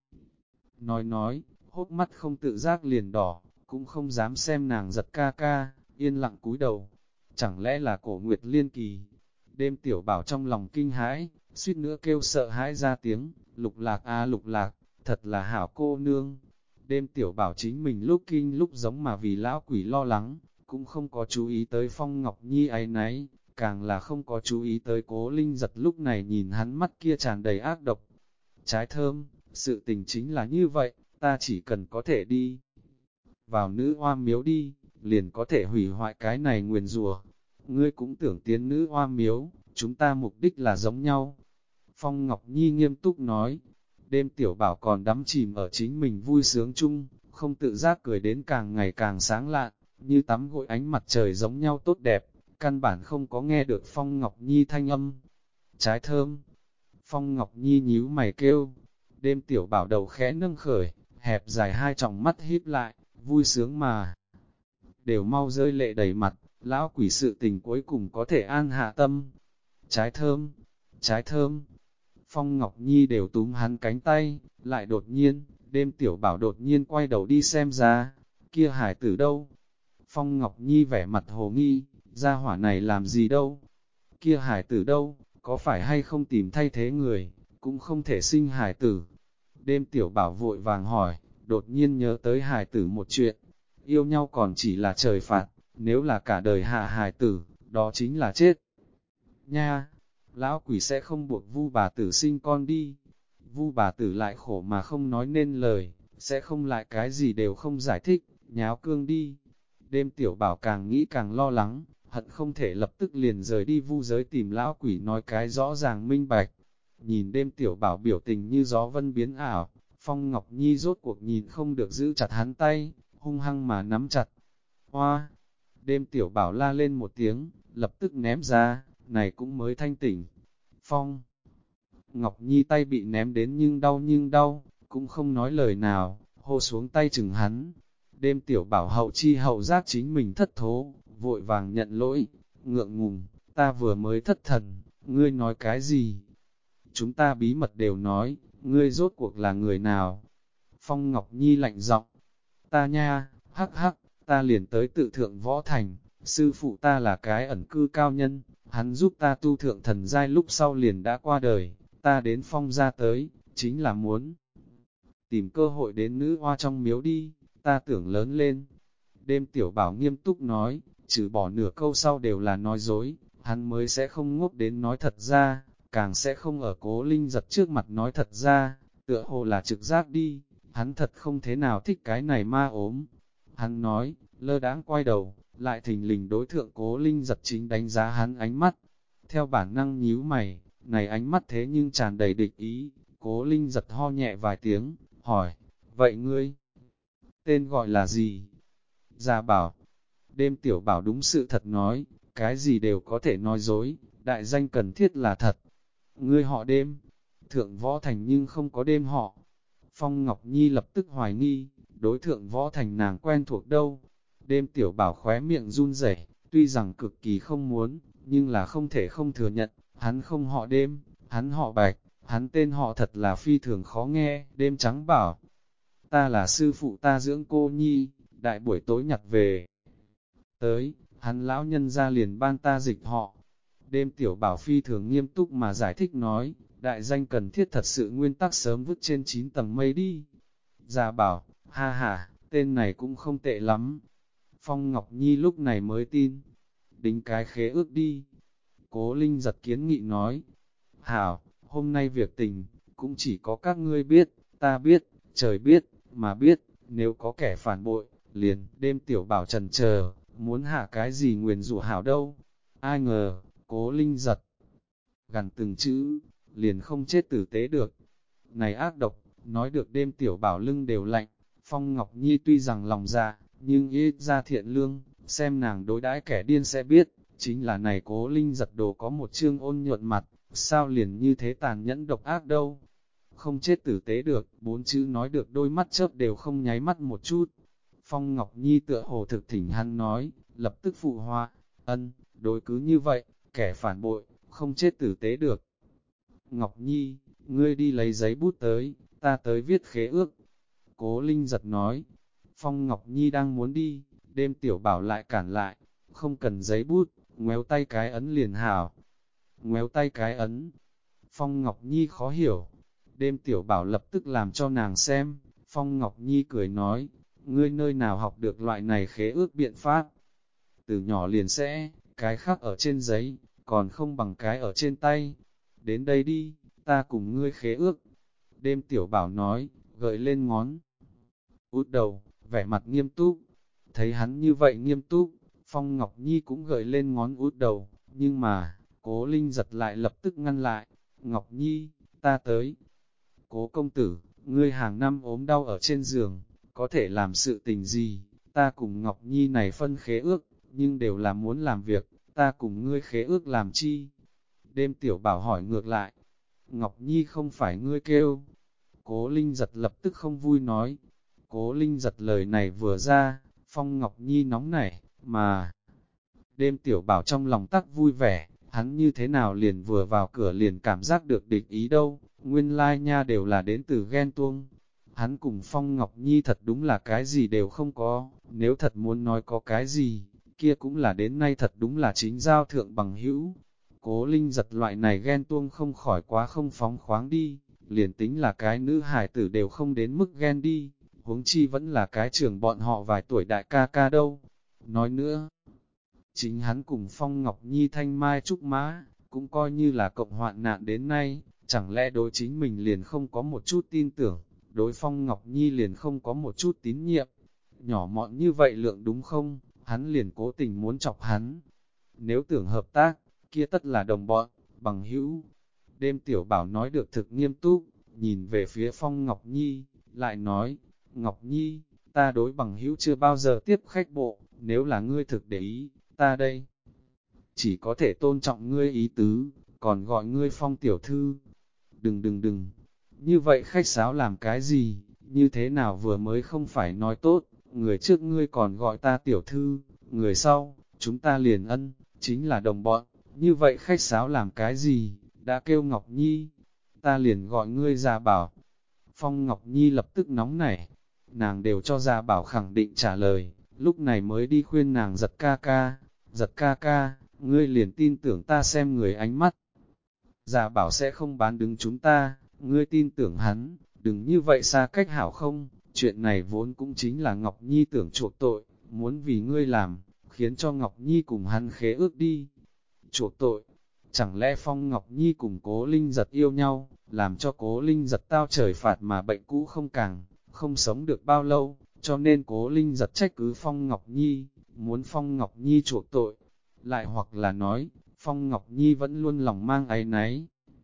nói, hốt mắt không tự giác liền đỏ, cũng không dám xem nàng Giật ca ca, yên lặng cúi đầu. Chẳng lẽ là Cổ Nguyệt Liên Kỳ? Đêm tiểu bảo trong lòng kinh hãi, suýt nữa kêu sợ hãi ra tiếng, Lục Lạc a Lục Lạc, thật là hảo cô nương. Đêm tiểu bảo chính mình lúc kinh lúc giống mà vì lão quỷ lo lắng, cũng không có chú ý tới Phong Ngọc Nhi ấy nấy, càng là không có chú ý tới Cố Linh Giật lúc này nhìn hắn mắt kia tràn đầy ác độc. Trái thơm, sự tình chính là như vậy, ta chỉ cần có thể đi vào nữ oa miếu đi, liền có thể hủy hoại cái này nguyền rủa. Ngươi cũng tưởng tiến nữ oa miếu, chúng ta mục đích là giống nhau. Phong Ngọc Nhi nghiêm túc nói, Đêm tiểu bảo còn đắm chìm ở chính mình vui sướng chung, không tự giác cười đến càng ngày càng sáng lạn, như tắm gội ánh mặt trời giống nhau tốt đẹp, căn bản không có nghe được Phong Ngọc Nhi thanh âm. Trái thơm. Phong Ngọc Nhi nhíu mày kêu. Đêm tiểu bảo đầu khẽ nâng khởi, hẹp dài hai tròng mắt híp lại, vui sướng mà. Đều mau rơi lệ đầy mặt, lão quỷ sự tình cuối cùng có thể an hạ tâm. Trái thơm. Trái thơm. Phong Ngọc Nhi đều túm hắn cánh tay, lại đột nhiên, đêm tiểu bảo đột nhiên quay đầu đi xem ra, kia hải tử đâu? Phong Ngọc Nhi vẻ mặt hồ nghi, gia hỏa này làm gì đâu? Kia hải tử đâu, có phải hay không tìm thay thế người, cũng không thể sinh hải tử. Đêm tiểu bảo vội vàng hỏi, đột nhiên nhớ tới hải tử một chuyện, yêu nhau còn chỉ là trời phạt, nếu là cả đời hạ hải tử, đó chính là chết. Nha! Lão quỷ sẽ không buộc Vu bà tử sinh con đi. Vu bà tử lại khổ mà không nói nên lời, sẽ không lại cái gì đều không giải thích, nháo cương đi. Đêm tiểu bảo càng nghĩ càng lo lắng, hận không thể lập tức liền rời đi vu giới tìm lão quỷ nói cái rõ ràng minh bạch. Nhìn đêm tiểu bảo biểu tình như gió vân biến ảo, Phong Ngọc Nhi rốt cuộc nhìn không được giữ chặt hắn tay, hung hăng mà nắm chặt. Hoa! Đêm tiểu bảo la lên một tiếng, lập tức ném ra, này cũng mới thanh tỉnh. Phong Ngọc Nhi tay bị ném đến nhưng đau, cũng không nói lời nào, hô xuống tay chừng hắn. Đêm tiểu bảo hậu chi hậu giác chính mình thất thố, vội vàng nhận lỗi, ngượng ngùng, ta vừa mới thất thần, ngươi nói cái gì? Chúng ta bí mật đều nói, ngươi rốt cuộc là người nào? Phong Ngọc Nhi lạnh giọng, ta nha, hắc hắc, ta liền tới tự thượng võ thành, sư phụ ta là cái ẩn cư cao nhân, hắn giúp ta tu thượng thần giai lúc sau liền đã qua đời, ta đến Phong ra tới, chính là muốn tìm cơ hội đến nữ hoa trong miếu đi, ta tưởng lớn lên. Đêm tiểu bảo nghiêm túc nói, trừ bỏ nửa câu sau đều là nói dối, hắn mới sẽ không ngốc đến nói thật ra, càng sẽ không ở Cố Linh Giật trước mặt nói thật ra, tựa hồ là trực giác đi, hắn thật không thế nào thích cái này ma ốm. Hắn nói, lơ đãng quay đầu, lại thình lình đối thượng Cố Linh Giật chính đánh giá hắn ánh mắt. Theo bản năng nhíu mày, này ánh mắt thế nhưng tràn đầy địch ý, Cố Linh Giật ho nhẹ vài tiếng, hỏi, vậy ngươi, tên gọi là gì? Gia Bảo. Đêm tiểu bảo đúng sự thật nói, cái gì đều có thể nói dối, đại danh cần thiết là thật. Ngươi họ đêm, thượng võ thành nhưng không có đêm họ. Phong Ngọc Nhi lập tức hoài nghi, đối thượng võ thành nàng quen thuộc đâu. Đêm tiểu bảo khóe miệng run rẩy, tuy rằng cực kỳ không muốn, nhưng là không thể không thừa nhận, hắn không họ đêm, hắn họ bạch, hắn tên họ thật là phi thường khó nghe. Đêm trắng bảo, ta là sư phụ ta dưỡng cô Nhi, đại buổi tối nhặt về. Tới, hắn lão nhân ra liền ban ta dịch họ. Đêm tiểu bảo phi thường nghiêm túc mà giải thích nói, đại danh cần thiết thật sự nguyên tắc sớm vứt trên 9 tầng mây đi. Gia bảo, ha ha, tên này cũng không tệ lắm. Phong Ngọc Nhi lúc này mới tin. Đính cái khế ước đi. Cố Linh Giật kiến nghị nói. Hảo, hôm nay việc tình, cũng chỉ có các ngươi biết, ta biết, trời biết, mà biết, nếu có kẻ phản bội, liền, đêm tiểu bảo trần chờ muốn hạ cái gì nguyền rủa hảo đâu. Ai ngờ, Cố Linh Giật, gần từng chữ, liền không chết tử tế được. Này ác độc, nói được đêm tiểu bảo lưng đều lạnh, Phong Ngọc Nhi tuy rằng lòng dạ, nhưng ít ra thiện lương, xem nàng đối đãi kẻ điên sẽ biết, chính là này Cố Linh Giật đồ có một chương ôn nhuận mặt, sao liền như thế tàn nhẫn độc ác đâu. Không chết tử tế được, 4 chữ nói được đôi mắt chớp đều không nháy mắt một chút. Phong Ngọc Nhi tựa hồ thực thỉnh hắn nói, lập tức phụ họa, ân, đối cứ như vậy, kẻ phản bội, không chết tử tế được. Ngọc Nhi, ngươi đi lấy giấy bút tới, ta tới viết khế ước. Cố Linh Giật nói, Phong Ngọc Nhi đang muốn đi, đêm tiểu bảo lại cản lại, không cần giấy bút, ngoéo tay cái ấn liền hảo. Ngoéo tay cái ấn, Phong Ngọc Nhi khó hiểu, đêm tiểu bảo lập tức làm cho nàng xem, Phong Ngọc Nhi cười nói, ngươi nơi nào học được loại này khế ước biện pháp. Từ nhỏ liền sẽ, cái khác ở trên giấy, còn không bằng cái ở trên tay. Đến đây đi, ta cùng ngươi khế ước. Đêm tiểu bảo nói, gợi lên ngón út đầu, vẻ mặt nghiêm túc. Thấy hắn như vậy nghiêm túc, Phong Ngọc Nhi cũng gợi lên ngón út đầu, nhưng mà, Cố Linh Giật lại lập tức ngăn lại. Ngọc Nhi, ta tới. Cố công tử, ngươi hàng năm ốm đau ở trên giường, có thể làm sự tình gì, ta cùng Ngọc Nhi này phân khế ước, nhưng đều là muốn làm việc, ta cùng ngươi khế ước làm chi? Đêm tiểu bảo hỏi ngược lại, Ngọc Nhi không phải ngươi kêu. Cố Linh giật lập tức không vui nói. Cố Linh giật lời này vừa ra, Phong Ngọc Nhi nóng nảy, mà đêm tiểu bảo trong lòng tắc vui vẻ, hắn như thế nào liền vừa vào cửa liền cảm giác được địch ý đâu, nguyên lai nha đều là đến từ ghen tuông. Hắn cùng Phong Ngọc Nhi thật đúng là cái gì đều không có, nếu thật muốn nói có cái gì, kia cũng là đến nay thật đúng là chính giao thượng bằng hữu. Cố Linh giật loại này ghen tuông không khỏi quá không phóng khoáng đi, liền tính là cái nữ hài tử đều không đến mức ghen đi, huống chi vẫn là cái trưởng bọn họ vài tuổi đại ca ca đâu. Nói nữa, chính hắn cùng Phong Ngọc Nhi thanh mai trúc mã, cũng coi như là cộng hoạn nạn đến nay, chẳng lẽ đối chính mình liền không có một chút tin tưởng, đối Phong Ngọc Nhi liền không có một chút tín nhiệm. Nhỏ mọn như vậy lượng đúng không, hắn liền cố tình muốn chọc hắn. Nếu tưởng hợp tác, kia tất là đồng bọn, bằng hữu. Đêm tiểu bảo nói được thực nghiêm túc, nhìn về phía Phong Ngọc Nhi, lại nói, Ngọc Nhi, ta đối bằng hữu chưa bao giờ tiếp khách bộ, nếu là ngươi thực để ý, ta đây. Chỉ có thể tôn trọng ngươi ý tứ, còn gọi ngươi Phong tiểu thư. Đừng, như vậy khách sáo làm cái gì, như thế nào vừa mới không phải nói tốt, người trước ngươi còn gọi ta tiểu thư, người sau, chúng ta liền ân, chính là đồng bọn, như vậy khách sáo làm cái gì, đã kêu Ngọc Nhi, ta liền gọi ngươi ra bảo. Phong Ngọc Nhi lập tức nóng nảy, nàng đều cho ra bảo khẳng định trả lời, lúc này mới đi khuyên nàng giật ca ca, ngươi liền tin tưởng ta xem người ánh mắt. Gia bảo sẽ không bán đứng chúng ta, ngươi tin tưởng hắn, đừng như vậy xa cách hảo không, chuyện này vốn cũng chính là Ngọc Nhi tưởng chuộc tội, muốn vì ngươi làm, khiến cho Ngọc Nhi cùng hắn khế ước đi. Chuộc tội, chẳng lẽ Phong Ngọc Nhi cùng Cố Linh giật yêu nhau, làm cho Cố Linh giật tao trời phạt mà bệnh cũ không càng, không sống được bao lâu, cho nên Cố Linh giật trách cứ Phong Ngọc Nhi, muốn Phong Ngọc Nhi chuộc tội, lại hoặc là nói, Phong Ngọc Nhi vẫn luôn lòng mang áy náy.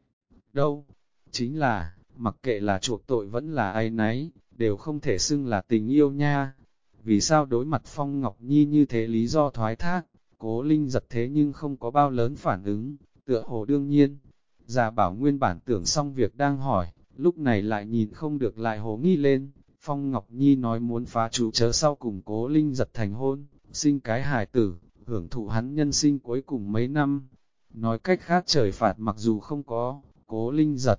Đâu? Chính là, mặc kệ là chuộc tội vẫn là áy náy, đều không thể xưng là tình yêu nha. Vì sao đối mặt Phong Ngọc Nhi như thế lý do thoái thác, Cố Linh giật thế nhưng không có bao lớn phản ứng, tựa hồ đương nhiên. Già bảo nguyên bản tưởng xong việc đang hỏi, lúc này lại nhìn không được lại hồ nghi lên. Phong Ngọc Nhi nói muốn phá chú chớ sau cùng Cố Linh giật thành hôn, sinh cái hài tử, hưởng thụ hắn nhân sinh cuối cùng mấy năm. Nói cách khác trời phạt mặc dù không có, Cố Linh giật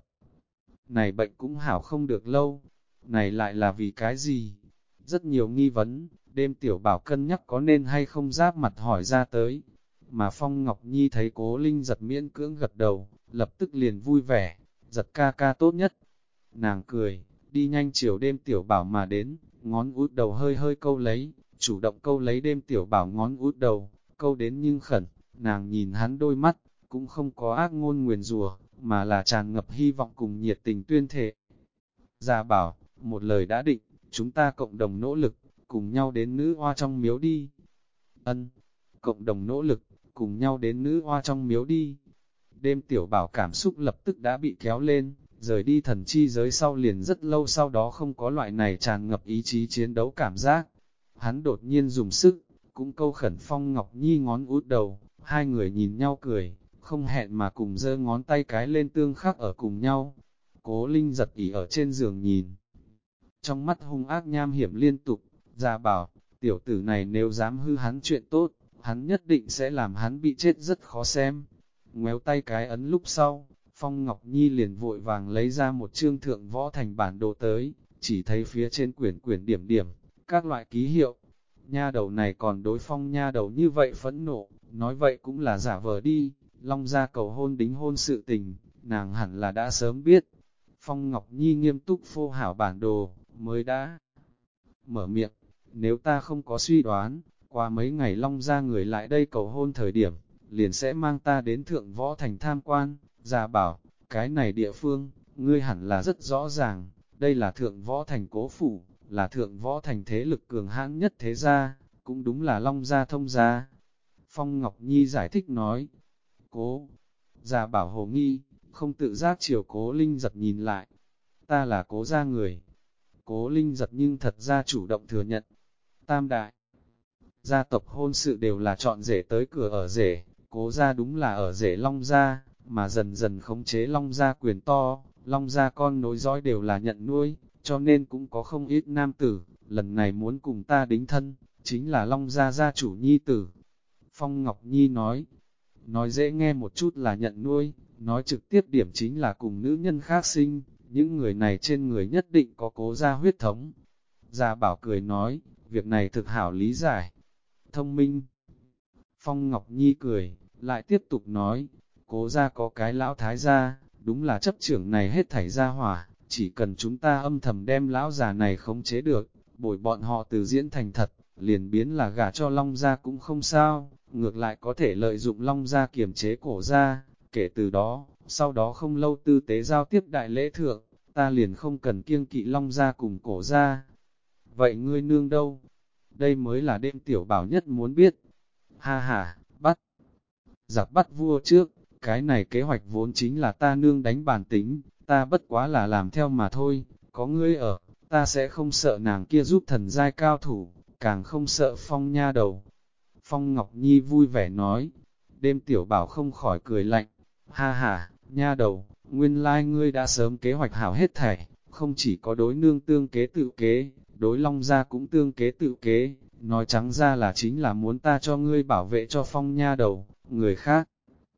này bệnh cũng hảo không được lâu. Này lại là vì cái gì? Rất nhiều nghi vấn, đêm tiểu bảo cân nhắc có nên hay không giáp mặt hỏi ra tới. Mà Phong Ngọc Nhi thấy Cố Linh giật miễn cưỡng gật đầu, lập tức liền vui vẻ, giật ca ca tốt nhất. Nàng cười, đi nhanh chiều đêm tiểu bảo mà đến, ngón út đầu hơi hơi câu lấy, chủ động câu lấy đêm tiểu bảo ngón út đầu, câu đến nhưng khẩn, nàng nhìn hắn đôi mắt, cũng không có ác ngôn nguyền rủa, mà là tràn ngập hy vọng cùng nhiệt tình tuyên thệ. Gia bảo, một lời đã định, chúng ta cộng đồng nỗ lực, cùng nhau đến nữ hoa trong miếu đi. Ân, cộng đồng nỗ lực, cùng nhau đến nữ hoa trong miếu đi. Đêm tiểu bảo cảm xúc lập tức đã bị kéo lên, rời đi thần chi giới sau liền rất lâu sau đó không có loại này tràn ngập ý chí chiến đấu cảm giác. Hắn đột nhiên dùng sức, cũng câu khẩn Phong Ngọc Nhi ngón út đầu, hai người nhìn nhau cười, không hẹn mà cùng giơ ngón tay cái lên tương khắc ở cùng nhau. Cố Linh giật ỉ ở trên giường nhìn. Trong mắt hung ác nham hiểm liên tục, ra bảo, tiểu tử này nếu dám hư hắn chuyện tốt, hắn nhất định sẽ làm hắn bị chết rất khó xem. Ngoéo tay cái ấn lúc sau, Phong Ngọc Nhi liền vội vàng lấy ra một chương thượng võ thành bản đồ tới, chỉ thấy phía trên quyển điểm điểm, các loại ký hiệu. Nha đầu này còn đối Phong nha đầu như vậy phẫn nộ, nói vậy cũng là giả vờ đi, Long gia cầu hôn đính hôn sự tình, nàng hẳn là đã sớm biết. Phong Ngọc Nhi nghiêm túc phô hảo bản đồ, mới đã mở miệng, nếu ta không có suy đoán, qua mấy ngày Long gia người lại đây cầu hôn thời điểm, liền sẽ mang ta đến thượng võ thành tham quan, già bảo, cái này địa phương, ngươi hẳn là rất rõ ràng, đây là thượng võ thành cố phủ, là thượng võ thành thế lực cường hãn nhất thế gia, cũng đúng là Long gia thông gia. Phong Ngọc Nhi giải thích nói, cố, già bảo hồ nghi, không tự giác chiều Cố Linh giật nhìn lại. ta là Cố gia người. Cố Linh giật nhưng thật ra chủ động thừa nhận. Tam đại gia tộc hôn sự đều là chọn rể tới cửa ở rể, Cố gia đúng là ở rể Long gia, mà dần dần khống chế Long gia quyền to, Long gia con nối dõi đều là nhận nuôi, cho nên cũng có không ít nam tử, lần này muốn cùng ta đính thân, chính là Long gia gia chủ nhi tử. Phong Ngọc Nhi nói dễ nghe một chút là nhận nuôi, nói trực tiếp điểm chính là cùng nữ nhân khác sinh, những người này trên người nhất định có Cố gia huyết thống. Gia Bảo cười nói, việc này thực hảo lý giải, thông minh. Phong Ngọc Nhi cười, lại tiếp tục nói, Cố gia có cái lão thái gia, đúng là chấp trưởng này hết thảy gia hỏa, chỉ cần chúng ta âm thầm đem lão già này khống chế được, bồi bọn họ từ diễn thành thật, liền biến là gả cho Long gia cũng không sao, ngược lại có thể lợi dụng Long gia kiềm chế Cổ gia, kể từ đó, sau đó không lâu tư tế giao tiếp đại lễ thượng, ta liền không cần kiêng kỵ Long gia cùng Cổ gia. Vậy ngươi nương đâu? Đây mới là đêm tiểu bảo nhất muốn biết. Ha ha, giặc bắt vua trước, cái này kế hoạch vốn chính là ta nương đánh bàn tính, ta bất quá là làm theo mà thôi, có ngươi ở, ta sẽ không sợ nàng kia giúp thần giai cao thủ, càng không sợ Phong nha đầu. Phong Ngọc Nhi vui vẻ nói, đêm tiểu bảo không khỏi cười lạnh, ha ha, nha đầu, nguyên lai ngươi đã sớm kế hoạch hảo hết thảy, không chỉ có đối nương tương kế tự kế, đối Long gia cũng tương kế tự kế, nói trắng ra là chính là muốn ta cho ngươi bảo vệ cho Phong nha đầu, người khác.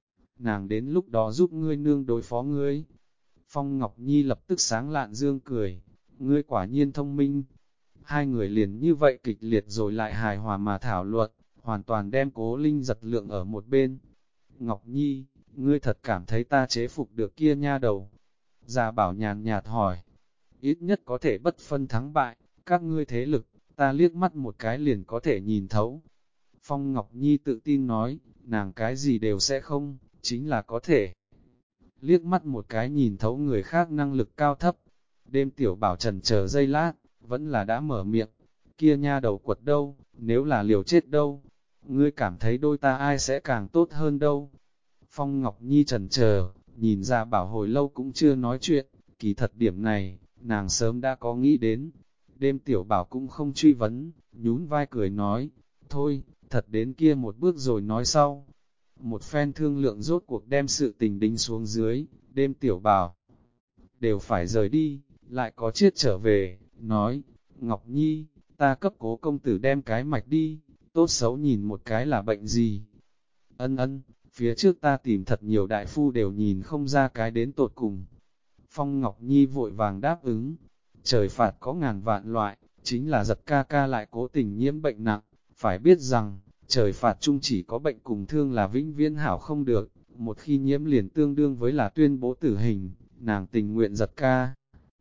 Nàng đến lúc đó giúp ngươi nương đối phó ngươi. Phong Ngọc Nhi lập tức sáng lạn dương cười, ngươi quả nhiên thông minh. Hai người liền như vậy kịch liệt rồi lại hài hòa mà thảo luận, hoàn toàn đem Cố Linh giật lượng ở một bên. Ngọc Nhi, ngươi thật cảm thấy ta chế phục được kia nha đầu. Gia Bảo nhàn nhạt hỏi, ít nhất có thể bất phân thắng bại, các ngươi thế lực, ta liếc mắt một cái liền có thể nhìn thấu. Phong Ngọc Nhi tự tin nói, nàng cái gì đều sẽ không, chính là có thể. Liếc mắt một cái nhìn thấu người khác năng lực cao thấp. Đêm tiểu bảo trần chờ giây lát, vẫn là đã mở miệng. Kia nha đầu quật đâu, nếu là liều chết đâu, ngươi cảm thấy đôi ta ai sẽ càng tốt hơn đâu. Phong Ngọc Nhi trần chờ, nhìn ra bảo hồi lâu cũng chưa nói chuyện, kỳ thật điểm này, nàng sớm đã có nghĩ đến. Đêm tiểu bảo cũng không truy vấn, nhún vai cười nói, thôi, thật đến kia một bước rồi nói sau. Một phen thương lượng rốt cuộc đem sự tình đính xuống dưới, đêm tiểu bảo đều phải rời đi, lại có chiết trở về, nói, Ngọc Nhi, ta cấp Cố công tử đem cái mạch đi, tốt xấu nhìn một cái là bệnh gì. Ân, phía trước ta tìm thật nhiều đại phu đều nhìn không ra cái đến tột cùng. Phong Ngọc Nhi vội vàng đáp ứng, trời phạt có ngàn vạn loại, chính là giật ca ca lại cố tình nhiễm bệnh nặng, phải biết rằng, trời phạt chung chỉ có bệnh cùng thương là vĩnh viễn hảo không được, một khi nhiễm liền tương đương với là tuyên bố tử hình, nàng tình nguyện giật ca.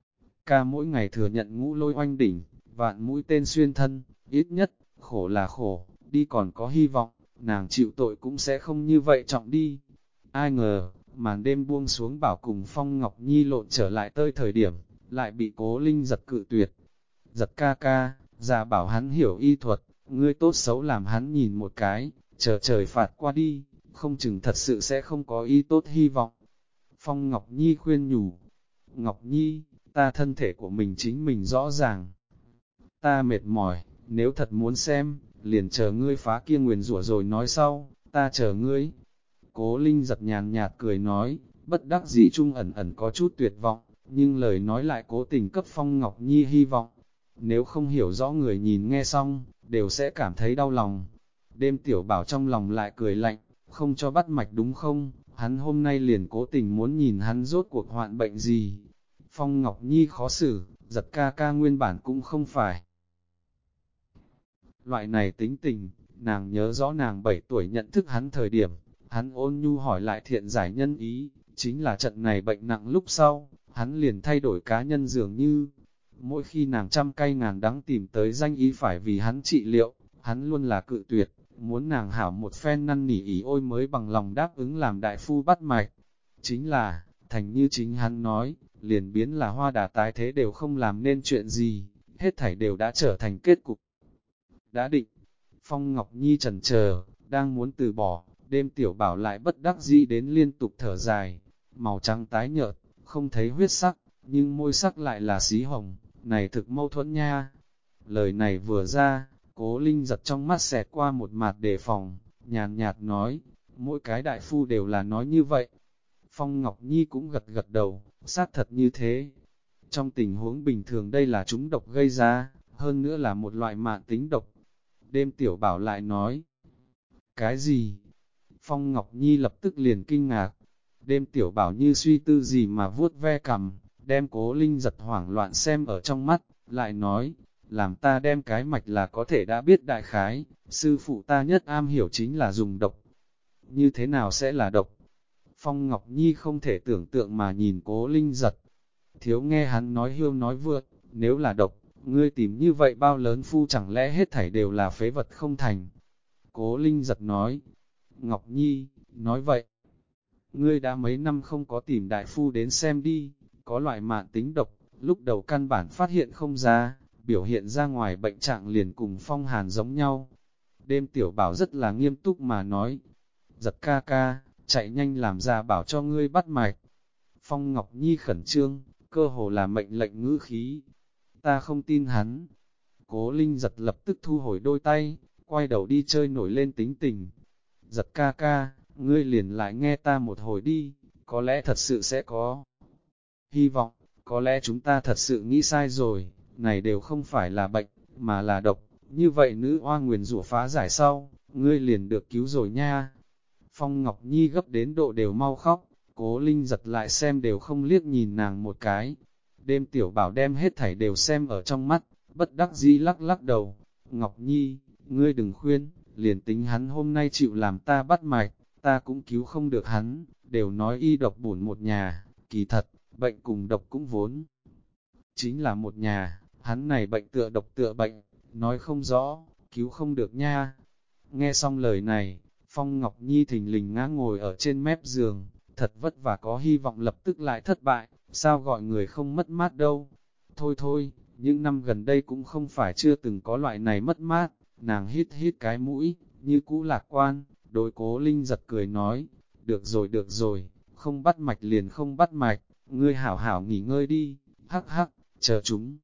Ca mỗi ngày thừa nhận ngũ lôi oanh đỉnh, vạn mũi tên xuyên thân, ít nhất, khổ là khổ, đi còn có hy vọng, nàng chịu tội cũng sẽ không như vậy trọng đi. Ai ngờ, màn đêm buông xuống bảo cùng Phong Ngọc Nhi lộn trở lại tới thời điểm, lại bị Cố Linh giật cự tuyệt. Giật ca ca, già bảo hắn hiểu y thuật, ngươi tốt xấu làm hắn nhìn một cái, chờ trời phạt qua đi, không chừng thật sự sẽ không có y tốt hy vọng. Phong Ngọc Nhi khuyên nhủ, Ngọc Nhi, ta thân thể của mình chính mình rõ ràng. Ta mệt mỏi, nếu thật muốn xem, liền chờ ngươi phá kia nguyền rủa rồi nói sau, ta chờ ngươi. Cố Linh giật nhàn nhạt cười nói, bất đắc dĩ chung ẩn ẩn có chút tuyệt vọng, nhưng lời nói lại cố tình cấp Phong Ngọc Nhi hy vọng. Nếu không hiểu rõ người nhìn nghe xong, đều sẽ cảm thấy đau lòng. Đêm tiểu bảo trong lòng lại cười lạnh, không cho bắt mạch đúng không, hắn hôm nay liền cố tình muốn nhìn hắn rốt cuộc hoạn bệnh gì. Phong Ngọc Nhi khó xử, giật ca ca nguyên bản cũng không phải. Loại này tính tình, nàng nhớ rõ nàng 7 tuổi nhận thức hắn thời điểm, hắn ôn nhu hỏi lại thiện giải nhân ý, chính là trận này bệnh nặng lúc sau, hắn liền thay đổi cá nhân dường như. Mỗi khi nàng trăm cay ngàn đắng tìm tới danh ý phải vì hắn trị liệu, hắn luôn là cự tuyệt, muốn nàng hảo một phen năn nỉ ý ôi mới bằng lòng đáp ứng làm đại phu bắt mạch. Chính là, thành như chính hắn nói, liền biến là hoa đà tái thế đều không làm nên chuyện gì, hết thảy đều đã trở thành kết cục. Đã định, Phong Ngọc Nhi chần chờ, đang muốn từ bỏ, đêm tiểu bảo lại bất đắc dĩ đến liên tục thở dài, màu trắng tái nhợt, không thấy huyết sắc, nhưng môi sắc lại là xí hồng, này thực mâu thuẫn nha. Lời này vừa ra, Cố Linh giật trong mắt xẹt qua một mặt đề phòng, nhàn nhạt nói, mỗi cái đại phu đều là nói như vậy. Phong Ngọc Nhi cũng gật gật đầu, xác thật như thế. Trong tình huống bình thường đây là chúng độc gây ra, hơn nữa là một loại mạn tính độc. Đêm Tiểu Bảo lại nói, cái gì? Phong Ngọc Nhi lập tức liền kinh ngạc. Đêm Tiểu Bảo như suy tư gì mà vuốt ve cằm, đem Cố Linh giật hoảng loạn xem ở trong mắt, lại nói, làm ta đem cái mạch là có thể đã biết đại khái, sư phụ ta nhất am hiểu chính là dùng độc. Như thế nào sẽ là độc? Phong Ngọc Nhi không thể tưởng tượng mà nhìn Cố Linh giật. Thiếu nghe hắn nói hiêu nói vượt, nếu là độc, ngươi tìm như vậy bao lớn phu chẳng lẽ hết thảy đều là phế vật không thành. Cố Linh giật nói, Ngọc Nhi, nói vậy, ngươi đã mấy năm không có tìm đại phu đến xem đi, có loại mạn tính độc, lúc đầu căn bản phát hiện không ra, biểu hiện ra ngoài bệnh trạng liền cùng phong hàn giống nhau. Đêm Tiểu Bảo rất là nghiêm túc mà nói, giật ca ca, chạy nhanh làm ra bảo cho ngươi bắt mạch. Phong Ngọc Nhi khẩn trương, cơ hồ là mệnh lệnh ngữ khí. Ta không tin hắn. Cố Linh giật lập tức thu hồi đôi tay, quay đầu đi chơi nổi lên tính tình. Giật ca ca, ngươi liền lại nghe ta một hồi đi, có lẽ thật sự sẽ có hy vọng, có lẽ chúng ta thật sự nghĩ sai rồi, này đều không phải là bệnh, mà là độc, như vậy nữ oa nguyền rủa phá giải sau, ngươi liền được cứu rồi nha. Phong Ngọc Nhi gấp đến độ đều mau khóc, Cố Linh giật lại xem đều không liếc nhìn nàng một cái. Đêm Tiểu Bảo đem hết thảy đều xem ở trong mắt, bất đắc dĩ lắc lắc đầu. Ngọc Nhi, ngươi đừng khuyên, liền tính hắn hôm nay chịu làm ta bắt mạch, ta cũng cứu không được hắn, đều nói y độc bổn một nhà, kỳ thật, bệnh cùng độc cũng vốn. Chính là một nhà, hắn này bệnh tựa độc tựa bệnh, nói không rõ, cứu không được nha. Nghe xong lời này, Phong Ngọc Nhi thình lình ngã ngồi ở trên mép giường, thật vất vả có hy vọng lập tức lại thất bại, sao gọi người không mất mát đâu. Thôi thôi, những năm gần đây cũng không phải chưa từng có loại này mất mát, nàng hít hít cái mũi, như cũ lạc quan, đối Cố Linh giật cười nói, được rồi, không bắt mạch liền không bắt mạch, ngươi hảo hảo nghỉ ngơi đi, hắc hắc, chờ chúng.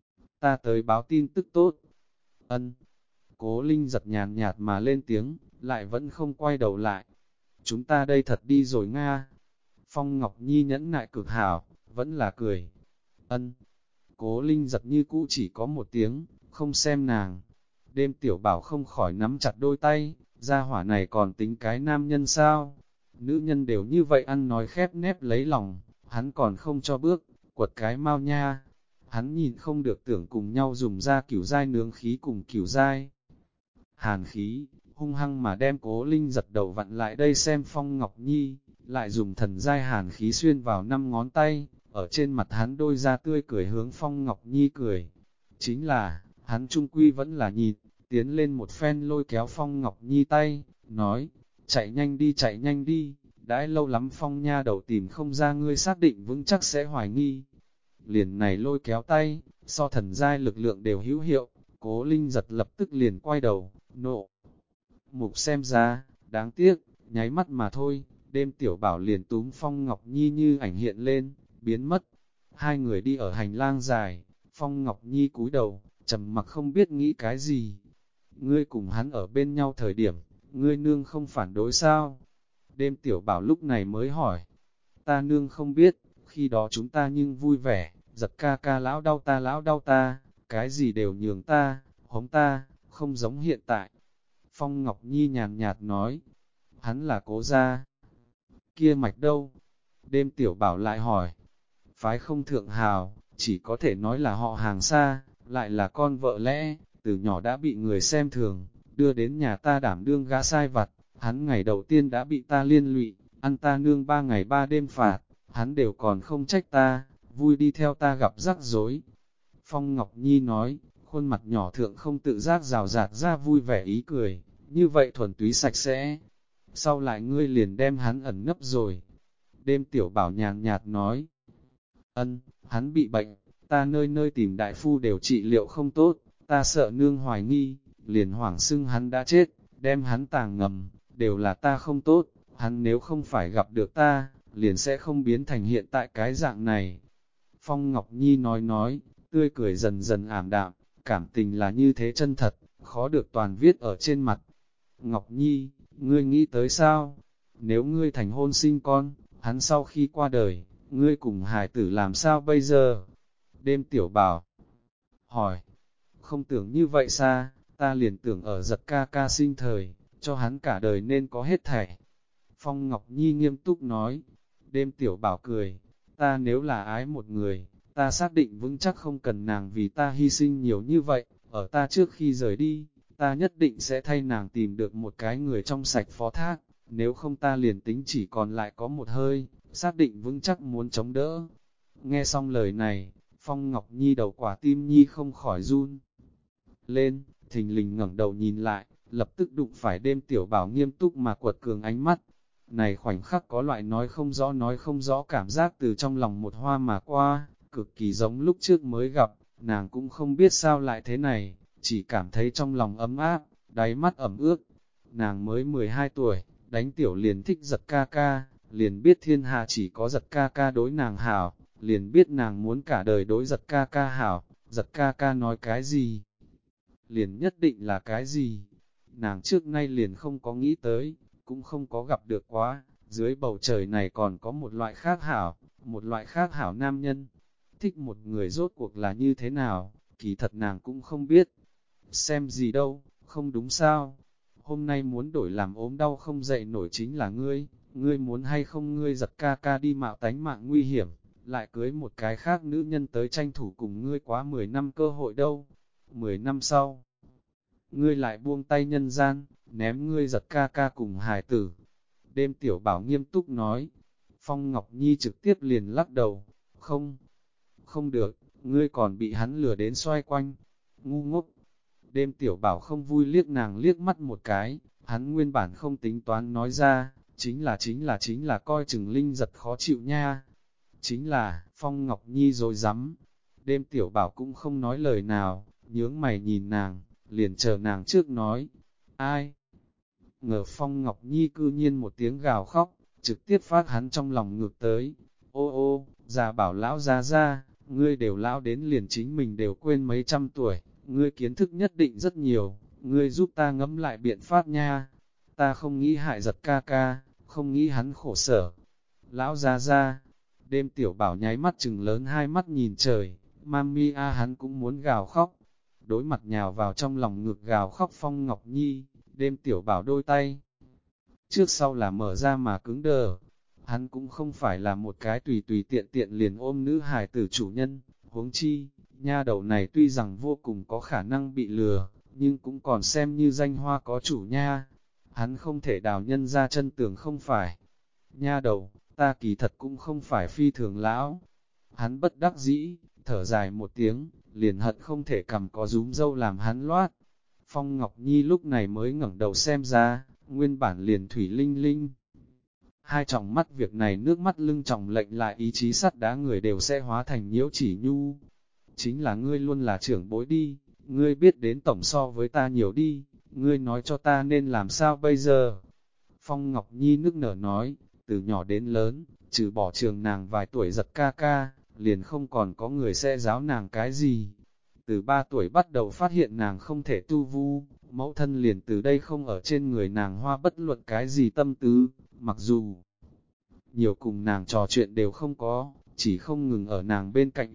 Ta tới báo tin tức tốt. Ân. Cố Linh giật nhàn nhạt mà lên tiếng, lại vẫn không quay đầu lại. Chúng ta đây thật đi rồi Nga. Phong Ngọc Nhi nhẫn nại cực hảo, vẫn là cười. Ân. Cố Linh giật như cũ chỉ có một tiếng, không xem nàng. Đêm Tiểu Bảo không khỏi nắm chặt đôi tay, gia hỏa này còn tính cái nam nhân sao? Nữ nhân đều như vậy ăn nói khép nép lấy lòng, hắn còn không cho bước, quật cái mau nha. Hắn nhìn không được tưởng cùng nhau dùng ra cửu giai nướng khí cùng cửu giai hàn khí, hung hăng mà đem Cố Linh giật đầu vặn lại đây xem Phong Ngọc Nhi, lại dùng thần giai hàn khí xuyên vào 5 ngón tay, ở trên mặt hắn đôi da tươi cười hướng Phong Ngọc Nhi cười. Chính là, hắn trung quy vẫn là nhịn, tiến lên một phen lôi kéo Phong Ngọc Nhi tay, nói, chạy nhanh đi, đãi lâu lắm Phong nha đầu tìm không ra ngươi xác định vững chắc sẽ hoài nghi. Liền này lôi kéo tay, so thần giai lực lượng đều hữu hiệu, Cố Linh giật lập tức liền quay đầu, nộ. Mục xem ra, đáng tiếc, nháy mắt mà thôi, đêm Tiểu Bảo liền túm Phong Ngọc Nhi như ảnh hiện lên, biến mất. Hai người đi ở hành lang dài, Phong Ngọc Nhi cúi đầu, trầm mặc không biết nghĩ cái gì. Ngươi cùng hắn ở bên nhau thời điểm, ngươi nương không phản đối sao? Đêm Tiểu Bảo lúc này mới hỏi. Ta nương không biết, khi đó chúng ta nhưng vui vẻ, giật ca ca lão đau ta, cái gì đều nhường ta, hống ta, không giống hiện tại. Phong Ngọc Nhi nhàn nhạt nói, hắn là Cố gia. Kia mạch đâu? Đêm Tiểu Bảo lại hỏi, phái không thượng hào, chỉ có thể nói là họ hàng xa, lại là con vợ lẽ, từ nhỏ đã bị người xem thường, đưa đến nhà ta đảm đương gã sai vặt, hắn ngày đầu tiên đã bị ta liên lụy, ăn ta nương 3 ngày 3 đêm phạt, hắn đều còn không trách ta, vui đi theo ta gặp rắc rối. Phong Ngọc Nhi nói, khuôn mặt nhỏ thượng không tự giác rào rạt ra vui vẻ ý cười, như vậy thuần túy sạch sẽ. Sau lại ngươi liền đem hắn ẩn nấp rồi. Đêm Tiểu Bảo nhàn nhạt nói, ân, hắn bị bệnh, ta nơi nơi tìm đại phu đều trị liệu không tốt, ta sợ nương hoài nghi, liền hoảng xưng hắn đã chết, đem hắn tàng ngầm, đều là ta không tốt, hắn nếu không phải gặp được ta, liền sẽ không biến thành hiện tại cái dạng này. Phong Ngọc Nhi nói, tươi cười dần dần ảm đạm, cảm tình là như thế chân thật, khó được toàn viết ở trên mặt. Ngọc Nhi, ngươi nghĩ tới sao? Nếu ngươi thành hôn sinh con, hắn sau khi qua đời, ngươi cùng hài tử làm sao bây giờ? Đêm Tiểu Bảo hỏi, không tưởng như vậy xa, ta liền tưởng ở Giật ca ca sinh thời, cho hắn cả đời nên có hết thảy. Phong Ngọc Nhi nghiêm túc nói, Đêm Tiểu Bảo cười, ta nếu là ái một người, ta xác định vững chắc không cần nàng vì ta hy sinh nhiều như vậy, ở ta trước khi rời đi, ta nhất định sẽ thay nàng tìm được một cái người trong sạch phó thác, nếu không ta liền tính chỉ còn lại có một hơi, xác định vững chắc muốn chống đỡ. Nghe xong lời này, Phong Ngọc Nhi đầu quả tim Nhi không khỏi run lên, thình lình ngẩng đầu nhìn lại, lập tức đụng phải Đêm Tiểu Bảo nghiêm túc mà quật cường ánh mắt. Này khoảnh khắc có loại nói không rõ cảm giác từ trong lòng một hoa mà qua, cực kỳ giống lúc trước mới gặp, nàng cũng không biết sao lại thế này, chỉ cảm thấy trong lòng ấm áp, đáy mắt ẩm ướt. Nàng mới 12 tuổi, đánh tiểu liền thích Giật ca ca, liền biết thiên hạ chỉ có Giật ca ca đối nàng hảo, liền biết nàng muốn cả đời đối Giật ca ca hảo, Giật ca ca nói cái gì, liền nhất định là cái gì. Nàng trước nay liền không có nghĩ tới, cũng không có gặp được quá, dưới bầu trời này còn có một loại khác hảo nam nhân. Thích một người rốt cuộc là như thế nào, kỳ thật nàng cũng không biết. Xem gì đâu, không đúng sao? Hôm nay muốn đổi làm ốm đau không dậy nổi chính là ngươi muốn hay không ngươi Giật ca ca đi mạo tánh mạng nguy hiểm, lại cưới một cái khác nữ nhân tới tranh thủ cùng ngươi quá 10 năm cơ hội đâu. 10 năm sau, ngươi lại buông tay nhân gian, ném ngươi Giật ca ca cùng hài tử. Đêm Tiểu Bảo nghiêm túc nói, Phong Ngọc Nhi trực tiếp liền lắc đầu, không được, ngươi còn bị hắn lừa đến xoay quanh, ngu ngốc. Đêm Tiểu Bảo không vui liếc nàng liếc mắt một cái, hắn nguyên bản không tính toán nói ra, chính là coi chừng Linh Giật khó chịu nha. Chính là, Phong Ngọc Nhi rồi dám. Đêm Tiểu Bảo cũng không nói lời nào, nhướng mày nhìn nàng, liền chờ nàng trước nói. Ai? Ngờ Phong Ngọc Nhi cư nhiên một tiếng gào khóc, trực tiếp phát hắn trong lòng ngược tới. Ô ô, già bảo lão ra, ngươi đều lão đến liền chính mình đều quên mấy trăm tuổi, ngươi kiến thức nhất định rất nhiều, ngươi giúp ta ngẫm lại biện pháp nha. Ta không nghĩ hại Giật ca ca, không nghĩ hắn khổ sở. Lão ra, Đêm Tiểu Bảo nháy mắt trừng lớn hai mắt nhìn trời, mami hắn cũng muốn gào khóc. Đối mặt nhào vào trong lòng ngực gào khóc Phong Ngọc Nhi, Đêm Tiểu Bảo đôi tay trước sau là mở ra mà cứng đờ. Hắn cũng không phải là một cái tùy tùy tiện tiện liền ôm nữ hài tử chủ nhân, huống chi, nha đầu này tuy rằng vô cùng có khả năng bị lừa, nhưng cũng còn xem như danh hoa có chủ nha. Hắn không thể đào nhân ra chân tường không phải. Nha đầu, ta kỳ thật cũng không phải phi thường lão. Hắn bất đắc dĩ, thở dài một tiếng, liền hận không thể cầm có rúm dâu làm hắn loát. Phong Ngọc Nhi lúc này mới ngẩng đầu xem ra, nguyên bản liền thủy linh linh. Hai tròng mắt việc này nước mắt lưng tròng lệnh lại ý chí sắt đá người đều sẽ hóa thành nhiễu chỉ nhu. Chính là ngươi luôn là trưởng bối đi, ngươi biết đến tổng so với ta nhiều đi, ngươi nói cho ta nên làm sao bây giờ. Phong Ngọc Nhi nức nở nói, từ nhỏ đến lớn, trừ bỏ trường nàng vài tuổi Giật ca ca, liền không còn có người sẽ giáo nàng cái gì. Từ 3 tuổi bắt đầu phát hiện nàng không thể tu vu, mẫu thân liền từ đây không ở trên người nàng hoa bất luận cái gì tâm tứ, mặc dù nhiều cùng nàng trò chuyện đều không có, chỉ không ngừng ở nàng bên cạnh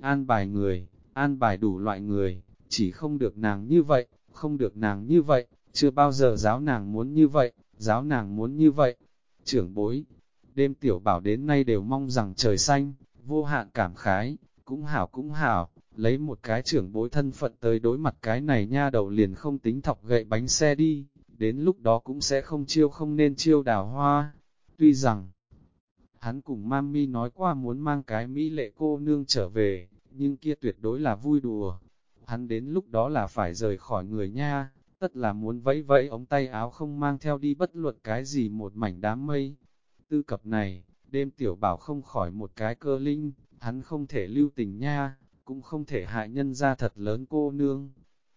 an bài đủ loại người, chỉ không được nàng như vậy, không được nàng như vậy, chưa bao giờ giáo nàng muốn như vậy, giáo nàng muốn như vậy. Trưởng bối, Đêm Tiểu Bảo đến nay đều mong rằng trời xanh, vô hạn cảm khái, cũng hảo, lấy một cái trưởng bối thân phận tới đối mặt cái này nha đầu liền không tính thọc gậy bánh xe đi, đến lúc đó cũng sẽ không nên chiêu đào hoa. Tuy rằng, hắn cùng mami nói qua muốn mang cái mỹ lệ cô nương trở về, nhưng kia tuyệt đối là vui đùa. Hắn đến lúc đó là phải rời khỏi người nha, tất là muốn vẫy vẫy ống tay áo không mang theo đi bất luận cái gì một mảnh đám mây. Tư cập này, Đêm Tiểu Bảo không khỏi một cái cơ linh, hắn không thể lưu tình nha, cũng không thể hại nhân ra thật lớn cô nương.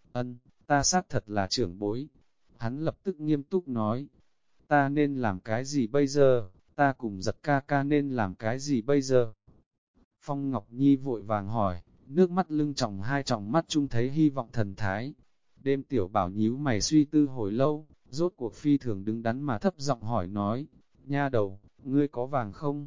Ta xác thật là trưởng bối. Hắn lập tức nghiêm túc nói, ta nên làm cái gì bây giờ, ta cùng Giật ca ca nên làm cái gì bây giờ. Phong Ngọc Nhi vội vàng hỏi, nước mắt lưng tròng hai tròng mắt chung thấy hy vọng thần thái. Đêm Tiểu Bảo nhíu mày suy tư hồi lâu, rốt cuộc phi thường đứng đắn mà thấp giọng hỏi nói, nha đầu, ngươi có vàng không?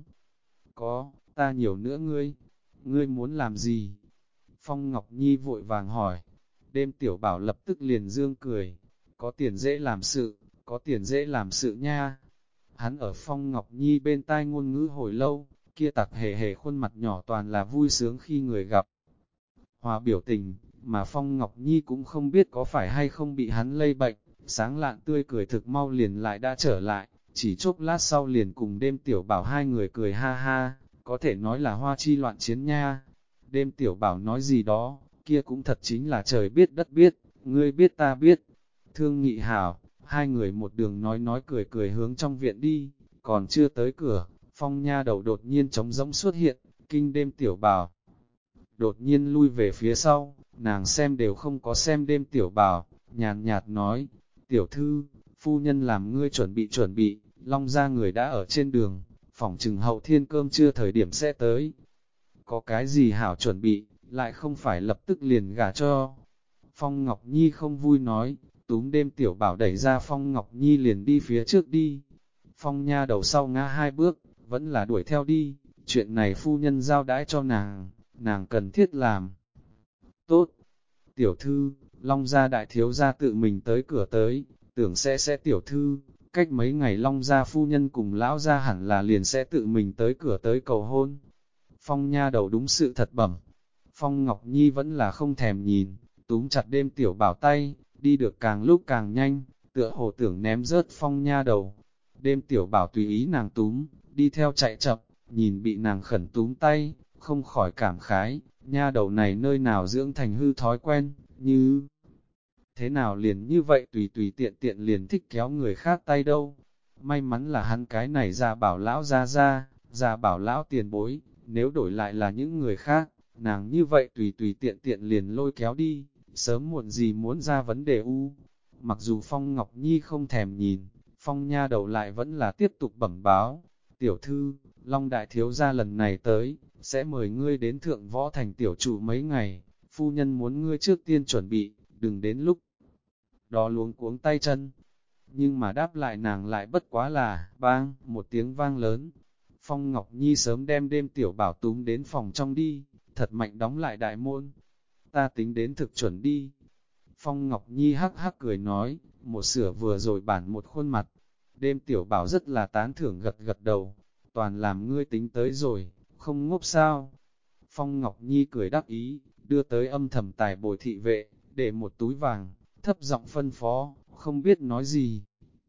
Có, ta nhiều nữa ngươi muốn làm gì? Phong Ngọc Nhi vội vàng hỏi, đêm Tiểu Bảo lập tức liền dương cười, có tiền dễ làm sự, có tiền dễ làm sự nha. Hắn ở Phong Ngọc Nhi bên tai ngôn ngữ hồi lâu, kia tặc hề hề khuôn mặt nhỏ toàn là vui sướng khi người gặp. Hòa biểu tình, mà Phong Ngọc Nhi cũng không biết có phải hay không bị hắn lây bệnh, sáng lạn tươi cười thực mau liền lại đã trở lại, chỉ chốc lát sau liền cùng đêm Tiểu Bảo hai người cười ha ha, có thể nói là hoa chi loạn chiến nha. Đêm Tiểu Bảo nói gì đó, kia cũng thật chính là trời biết đất biết, ngươi biết ta biết. Thương nghị hảo, hai người một đường nói cười cười hướng trong viện đi, còn chưa tới cửa, Phong nha đầu đột nhiên trống rỗng xuất hiện, kinh đêm Tiểu Bảo. Đột nhiên lui về phía sau, nàng xem đều không có xem đêm Tiểu Bảo, nhàn nhạt nói, tiểu thư, phu nhân làm ngươi chuẩn bị, Long ra người đã ở trên đường, phỏng chừng hậu thiên cơm trưa thời điểm sẽ tới. Có cái gì hảo chuẩn bị, lại không phải lập tức liền gả cho. Phong Ngọc Nhi không vui nói, túm đêm Tiểu Bảo đẩy ra Phong Ngọc Nhi liền đi phía trước đi. Phong nha đầu sau ngã hai bước, vẫn là đuổi theo đi, chuyện này phu nhân giao đãi cho nàng cần thiết làm. Tốt, tiểu thư, Long gia đại thiếu gia tự mình tới cửa tới, tưởng sẽ tiểu thư, cách mấy ngày Long gia phu nhân cùng lão gia hẳn là liền sẽ tự mình tới cửa tới cầu hôn. Phong nha đầu đúng sự thật bẩm. Phong Ngọc Nhi vẫn là không thèm nhìn, túm chặt đêm Tiểu Bảo tay, đi được càng lúc càng nhanh, tựa hồ tưởng ném rớt Phong nha đầu. Đêm Tiểu Bảo tùy ý nàng túm, đi theo chạy chậm, nhìn bị nàng khẩn túm tay, không khỏi cảm khái, nha đầu này nơi nào dưỡng thành hư thói quen, như thế nào liền như vậy tùy tùy tiện tiện liền thích kéo người khác tay đâu. May mắn là hắn cái này già bảo lão già bảo lão tiền bối, nếu đổi lại là những người khác, nàng như vậy tùy tùy tiện tiện liền lôi kéo đi, sớm muộn gì muốn ra vấn đề u. Mặc dù Phong Ngọc Nhi không thèm nhìn, Phong nha đầu lại vẫn là tiếp tục bẩm báo, tiểu thư, Long đại thiếu gia lần này tới, sẽ mời ngươi đến thượng võ thành tiểu trụ mấy ngày, phu nhân muốn ngươi trước tiên chuẩn bị, đừng đến lúc đó luống cuống tay chân. Nhưng mà đáp lại nàng lại bất quá là, bang, một tiếng vang lớn. Phong Ngọc Nhi sớm đem đêm Tiểu Bảo túm đến phòng trong đi, thật mạnh đóng lại đại môn. Ta tính đến thực chuẩn đi. Phong Ngọc Nhi hắc hắc cười nói, một sửa vừa rồi bản một khuôn mặt. Đêm Tiểu Bảo rất là tán thưởng gật gật đầu, toàn làm ngươi tính tới rồi, không ngốc sao. Phong Ngọc Nhi cười đắc ý, đưa tới âm thầm tài bồi thị vệ, để một túi vàng, thấp giọng phân phó, không biết nói gì.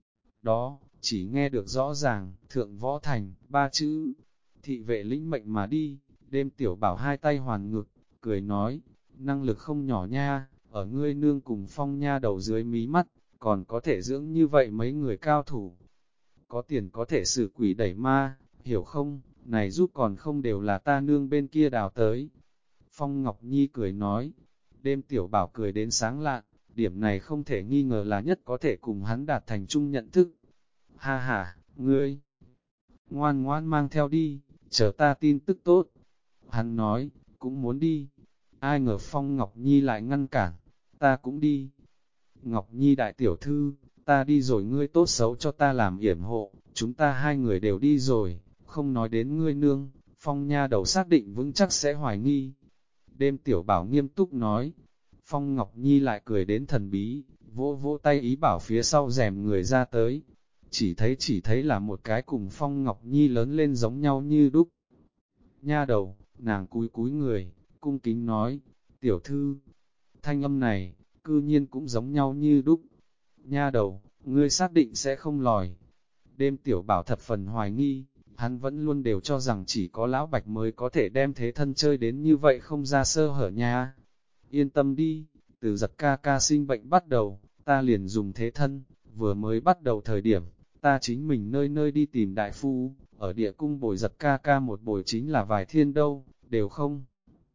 Đó, chỉ nghe được rõ ràng, thượng võ thành, ba chữ. Thị vệ lĩnh mệnh mà đi, đêm Tiểu Bảo hai tay hoàn ngực, cười nói, năng lực không nhỏ nha, ở ngươi nương cùng Phong nha đầu dưới mí mắt, còn có thể dưỡng như vậy mấy người cao thủ. Có tiền có thể xử quỷ đẩy ma, hiểu không, này giúp còn không đều là ta nương bên kia đào tới. Phong Ngọc Nhi cười nói, đêm Tiểu Bảo cười đến sáng lạn, điểm này không thể nghi ngờ là nhất có thể cùng hắn đạt thành chung nhận thức. Ha ha, ngươi, ngoan ngoan mang theo đi, chờ ta tin tức tốt. Hắn nói, cũng muốn đi. Ai ngờ Phong Ngọc Nhi lại ngăn cản, ta cũng đi. Ngọc Nhi đại tiểu thư, ta đi rồi ngươi tốt xấu cho ta làm yểm hộ, chúng ta hai người đều đi rồi, không nói đến ngươi nương, Phong nha đầu xác định vững chắc sẽ hoài nghi. Đêm Tiểu Bảo nghiêm túc nói, Phong Ngọc Nhi lại cười đến thần bí, vỗ vỗ tay ý bảo phía sau rèm người ra tới. Chỉ thấy là một cái cùng Phong Ngọc Nhi lớn lên giống nhau như đúc. Nha đầu, nàng cúi cúi người, cung kính nói, tiểu thư, thanh âm này, cư nhiên cũng giống nhau như đúc. Nha đầu, ngươi xác định sẽ không lòi. Đêm Tiểu Bảo thập phần hoài nghi, hắn vẫn luôn đều cho rằng chỉ có lão bạch mới có thể đem thế thân chơi đến như vậy không ra sơ hở nha. Yên tâm đi, từ giật ca ca sinh bệnh bắt đầu, ta liền dùng thế thân, vừa mới bắt đầu thời điểm, ta chính mình nơi nơi đi tìm đại phu, ở địa cung bồi giật ca ca một bồi chính là vài thiên đâu, đều không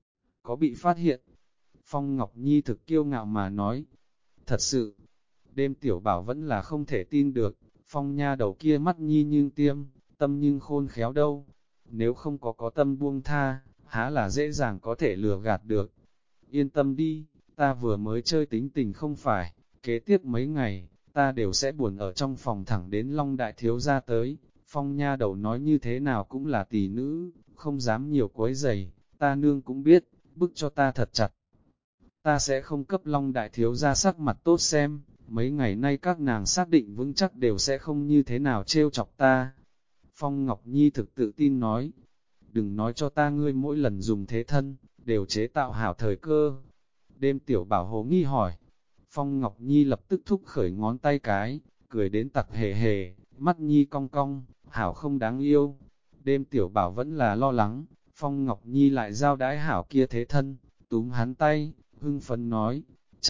có bị phát hiện. Phong Ngọc Nhi thực kiêu ngạo mà nói, thật sự, đêm Tiểu Bảo vẫn là không thể tin được, Phong nha đầu kia mắt nhi nhưng tiêm, tâm nhưng khôn khéo đâu, nếu không có tâm buông tha, há là dễ dàng có thể lừa gạt được. Yên tâm đi, ta vừa mới chơi tính tình không phải, kế tiếp mấy ngày, ta đều sẽ buồn ở trong phòng thẳng đến Long đại thiếu gia tới. Phong nha đầu nói như thế nào cũng là tỷ nữ, không dám nhiều quấy giày, ta nương cũng biết, bức cho ta thật chặt. Ta sẽ không cấp Long đại thiếu gia sắc mặt tốt xem, mấy ngày nay các nàng xác định vững chắc đều sẽ không như thế nào trêu chọc ta. Phong Ngọc Nhi thực tự tin nói, đừng nói cho ta ngươi mỗi lần dùng thế thân, đều chế tạo hảo thời cơ. Đêm tiểu bảo hồ nghi hỏi, Phong Ngọc Nhi lập tức thúc khởi ngón tay cái, cười đến tặc hề hề, mắt Nhi cong cong, hảo không đáng yêu. Đêm tiểu bảo vẫn là lo lắng, Phong Ngọc Nhi lại giao đái hảo kia thế thân, túm hắn tay, hưng phấn nói,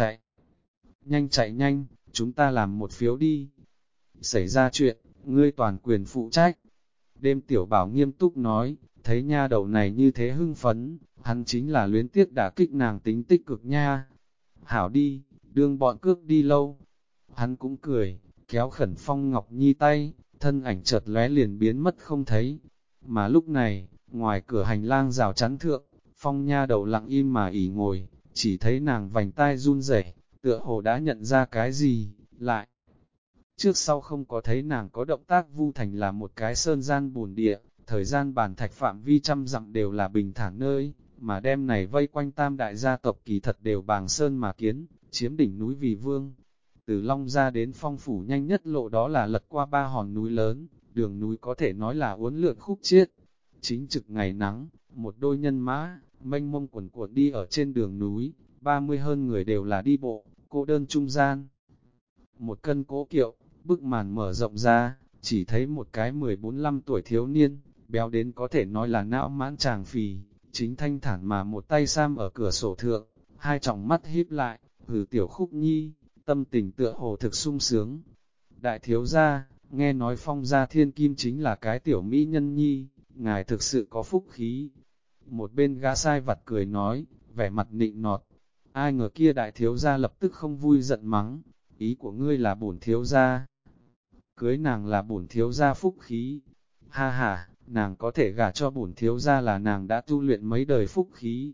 chạy nhanh, chúng ta làm một phiếu đi. Xảy ra chuyện, ngươi toàn quyền phụ trách. Đêm tiểu bảo nghiêm túc nói, thấy nha đầu này như thế hưng phấn, hắn chính là luyến tiếc đả kích nàng tính tích cực nha. Hảo đi, đương bọn cướp đi lâu. Hắn cũng cười, kéo khẩn Phong Ngọc Nhi tay, thân ảnh chợt lóe liền biến mất không thấy. Mà lúc này, ngoài cửa hành lang rào chắn thượng, Phong nha đầu lặng im mà ỉ ngồi, chỉ thấy nàng vành tai run rẩy, tựa hồ đã nhận ra cái gì, lại. Trước sau không có thấy nàng có động tác vu thành là một cái sơn gian bùn địa, thời gian bản thạch phạm vi trăm dặm đều là bình thản nơi, mà đêm này vây quanh tam đại gia tộc kỳ thật đều bàng sơn mà kiến, chiếm đỉnh núi vì vương. Từ Long ra đến Phong phủ nhanh nhất lộ đó là lật qua 3 hòn núi lớn, đường núi có thể nói là uốn lượn khúc chiết. Chính trực ngày nắng, một đôi nhân mã, mênh mông quần cuộn đi ở trên đường núi, 30 hơn người đều là đi bộ, cô đơn trung gian. Một cân cố kiệu, bức màn mở rộng ra, chỉ thấy một cái 14-15 tuổi thiếu niên, béo đến có thể nói là não mãn tràng phì, chính thanh thản mà một tay sam ở cửa sổ thượng, hai tròng mắt híp lại, hừ tiểu Khúc Nhi, tâm tình tựa hồ thực sung sướng. Đại thiếu gia, nghe nói Phong gia thiên kim chính là cái tiểu mỹ nhân nhi, ngài thực sự có phúc khí. Một bên gã sai vặt cười nói, vẻ mặt nịnh nọt. Ai ngờ kia đại thiếu gia lập tức không vui giận mắng, ý của ngươi là bổn thiếu gia. Cưới nàng là bổn thiếu gia phúc khí. Ha ha, nàng có thể gả cho bổn thiếu gia là nàng đã tu luyện mấy đời phúc khí.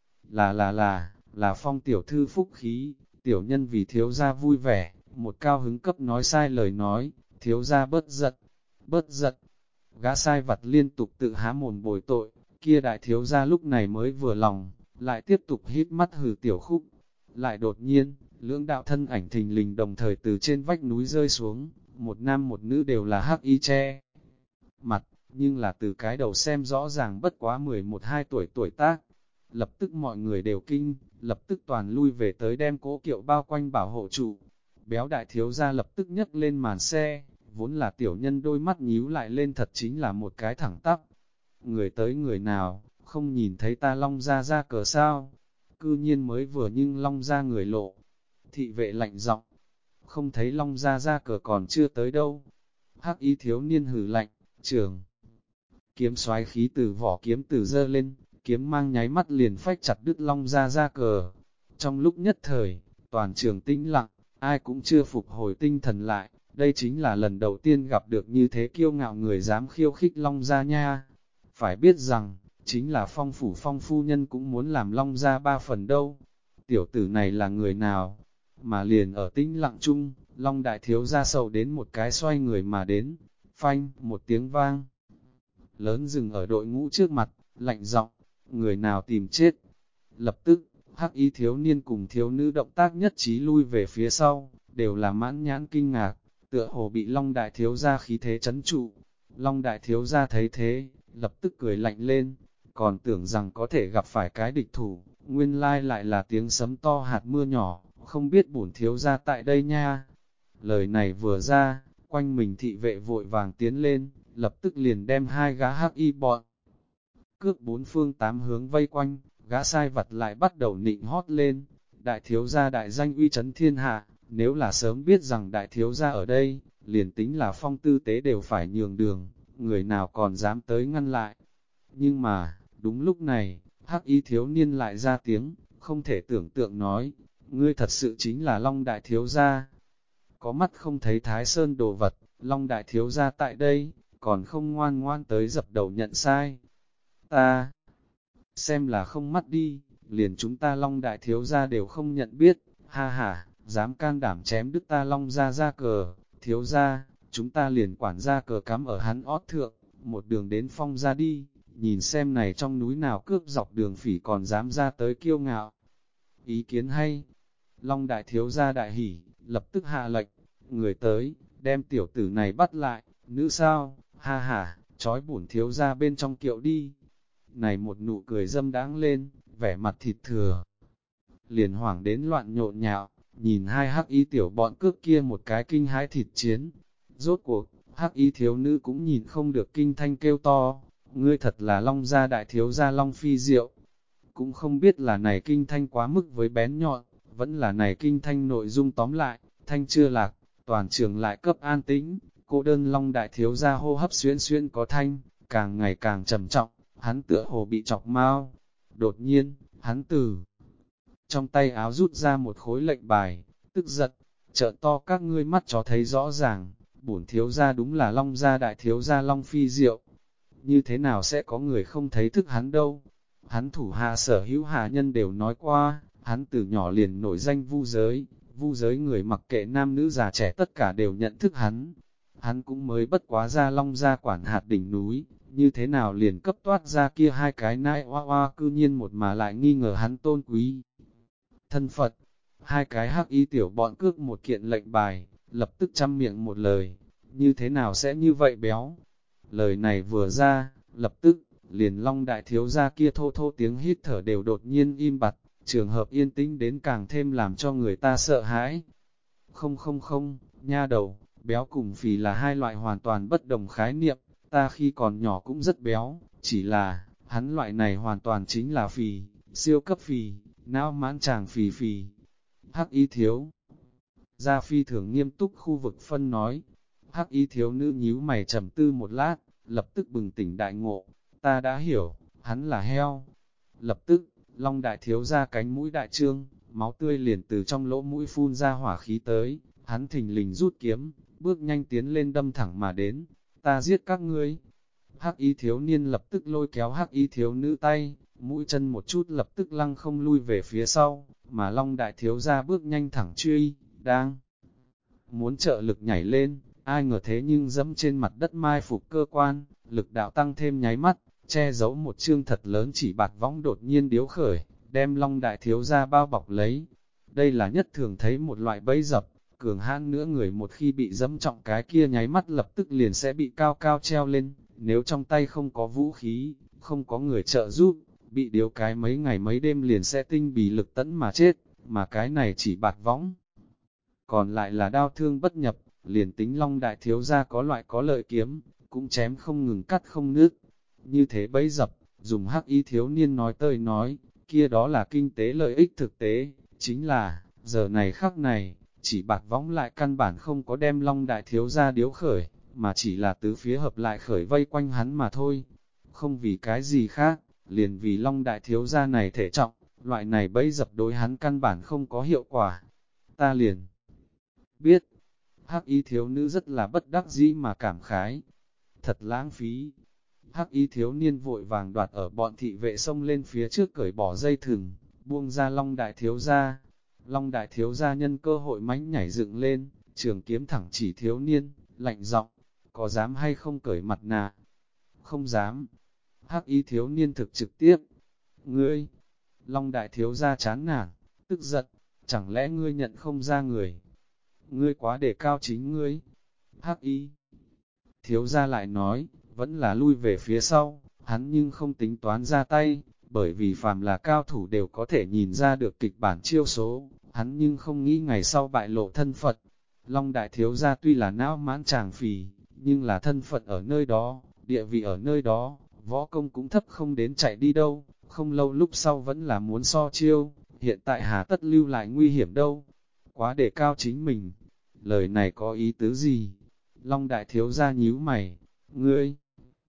Là Phong tiểu thư phúc khí, tiểu nhân vì thiếu gia vui vẻ, một cao hứng cấp nói sai lời nói, thiếu gia bớt giận. Gã sai vặt liên tục tự há mồm bồi tội, kia đại thiếu gia lúc này mới vừa lòng, lại tiếp tục hít mắt hừ tiểu Khúc. Lại đột nhiên, lưỡng đạo thân ảnh thình lình đồng thời từ trên vách núi rơi xuống, một nam một nữ đều là hắc y che mặt, nhưng là từ cái đầu xem rõ ràng bất quá 11-12 tuổi tuổi tác. Lập tức mọi người đều kinh, lập tức toàn lui về tới đem cố kiệu bao quanh bảo hộ trụ. Béo đại thiếu gia lập tức nhấc lên màn xe, vốn là tiểu nhân đôi mắt nhíu lại lên thật chính là một cái thẳng tắp. Người tới người nào, không nhìn thấy ta Long ra cờ sao? Cư nhiên mới vừa nhưng Long ra người lộ. Thị vệ lạnh giọng, không thấy Long ra cờ còn chưa tới đâu. Hắc y thiếu niên hử lạnh, trường. Kiếm xoái khí từ vỏ kiếm từ dơ lên, kiếm mang nháy mắt liền phách chặt đứt Long ra cờ. Trong lúc nhất thời, toàn trường tĩnh lặng, ai cũng chưa phục hồi tinh thần lại, đây chính là lần đầu tiên gặp được như thế kiêu ngạo người dám khiêu khích Long ra nha. Phải biết rằng, chính là Phong phủ Phong phu nhân cũng muốn làm Long ra 3 phần đâu. Tiểu tử này là người nào? Mà liền ở tĩnh lặng chung, Long đại thiếu ra sầu đến một cái xoay người mà đến, phanh, một tiếng vang. Lớn dừng ở đội ngũ trước mặt, lạnh giọng, người nào tìm chết. Lập tức, hắc y thiếu niên cùng thiếu nữ động tác nhất trí lui về phía sau, đều là mãn nhãn kinh ngạc, tựa hồ bị Long đại thiếu gia khí thế chấn trụ. Long đại thiếu gia thấy thế, lập tức cười lạnh lên, còn tưởng rằng có thể gặp phải cái địch thủ, nguyên lai lại là tiếng sấm to hạt mưa nhỏ, không biết bổn thiếu gia tại đây nha. Lời này vừa ra, quanh mình thị vệ vội vàng tiến lên, lập tức liền đem hai gã hắc y bọn. Cước bốn phương tám hướng vây quanh, gã sai vặt lại bắt đầu nịnh hót lên. Đại thiếu gia đại danh uy chấn thiên hạ, nếu là sớm biết rằng đại thiếu gia ở đây, liền tính là Phong tư tế đều phải nhường đường, người nào còn dám tới ngăn lại. Nhưng mà, đúng lúc này, hắc y thiếu niên lại ra tiếng, không thể tưởng tượng nói, ngươi thật sự chính là Long đại thiếu gia. Có mắt không thấy Thái Sơn đồ vật, Long đại thiếu gia tại đây, còn không ngoan ngoan tới dập đầu nhận sai. Ta xem là không mắt đi, liền chúng ta Long đại thiếu gia đều không nhận biết, ha ha, dám can đảm chém đứt ta Long gia ra cờ, thiếu gia, chúng ta liền quản gia cờ cắm ở hắn ót thượng, một đường đến Phong ra đi, nhìn xem này trong núi nào cướp dọc đường phỉ còn dám ra tới kiêu ngạo. Ý kiến hay, Long đại thiếu gia đại hỉ, lập tức hạ lệnh, người tới, đem tiểu tử này bắt lại, nữ sao, ha ha, trói bổn thiếu gia bên trong kiệu đi. Này một nụ cười dâm đãng lên, vẻ mặt thịt thừa. Liền hoảng đến loạn nhộn nhạo, nhìn hai hắc y tiểu bọn cướp kia một cái kinh hãi thịt chiến. Rốt cuộc, hắc y thiếu nữ cũng nhìn không được kinh thanh kêu to, ngươi thật là Long gia đại thiếu gia Long phi diệu. Cũng không biết là này kinh thanh quá mức với bén nhọn, vẫn là này kinh thanh nội dung tóm lại, thanh chưa lạc, toàn trường lại cấp an tĩnh, cô đơn Long đại thiếu gia hô hấp xuyên xuyên có thanh, càng ngày càng trầm trọng, hắn tựa hồ bị chọc mau. Đột nhiên, hắn từ trong tay áo rút ra một khối lệnh bài, tức giận, trợn to các ngươi mắt chó thấy rõ ràng, bổn thiếu gia đúng là Long gia đại thiếu gia Long phi diệu. Như thế nào sẽ có người không thấy thức hắn đâu? Hắn thủ hạ sở hữu hạ nhân đều nói qua, hắn từ nhỏ liền nổi danh vu giới người mặc kệ nam nữ già trẻ tất cả đều nhận thức hắn. Hắn cũng mới bất quá ra Long gia quản hạt đỉnh núi, như thế nào liền cấp toát ra kia hai cái nai oa oa cư nhiên một mà lại nghi ngờ hắn tôn quý. Thân Phật, hai cái hắc y tiểu bọn cướp một kiện lệnh bài, lập tức chăm miệng một lời, như thế nào sẽ như vậy béo? Lời này vừa ra, lập tức, liền Long đại thiếu gia kia thô thô tiếng hít thở đều đột nhiên im bặt, trường hợp yên tĩnh đến càng thêm làm cho người ta sợ hãi. Không, nha đầu, béo cùng phì là hai loại hoàn toàn bất đồng khái niệm, ta khi còn nhỏ cũng rất béo, chỉ là, hắn loại này hoàn toàn chính là phì, siêu cấp phì, não mãn chàng phì phì. Hắc y thiếu gia phi thường nghiêm túc khu vực phân nói, hắc y thiếu nữ nhíu mày trầm tư một lát, lập tức bừng tỉnh đại ngộ, ta đã hiểu, hắn là heo. Lập tức, Long đại thiếu gia cánh mũi đại trương, máu tươi liền từ trong lỗ mũi phun ra hỏa khí tới, hắn thình lình rút kiếm, bước nhanh tiến lên đâm thẳng mà đến, ta giết các ngươi. Hắc y thiếu niên lập tức lôi kéo hắc y thiếu nữ tay, mũi chân một chút lập tức lăng không lui về phía sau, mà Long đại thiếu gia bước nhanh thẳng truy, đang muốn trợ lực nhảy lên, ai ngờ thế nhưng dẫm trên mặt đất mai phục cơ quan, lực đạo tăng thêm nháy mắt, che giấu một chương thật lớn chỉ bạt võng đột nhiên điếu khởi, đem Long đại thiếu gia bao bọc lấy. Đây là nhất thường thấy một loại bẫy dập, cường hãn nữa người một khi bị dẫm trọng cái kia nháy mắt lập tức liền sẽ bị cao cao treo lên, nếu trong tay không có vũ khí, không có người trợ giúp, bị điếu cái mấy ngày mấy đêm liền sẽ tinh bì lực tẫn mà chết, mà cái này chỉ bạt võng. Còn lại là đao thương bất nhập, liền tính Long đại thiếu gia có loại có lợi kiếm, cũng chém không ngừng cắt không nước. Như thế bấy dập, dùng hắc y thiếu niên nói tơi nói, kia đó là kinh tế lợi ích thực tế, chính là, giờ này khắc này, chỉ bạt võng lại căn bản không có đem Long đại thiếu gia điếu khởi, mà chỉ là tứ phía hợp lại khởi vây quanh hắn mà thôi. Không vì cái gì khác, liền vì Long đại thiếu gia này thể trọng, loại này bấy dập đối hắn căn bản không có hiệu quả. Ta liền biết, hắc y thiếu nữ rất là bất đắc dĩ mà cảm khái. Thật lãng phí. Hắc y thiếu niên vội vàng đoạt ở bọn thị vệ xông lên phía trước cởi bỏ dây thừng, buông ra Long đại thiếu gia. Long đại thiếu gia nhân cơ hội mãnh nhảy dựng lên, trường kiếm thẳng chỉ thiếu niên, lạnh giọng, có dám hay không cởi mặt nạ? Không dám. Hắc y thiếu niên thực trực tiếp. Ngươi! Long đại thiếu gia chán nản, tức giận, chẳng lẽ ngươi nhận không ra người? Ngươi quá đề cao chính ngươi. Hắc y thiếu gia lại nói, vẫn là lui về phía sau, hắn nhưng không tính toán ra tay, bởi vì phàm là cao thủ đều có thể nhìn ra được kịch bản chiêu số, hắn nhưng không nghĩ ngày sau bại lộ thân phận. Long đại thiếu gia tuy là não mãn chàng phì, nhưng là thân phận ở nơi đó, địa vị ở nơi đó, võ công cũng thấp không đến chạy đi đâu, không lâu lúc sau vẫn là muốn so chiêu, hiện tại hà tất lưu lại nguy hiểm đâu, quá đề cao chính mình. Lời này có ý tứ gì? Long đại thiếu gia nhíu mày, ngươi,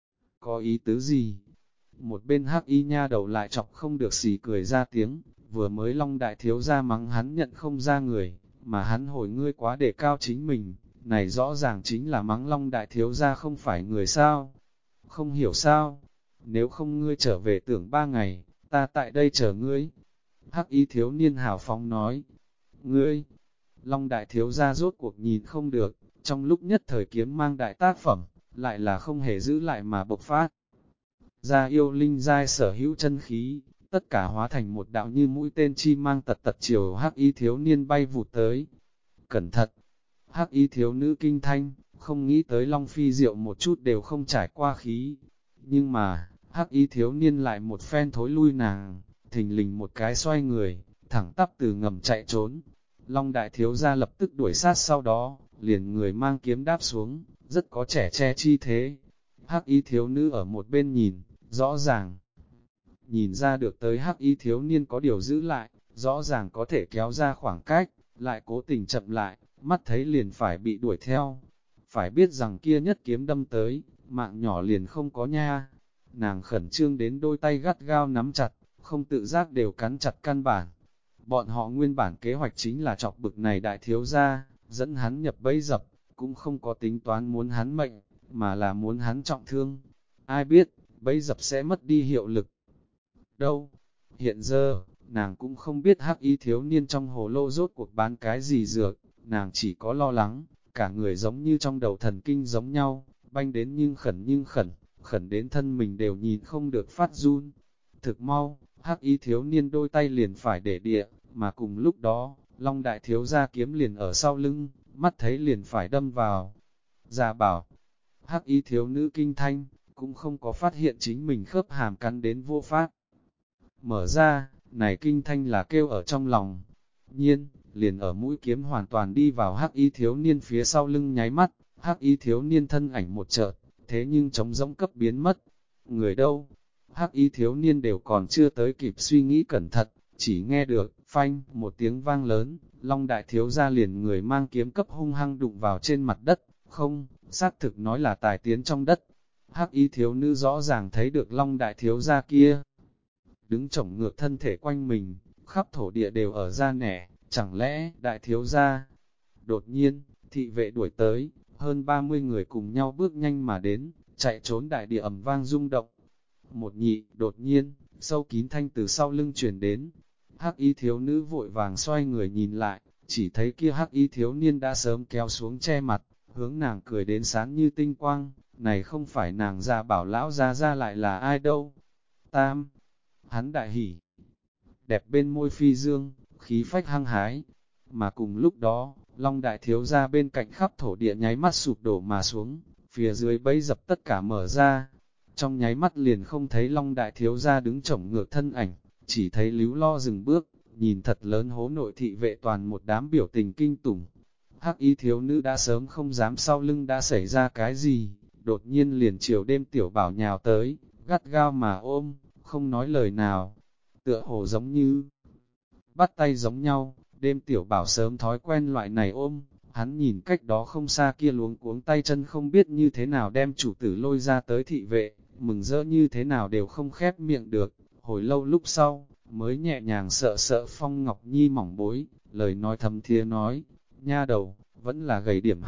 có ý tứ gì? Một bên hắc y nha đầu lại chọc không được xì cười ra tiếng, vừa mới Long đại thiếu gia mắng hắn nhận không ra người, mà hắn hồi ngươi quá đề cao chính mình, này rõ ràng chính là mắng Long đại thiếu gia không phải người sao? Không hiểu sao? Nếu không ngươi trở về tưởng 3 ngày, ta tại đây chờ ngươi. Hắc y thiếu niên hào phóng nói, ngươi, Long đại thiếu gia rốt cuộc nhìn không được, trong lúc nhất thời kiếm mang đại tác phẩm, lại là không hề giữ lại mà bộc phát. Ra yêu linh giai sở hữu chân khí, tất cả hóa thành một đạo như mũi tên chi mang tật tật chiều hắc y thiếu niên bay vụt tới. Cẩn thận! Hắc y thiếu nữ kinh thanh, không nghĩ tới Long Phi Diệu một chút đều không trải qua khí. Nhưng mà, hắc y thiếu niên lại một phen thối lui nàng, thình lình một cái xoay người, thẳng tắp từ ngầm chạy trốn. Long đại thiếu gia lập tức đuổi sát sau đó, liền người mang kiếm đáp xuống, rất có trẻ che chi thế. Hắc y thiếu nữ ở một bên nhìn, rõ ràng. Nhìn ra được tới hắc y thiếu niên có điều giữ lại, rõ ràng có thể kéo ra khoảng cách, lại cố tình chậm lại, mắt thấy liền phải bị đuổi theo. Phải biết rằng kia nhất kiếm đâm tới, mạng nhỏ liền không có nha. Nàng khẩn trương đến đôi tay gắt gao nắm chặt, không tự giác đều cắn chặt căn bản. Bọn họ nguyên bản kế hoạch chính là chọc bực này đại thiếu gia, dẫn hắn nhập bẫy dập, cũng không có tính toán muốn hắn mệnh, mà là muốn hắn trọng thương. Ai biết, bẫy dập sẽ mất đi hiệu lực. Đâu? Hiện giờ, nàng cũng không biết hắc y thiếu niên trong hồ lô rốt cuộc bán cái gì dược, nàng chỉ có lo lắng, cả người giống như trong đầu thần kinh giống nhau, banh đến nhưng khẩn, khẩn đến thân mình đều nhìn không được phát run. Thực mau, hắc y thiếu niên đôi tay liền phải để địa, mà cùng lúc đó, Long đại thiếu gia kiếm liền ở sau lưng, mắt thấy liền phải đâm vào. Gia bảo, hắc y thiếu nữ kinh thanh, cũng không có phát hiện chính mình khớp hàm cắn đến vô pháp. Mở ra, này kinh thanh là kêu ở trong lòng. Nhiên, liền ở mũi kiếm hoàn toàn đi vào hắc y thiếu niên phía sau lưng nháy mắt, hắc y thiếu niên thân ảnh một chợt, thế nhưng trống rỗng cấp biến mất. Người đâu? Hắc y thiếu niên đều còn chưa tới kịp suy nghĩ cẩn thận, chỉ nghe được, phanh, một tiếng vang lớn, Long đại thiếu gia liền người mang kiếm cấp hung hăng đụng vào trên mặt đất, không, xác thực nói là tài tiến trong đất. Hắc y thiếu nữ rõ ràng thấy được Long đại thiếu gia kia, đứng chổng ngược thân thể quanh mình, khắp thổ địa đều ở ra nẻ, chẳng lẽ đại thiếu gia? Đột nhiên, thị vệ đuổi tới, hơn 30 người cùng nhau bước nhanh mà đến, chạy trốn đại địa ầm vang rung động. Một nhị, đột nhiên, sâu kín thanh từ sau lưng truyền đến. Hắc y thiếu nữ vội vàng xoay người nhìn lại, chỉ thấy kia hắc y thiếu niên đã sớm kéo xuống che mặt, hướng nàng cười đến sáng như tinh quang, này không phải nàng già bảo lão ra lại là ai đâu. Tam, hắn đại hỉ, đẹp bên môi phi dương, khí phách hăng hái, mà cùng lúc đó, Long đại thiếu gia bên cạnh khắp thổ địa nháy mắt sụp đổ mà xuống, phía dưới bẫy dập tất cả mở ra, trong nháy mắt liền không thấy Long đại thiếu gia đứng chổng ngược thân ảnh, chỉ thấy líu lo dừng bước, nhìn thật lớn hố nội thị vệ toàn một đám biểu tình kinh tủng. Hắc y thiếu nữ đã sớm không dám sau lưng đã xảy ra cái gì, đột nhiên liền chiều đêm tiểu bảo nhào tới, gắt gao mà ôm, không nói lời nào, tựa hồ giống như bắt tay giống nhau. Đêm tiểu bảo sớm thói quen loại này ôm, hắn nhìn cách đó không xa kia luống cuống tay chân không biết như thế nào đem chủ tử lôi ra tới thị vệ, mừng rỡ như thế nào đều không khép miệng được. Hồi lâu lúc sau, mới nhẹ nhàng sợ sợ Phong Ngọc Nhi mỏng bối, lời nói thầm thía nói, nha đầu, vẫn là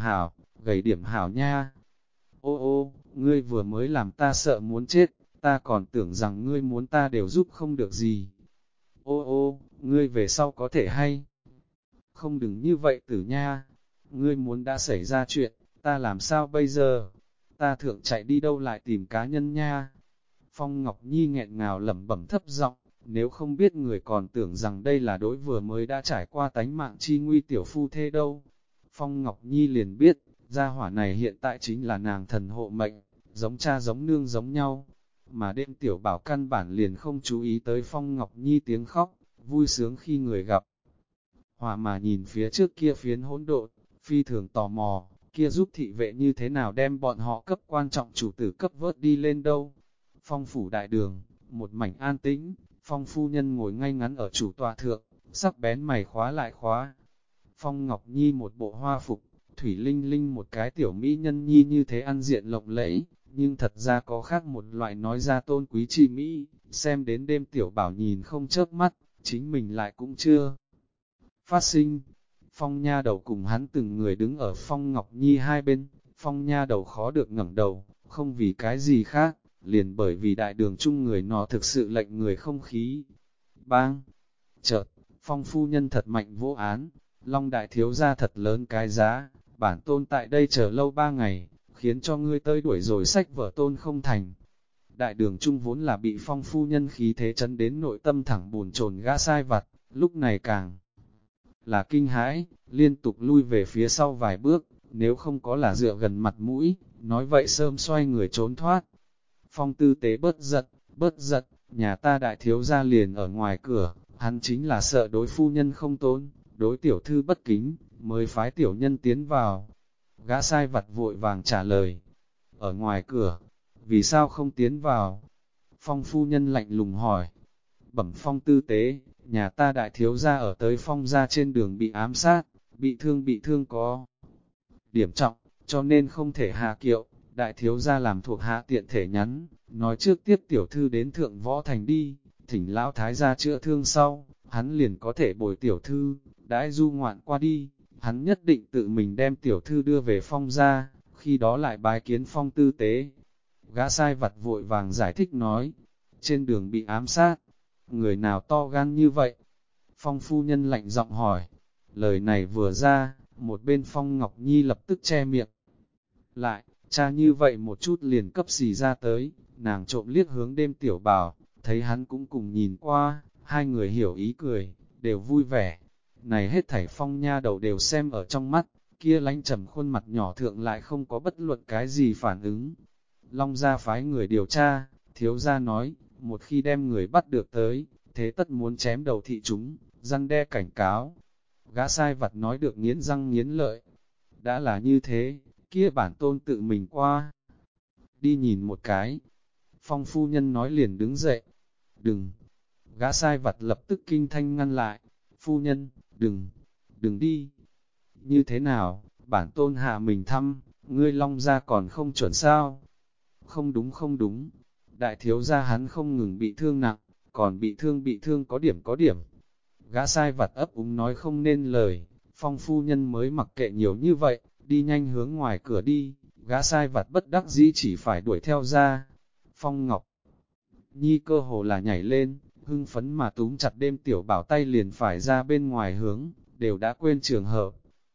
gầy điểm hảo nha. Ô ô, ngươi vừa mới làm ta sợ muốn chết, ta còn tưởng rằng ngươi muốn ta đều giúp không được gì. Ô ô, ngươi về sau có thể hay không đừng như vậy tử nha, ngươi muốn đã xảy ra chuyện, ta làm sao bây giờ, ta thượng chạy đi đâu lại tìm cá nhân nha. Phong Ngọc Nhi nghẹn ngào lẩm bẩm thấp giọng, nếu không biết người còn tưởng rằng đây là đối vừa mới đã trải qua tánh mạng chi nguy tiểu phu thê đâu. Phong Ngọc Nhi liền biết, gia hỏa này hiện tại chính là nàng thần hộ mệnh, giống cha giống nương giống nhau, mà đêm tiểu bảo căn bản liền không chú ý tới Phong Ngọc Nhi tiếng khóc, vui sướng khi người gặp. Hòa mà nhìn phía trước kia phiến hỗn độn, phi thường tò mò, kia giúp thị vệ như thế nào đem bọn họ cấp quan trọng chủ tử cấp vớt đi lên đâu. Phong phủ đại đường, một mảnh an tĩnh, Phong phu nhân ngồi ngay ngắn ở chủ tọa thượng, sắc bén mày khóa lại khóa. Phong Ngọc Nhi một bộ hoa phục, Thủy Linh Linh một cái tiểu mỹ nhân nhi như thế ăn diện lộng lẫy, nhưng thật ra có khác một loại nói ra tôn quý chi mỹ, xem đến đêm tiểu bảo nhìn không chớp mắt, chính mình lại cũng chưa phát sinh. Phong nha đầu cùng hắn từng người đứng ở Phong Ngọc Nhi hai bên, Phong nha đầu khó được ngẩng đầu, không vì cái gì khác, liền bởi vì đại đường chung người nó thực sự lệnh người không khí. Bang! Chợt, Phong phu nhân thật mạnh vỗ án, Long đại thiếu gia thật lớn cái giá, bản tôn tại đây chờ lâu 3 ngày, khiến cho ngươi tới đuổi rồi sách vở tôn không thành. Đại đường chung vốn là bị Phong phu nhân khí thế chấn đến nội tâm thẳng bùn chồn gã sai vặt, lúc này càng là kinh hãi, liên tục lui về phía sau vài bước, nếu không có là dựa gần mặt mũi, nói vậy sớm xoay người trốn thoát. Phong tư tế bớt giận, nhà ta đại thiếu gia liền ở ngoài cửa, hắn chính là sợ đối phu nhân không tôn, đối tiểu thư bất kính, mới phái tiểu nhân tiến vào. Gã sai vặt vội vàng trả lời, ở ngoài cửa, vì sao không tiến vào? Phong phu nhân lạnh lùng hỏi, bẩm Phong tư tế, nhà ta đại thiếu gia ở tới Phong gia trên đường bị ám sát, bị thương có điểm trọng, cho nên không thể hạ kiệu, đại thiếu gia làm thuộc hạ tiện thể nhắn, nói trước tiếp tiểu thư đến thượng võ thành đi, thỉnh lão thái gia chữa thương sau, hắn liền có thể bồi tiểu thư, đãi du ngoạn qua đi, hắn nhất định tự mình đem tiểu thư đưa về Phong gia, khi đó lại bái kiến Phong tư tế. Gã sai vặt vội vàng giải thích nói, trên đường bị ám sát, người nào to gan như vậy? Phong phu nhân lạnh giọng hỏi, lời này vừa ra, một bên Phong Ngọc Nhi lập tức che miệng. Lại, cha như vậy một chút liền cấp xì ra tới, nàng trộm liếc hướng đêm tiểu bảo, thấy hắn cũng cùng nhìn qua, hai người hiểu ý cười, đều vui vẻ. Này hết thảy Phong nha đầu đều xem ở trong mắt, kia lánh trầm khuôn mặt nhỏ thượng lại không có bất luận cái gì phản ứng. Long gia phái người điều tra, thiếu gia nói, một khi đem người bắt được tới, thế tất muốn chém đầu thị chúng, răn đe cảnh cáo. Gã sai vặt nói được nghiến răng nghiến lợi. Đã là như thế, kia bản tôn tự mình qua. Đi nhìn một cái. Phong phu nhân nói liền đứng dậy. Đừng. Gã sai vặt lập tức kinh thanh ngăn lại. Phu nhân, đừng đi. Như thế nào, bản tôn hạ mình thăm, ngươi Long gia còn không chuẩn sao? Không đúng. Đại thiếu gia hắn không ngừng bị thương nặng, còn bị thương có điểm. Gã sai vặt ấp úng nói không nên lời, Phong phu nhân mới mặc kệ nhiều như vậy, đi nhanh hướng ngoài cửa đi, gã sai vặt bất đắc dĩ chỉ phải đuổi theo ra. Phong Ngọc Nhi cơ hồ là nhảy lên, hưng phấn mà túm chặt đêm tiểu bảo tay liền phải ra bên ngoài hướng, đều đã quên trường hợp.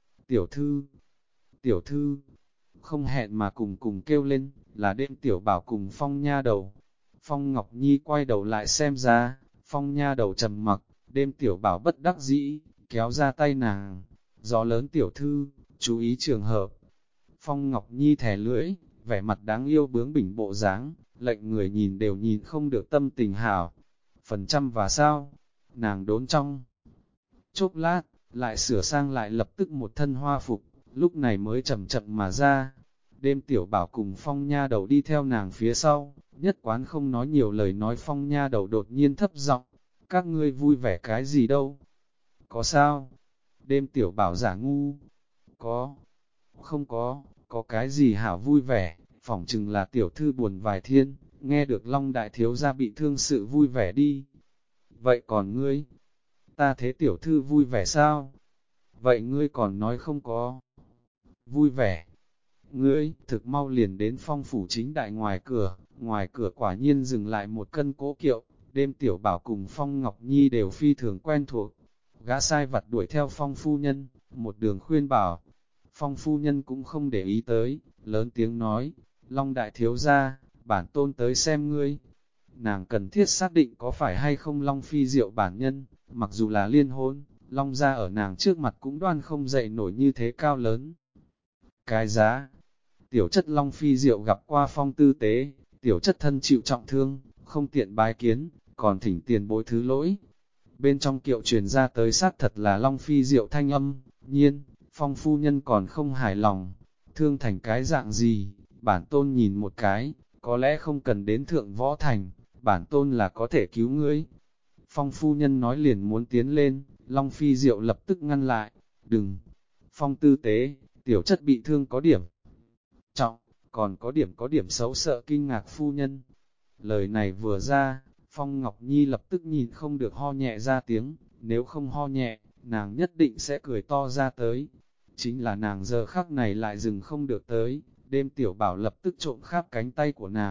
Tiểu thư, không hẹn mà cùng kêu lên, là đêm tiểu bảo cùng Phong nha đầu. Phong Ngọc Nhi quay đầu lại xem ra, Phong nha đầu trầm mặc, đêm tiểu bảo bất đắc dĩ, kéo ra tay nàng. Gió lớn tiểu thư, chú ý trường hợp. Phong Ngọc Nhi thẻ lưỡi, vẻ mặt đáng yêu bướng bỉnh bộ dáng, lệnh người nhìn đều nhìn không được tâm tình hảo. Phần trăm và sao? Nàng đốn trong chốc lát, lại sửa sang lại lập tức một thân hoa phục, lúc này mới chậm chậm mà ra. Đêm tiểu bảo cùng Phong nha đầu đi theo nàng phía sau, nhất quán không nói nhiều lời nói. Phong nha đầu đột nhiên thấp giọng, các ngươi vui vẻ cái gì đâu? Có sao? Đêm tiểu bảo giả ngu. Không có cái gì hảo vui vẻ, phỏng chừng là tiểu thư buồn vài thiên, nghe được Long đại thiếu gia bị thương sự vui vẻ đi. Vậy còn ngươi? Ta thế tiểu thư vui vẻ sao? Vậy ngươi còn nói không có vui vẻ. Ngươi, thực mau liền đến Phong phủ chính đại ngoài cửa quả nhiên dừng lại một cân cố kiệu, đêm tiểu bảo cùng Phong Ngọc Nhi đều phi thường quen thuộc. Gã sai vặt đuổi theo Phong phu nhân, một đường khuyên bảo. Phong phu nhân cũng không để ý tới, lớn tiếng nói, Long đại thiếu gia, bản tôn tới xem ngươi. Nàng cần thiết xác định có phải hay không Long phi diệu bản nhân, mặc dù là liên hôn, Long gia ở nàng trước mặt cũng đoan không dậy nổi như thế cao lớn. Cái giá, tiểu chất Long phi diệu gặp qua Phong tư tế, tiểu chất thân chịu trọng thương, không tiện bái kiến, còn thỉnh tiền bối thứ lỗi. Bên trong kiệu truyền ra tới xác thật là Long phi diệu thanh âm, nhiên, Phong phu nhân còn không hài lòng, thương thành cái dạng gì, bản tôn nhìn một cái, có lẽ không cần đến thượng võ thành, bản tôn là có thể cứu ngươi. Phong phu nhân nói liền muốn tiến lên, Long phi diệu lập tức ngăn lại, đừng, Phong tư tế, tiểu chất bị thương có điểm trọng, còn có điểm xấu sợ kinh ngạc phu nhân. Lời này vừa ra, Phong Ngọc Nhi lập tức nhìn không được ho nhẹ ra tiếng, nếu không ho nhẹ, nàng nhất định sẽ cười to ra tới. Chính là nàng giờ khắc này lại dừng không được tới, đêm tiểu bảo lập tức trộm khắp cánh tay của nàng,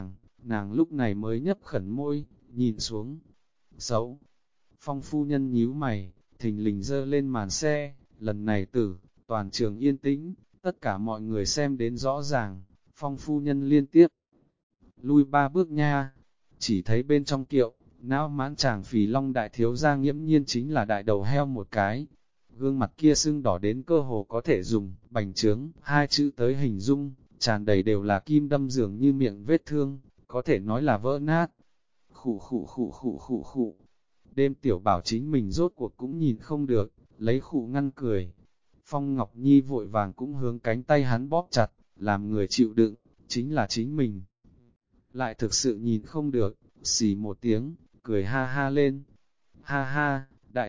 nàng lúc này mới nhấp khẩn môi, nhìn xuống. Xấu! Phong phu nhân nhíu mày, thình lình giơ lên màn xe, lần này toàn trường yên tĩnh, tất cả mọi người xem đến rõ ràng, Phong phu nhân liên tiếp lui 3 bước nha, chỉ thấy bên trong kiệu, não mãn chàng phì long đại thiếu gia nghiễm nhiên chính là đại đầu heo một cái, gương mặt kia sưng đỏ đến cơ hồ có thể dùng bành trướng 2 chữ tới hình dung, tràn đầy đều là kim đâm dường như miệng vết thương, có thể nói là vỡ nát. Khụ khụ khụ khụ khụ khụ. Đêm tiểu bảo chính mình rốt cuộc cũng nhìn không được, lấy khụ ngăn cười. Phong Ngọc Nhi vội vàng cũng hướng cánh tay hắn bóp chặt, làm người chịu đựng, chính là chính mình. Lại thực sự nhìn không được, xì một tiếng, cười ha ha lên. Ha ha, đại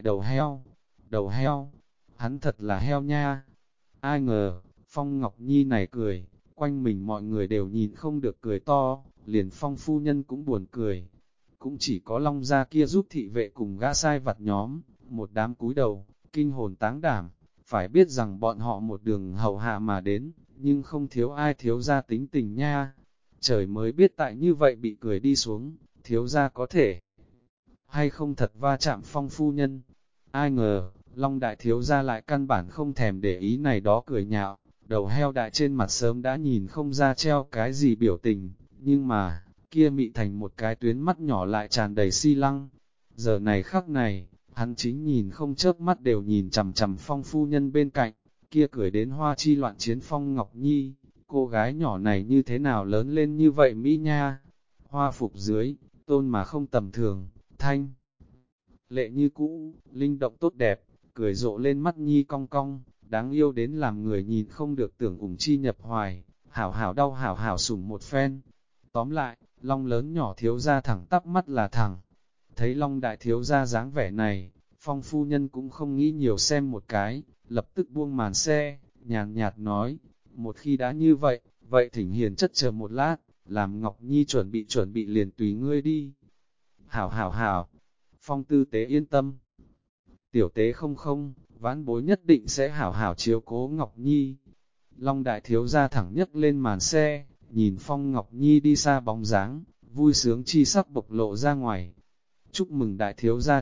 đầu heo, hắn thật là heo nha. Ai ngờ, Phong Ngọc Nhi này cười, quanh mình mọi người đều nhìn không được cười to, liền Phong phu nhân cũng buồn cười. Cũng chỉ có Long gia kia giúp thị vệ cùng gã sai vặt nhóm, một đám cúi đầu, kinh hồn táng đảm, phải biết rằng bọn họ một đường hầu hạ mà đến, nhưng không thiếu ai thiếu gia tính tình nha. Trời mới biết tại như vậy bị cười đi xuống, thiếu gia có thể hay không thật va chạm Phong phu nhân. Ai ngờ, Long đại thiếu gia lại căn bản không thèm để ý này đó cười nhạo, đầu heo đại trên mặt sớm đã nhìn không ra treo cái gì biểu tình, nhưng mà, kia mị thành một cái tuyến mắt nhỏ lại tràn đầy si lăng. Giờ này khắc này, hắn chính nhìn không chớp mắt đều nhìn chằm chằm Phong phu nhân bên cạnh, kia cười đến hoa chi loạn chiến Phong Ngọc Nhi, cô gái nhỏ này như thế nào lớn lên như vậy Mỹ nha. Hoa phục dưới, tôn mà không tầm thường, thanh lệ như cũ, linh động tốt đẹp, cười rộ lên mắt Nhi cong cong, đáng yêu đến làm người nhìn không được tưởng ủng chi nhập hoài, hảo hảo đau hảo hảo sủng một phen. Tóm lại, Long lớn nhỏ thiếu ra thẳng tắp mắt là thẳng. Thấy Long đại thiếu ra dáng vẻ này, Phong phu nhân cũng không nghĩ nhiều xem một cái, lập tức buông màn xe, nhàn nhạt nói, một khi đã như vậy, vậy thỉnh hiền chất chờ một lát, làm Ngọc Nhi chuẩn bị liền tùy ngươi đi. Hảo hảo hảo, Phong tư tế yên tâm. Tiểu tế không, vãn bối nhất định sẽ hảo hảo chiếu cố Ngọc Nhi. Long đại thiếu ra thẳng nhấc lên màn xe, nhìn Phong Ngọc Nhi đi xa bóng dáng, vui sướng chi sắc bộc lộ ra ngoài. Chúc mừng đại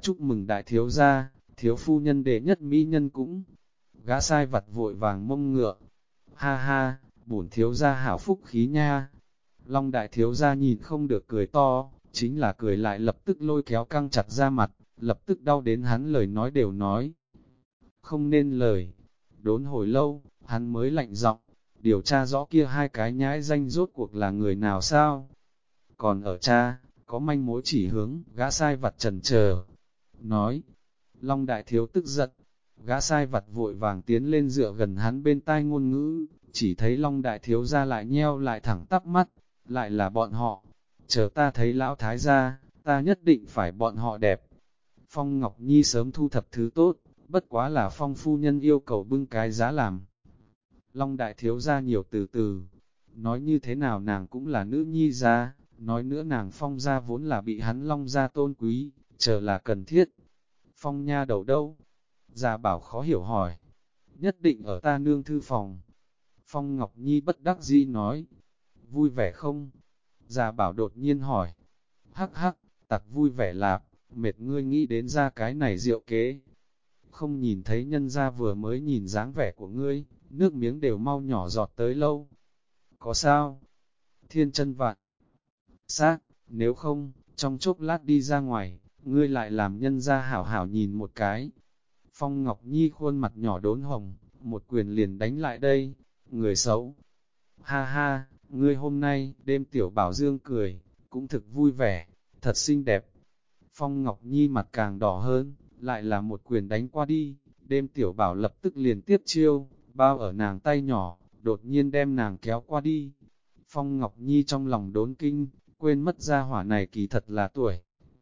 thiếu gia, thiếu phu nhân đệ nhất mỹ nhân cũng. Gã sai vặt vội vàng mông ngựa. Ha ha, bổn thiếu gia hảo phúc khí nha. Long đại thiếu gia nhìn không được cười to, chính là cười lại lập tức lôi kéo căng chặt ra mặt, lập tức đau đến hắn lời nói đều nói. Không nên lời. Đốn hồi lâu, hắn mới lạnh giọng, điều tra rõ kia hai cái nhãi danh rốt cuộc là người nào sao? Còn ở cha, có manh mối chỉ hướng, gã sai vặt chần chờ. Nói, Long đại thiếu tức giận, gã sai vặt vội vàng tiến lên dựa gần hắn bên tai ngôn ngữ, chỉ thấy Long đại thiếu ra lại nheo lại thẳng tắp mắt, lại là bọn họ. Chờ ta thấy lão thái gia, ta nhất định phải bọn họ đẹp. Phong Ngọc Nhi sớm thu thập thứ tốt, bất quá là Phong phu nhân yêu cầu bưng cái giá làm. Long đại thiếu ra nhiều từ từ, nói như thế nào nàng cũng là nữ nhi gia, nói nữa nàng Phong gia vốn là bị hắn Long gia tôn quý, chờ là cần thiết. Phong nha đầu đâu? Gia bảo khó hiểu hỏi. Nhất định ở ta nương thư phòng. Phong Ngọc Nhi bất đắc dĩ nói. Vui vẻ không? Gia bảo đột nhiên hỏi. Hắc hắc, tặc vui vẻ lạp, mệt ngươi nghĩ đến ra cái này diệu kế. Không nhìn thấy nhân gia vừa mới nhìn dáng vẻ của ngươi, nước miếng đều mau nhỏ giọt tới lâu. Có sao? Thiên chân vạn xác, nếu không, trong chốc lát đi ra ngoài, ngươi lại làm nhân gia hảo hảo nhìn một cái. Phong Ngọc Nhi khuôn mặt nhỏ đốn hồng, một quyền liền đánh lại đây, người xấu. Ha ha, ngươi hôm nay, đêm tiểu bảo dương cười, cũng thực vui vẻ, thật xinh đẹp. Phong Ngọc Nhi mặt càng đỏ hơn, lại là một quyền đánh qua đi, đêm tiểu bảo lập tức liền tiếp chiêu, bao ở nàng tay nhỏ, đột nhiên đem nàng kéo qua đi. Phong Ngọc Nhi trong lòng đốn kinh, quên mất gia hỏa này kỳ thật là tuổi.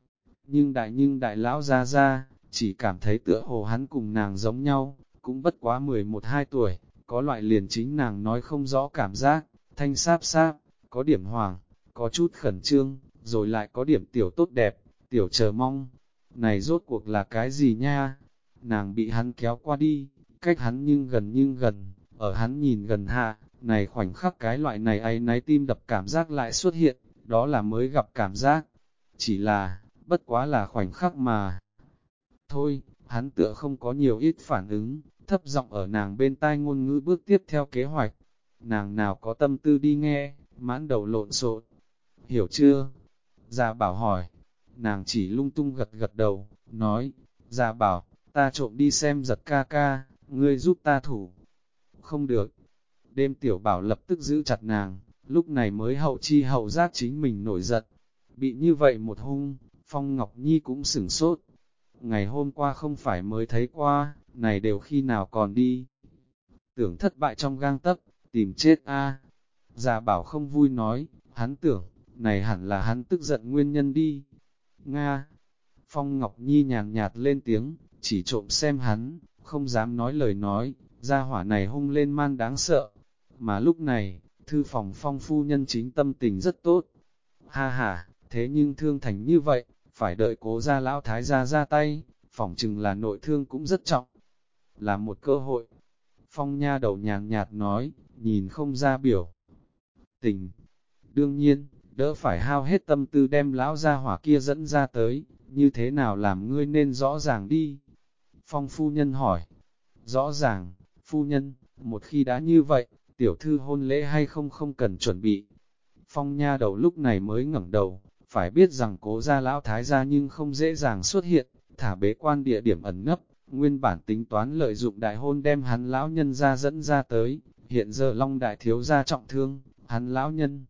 Nhưng đại lão ra, chỉ cảm thấy tựa hồ hắn cùng nàng giống nhau, cũng bất quá 11-12 tuổi, có loại liền chính nàng nói không rõ cảm giác, thanh sáp sáp, có điểm hoàng, có chút khẩn trương, rồi lại có điểm tiểu tốt đẹp, tiểu chờ mong. Này rốt cuộc là cái gì nha? Nàng bị hắn kéo qua đi, cách hắn nhưng gần, ở hắn nhìn gần hạ, này khoảnh khắc cái loại này áy náy tim đập cảm giác lại xuất hiện, đó là mới gặp cảm giác. Chỉ là, bất quá là khoảnh khắc mà. Thôi, hắn tựa không có nhiều ít phản ứng, thấp giọng ở nàng bên tai ngôn ngữ bước tiếp theo kế hoạch. Nàng nào có tâm tư đi nghe, mãn đầu lộn xộn. Hiểu chưa? Gia Bảo hỏi. Nàng chỉ lung tung gật gật đầu, nói, Gia Bảo, ta trộm đi xem giật ca ca, ngươi giúp ta thủ. Không được. Đêm Tiểu Bảo lập tức giữ chặt nàng, lúc này mới hậu chi hậu giác chính mình nổi giận. Bị như vậy một hung, Phong Ngọc Nhi cũng sửng sốt. Ngày hôm qua không phải mới thấy qua, này đều khi nào còn đi. Tưởng thất bại trong gang tấc, tìm chết a. Gia Bảo không vui nói, hắn tưởng, này hẳn là hắn tức giận nguyên nhân đi. Nga. Phong Ngọc Nhi nhàn nhạt lên tiếng, chỉ trộm xem hắn, không dám nói lời nói, gia hỏa này hung lên man đáng sợ. Mà lúc này, thư phòng Phong phu nhân chính tâm tình rất tốt. Ha ha, thế nhưng thương thành như vậy, phải đợi Cố gia lão thái gia ra tay, phỏng chừng là nội thương cũng rất trọng. Là một cơ hội. Phong nha đầu nhàn nhạt nói, nhìn không ra biểu tình. Đương nhiên, đỡ phải hao hết tâm tư đem lão gia hỏa kia dẫn ra tới, như thế nào làm ngươi nên rõ ràng đi. Phong phu nhân hỏi, rõ ràng, phu nhân, một khi đã như vậy, tiểu thư hôn lễ hay không cần chuẩn bị. Phong nha đầu lúc này mới ngẩng đầu, phải biết rằng Cố gia lão thái gia nhưng không dễ dàng xuất hiện, thả bế quan địa điểm ẩn nấp, nguyên bản tính toán lợi dụng đại hôn đem hắn lão nhân ra dẫn ra tới, hiện giờ Long đại thiếu gia trọng thương, hắn lão nhân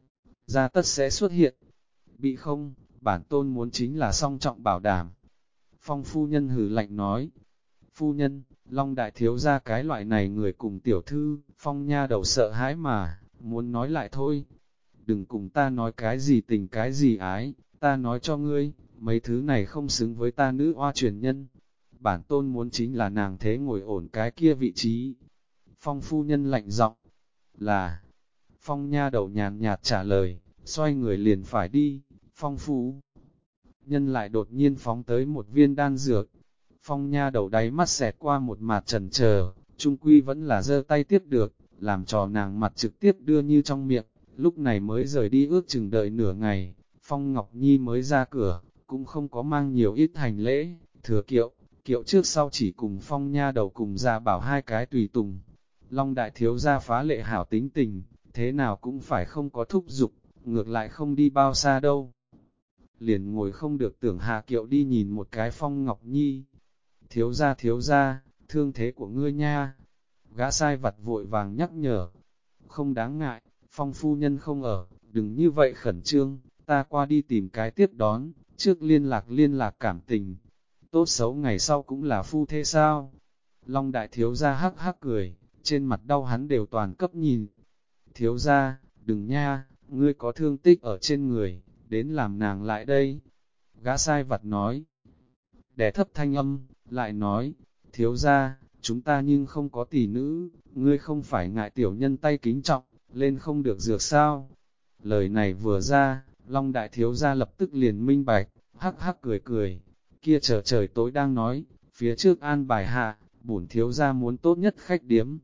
ra tất sẽ xuất hiện. Bị không, bản tôn muốn chính là song trọng bảo đảm. Phong phu nhân hừ lạnh nói, phu nhân, Long đại thiếu gia cái loại này người cùng tiểu thư, Phong nha đầu sợ hãi mà, muốn nói lại thôi. Đừng cùng ta nói cái gì tình cái gì ái, ta nói cho ngươi, mấy thứ này không xứng với ta nữ oa truyền nhân. Bản tôn muốn chính là nàng thế ngồi ổn cái kia vị trí. Phong phu nhân lạnh giọng là, Phong nha đầu nhàn nhạt trả lời, xoay người liền phải đi, Phong phu nhân lại đột nhiên phóng tới một viên đan dược. Phong nha đầu đáy mắt xẹt qua một mạt trần chờ, trung quy vẫn là giơ tay tiếp được, làm trò nàng mặt trực tiếp đưa như trong miệng, lúc này mới rời đi ước chừng đợi nửa ngày, Phong Ngọc Nhi mới ra cửa, cũng không có mang nhiều ít hành lễ, thừa kiệu trước sau chỉ cùng Phong nha đầu cùng ra bảo hai cái tùy tùng. Long đại thiếu gia phá lệ hảo tính tình, thế nào cũng phải không có thúc giục, ngược lại không đi bao xa đâu. Liền ngồi không được tưởng hạ kiệu đi nhìn một cái Phong Ngọc Nhi. Thiếu gia, thương thế của ngươi nha. Gã sai vặt vội vàng nhắc nhở. Không đáng ngại, Phong phu nhân không ở, đừng như vậy khẩn trương, ta qua đi tìm cái tiếp đón, trước liên lạc cảm tình. Tốt xấu ngày sau cũng là phu thế sao? Long đại thiếu gia hắc hắc cười, trên mặt đau hắn đều toàn cấp nhìn. Thiếu gia, đừng nha, ngươi có thương tích ở trên người, đến làm nàng lại đây. Gã sai vặt nói, đè thấp thanh âm, lại nói, thiếu gia, chúng ta nhưng không có tỷ nữ, ngươi không phải ngại tiểu nhân tay kính trọng, lên không được dược sao. Lời này vừa ra, Long đại thiếu gia lập tức liền minh bạch, hắc hắc cười cười, kia chờ trời tối đang nói, phía trước an bài hạ, bổn thiếu gia muốn tốt nhất khách điếm.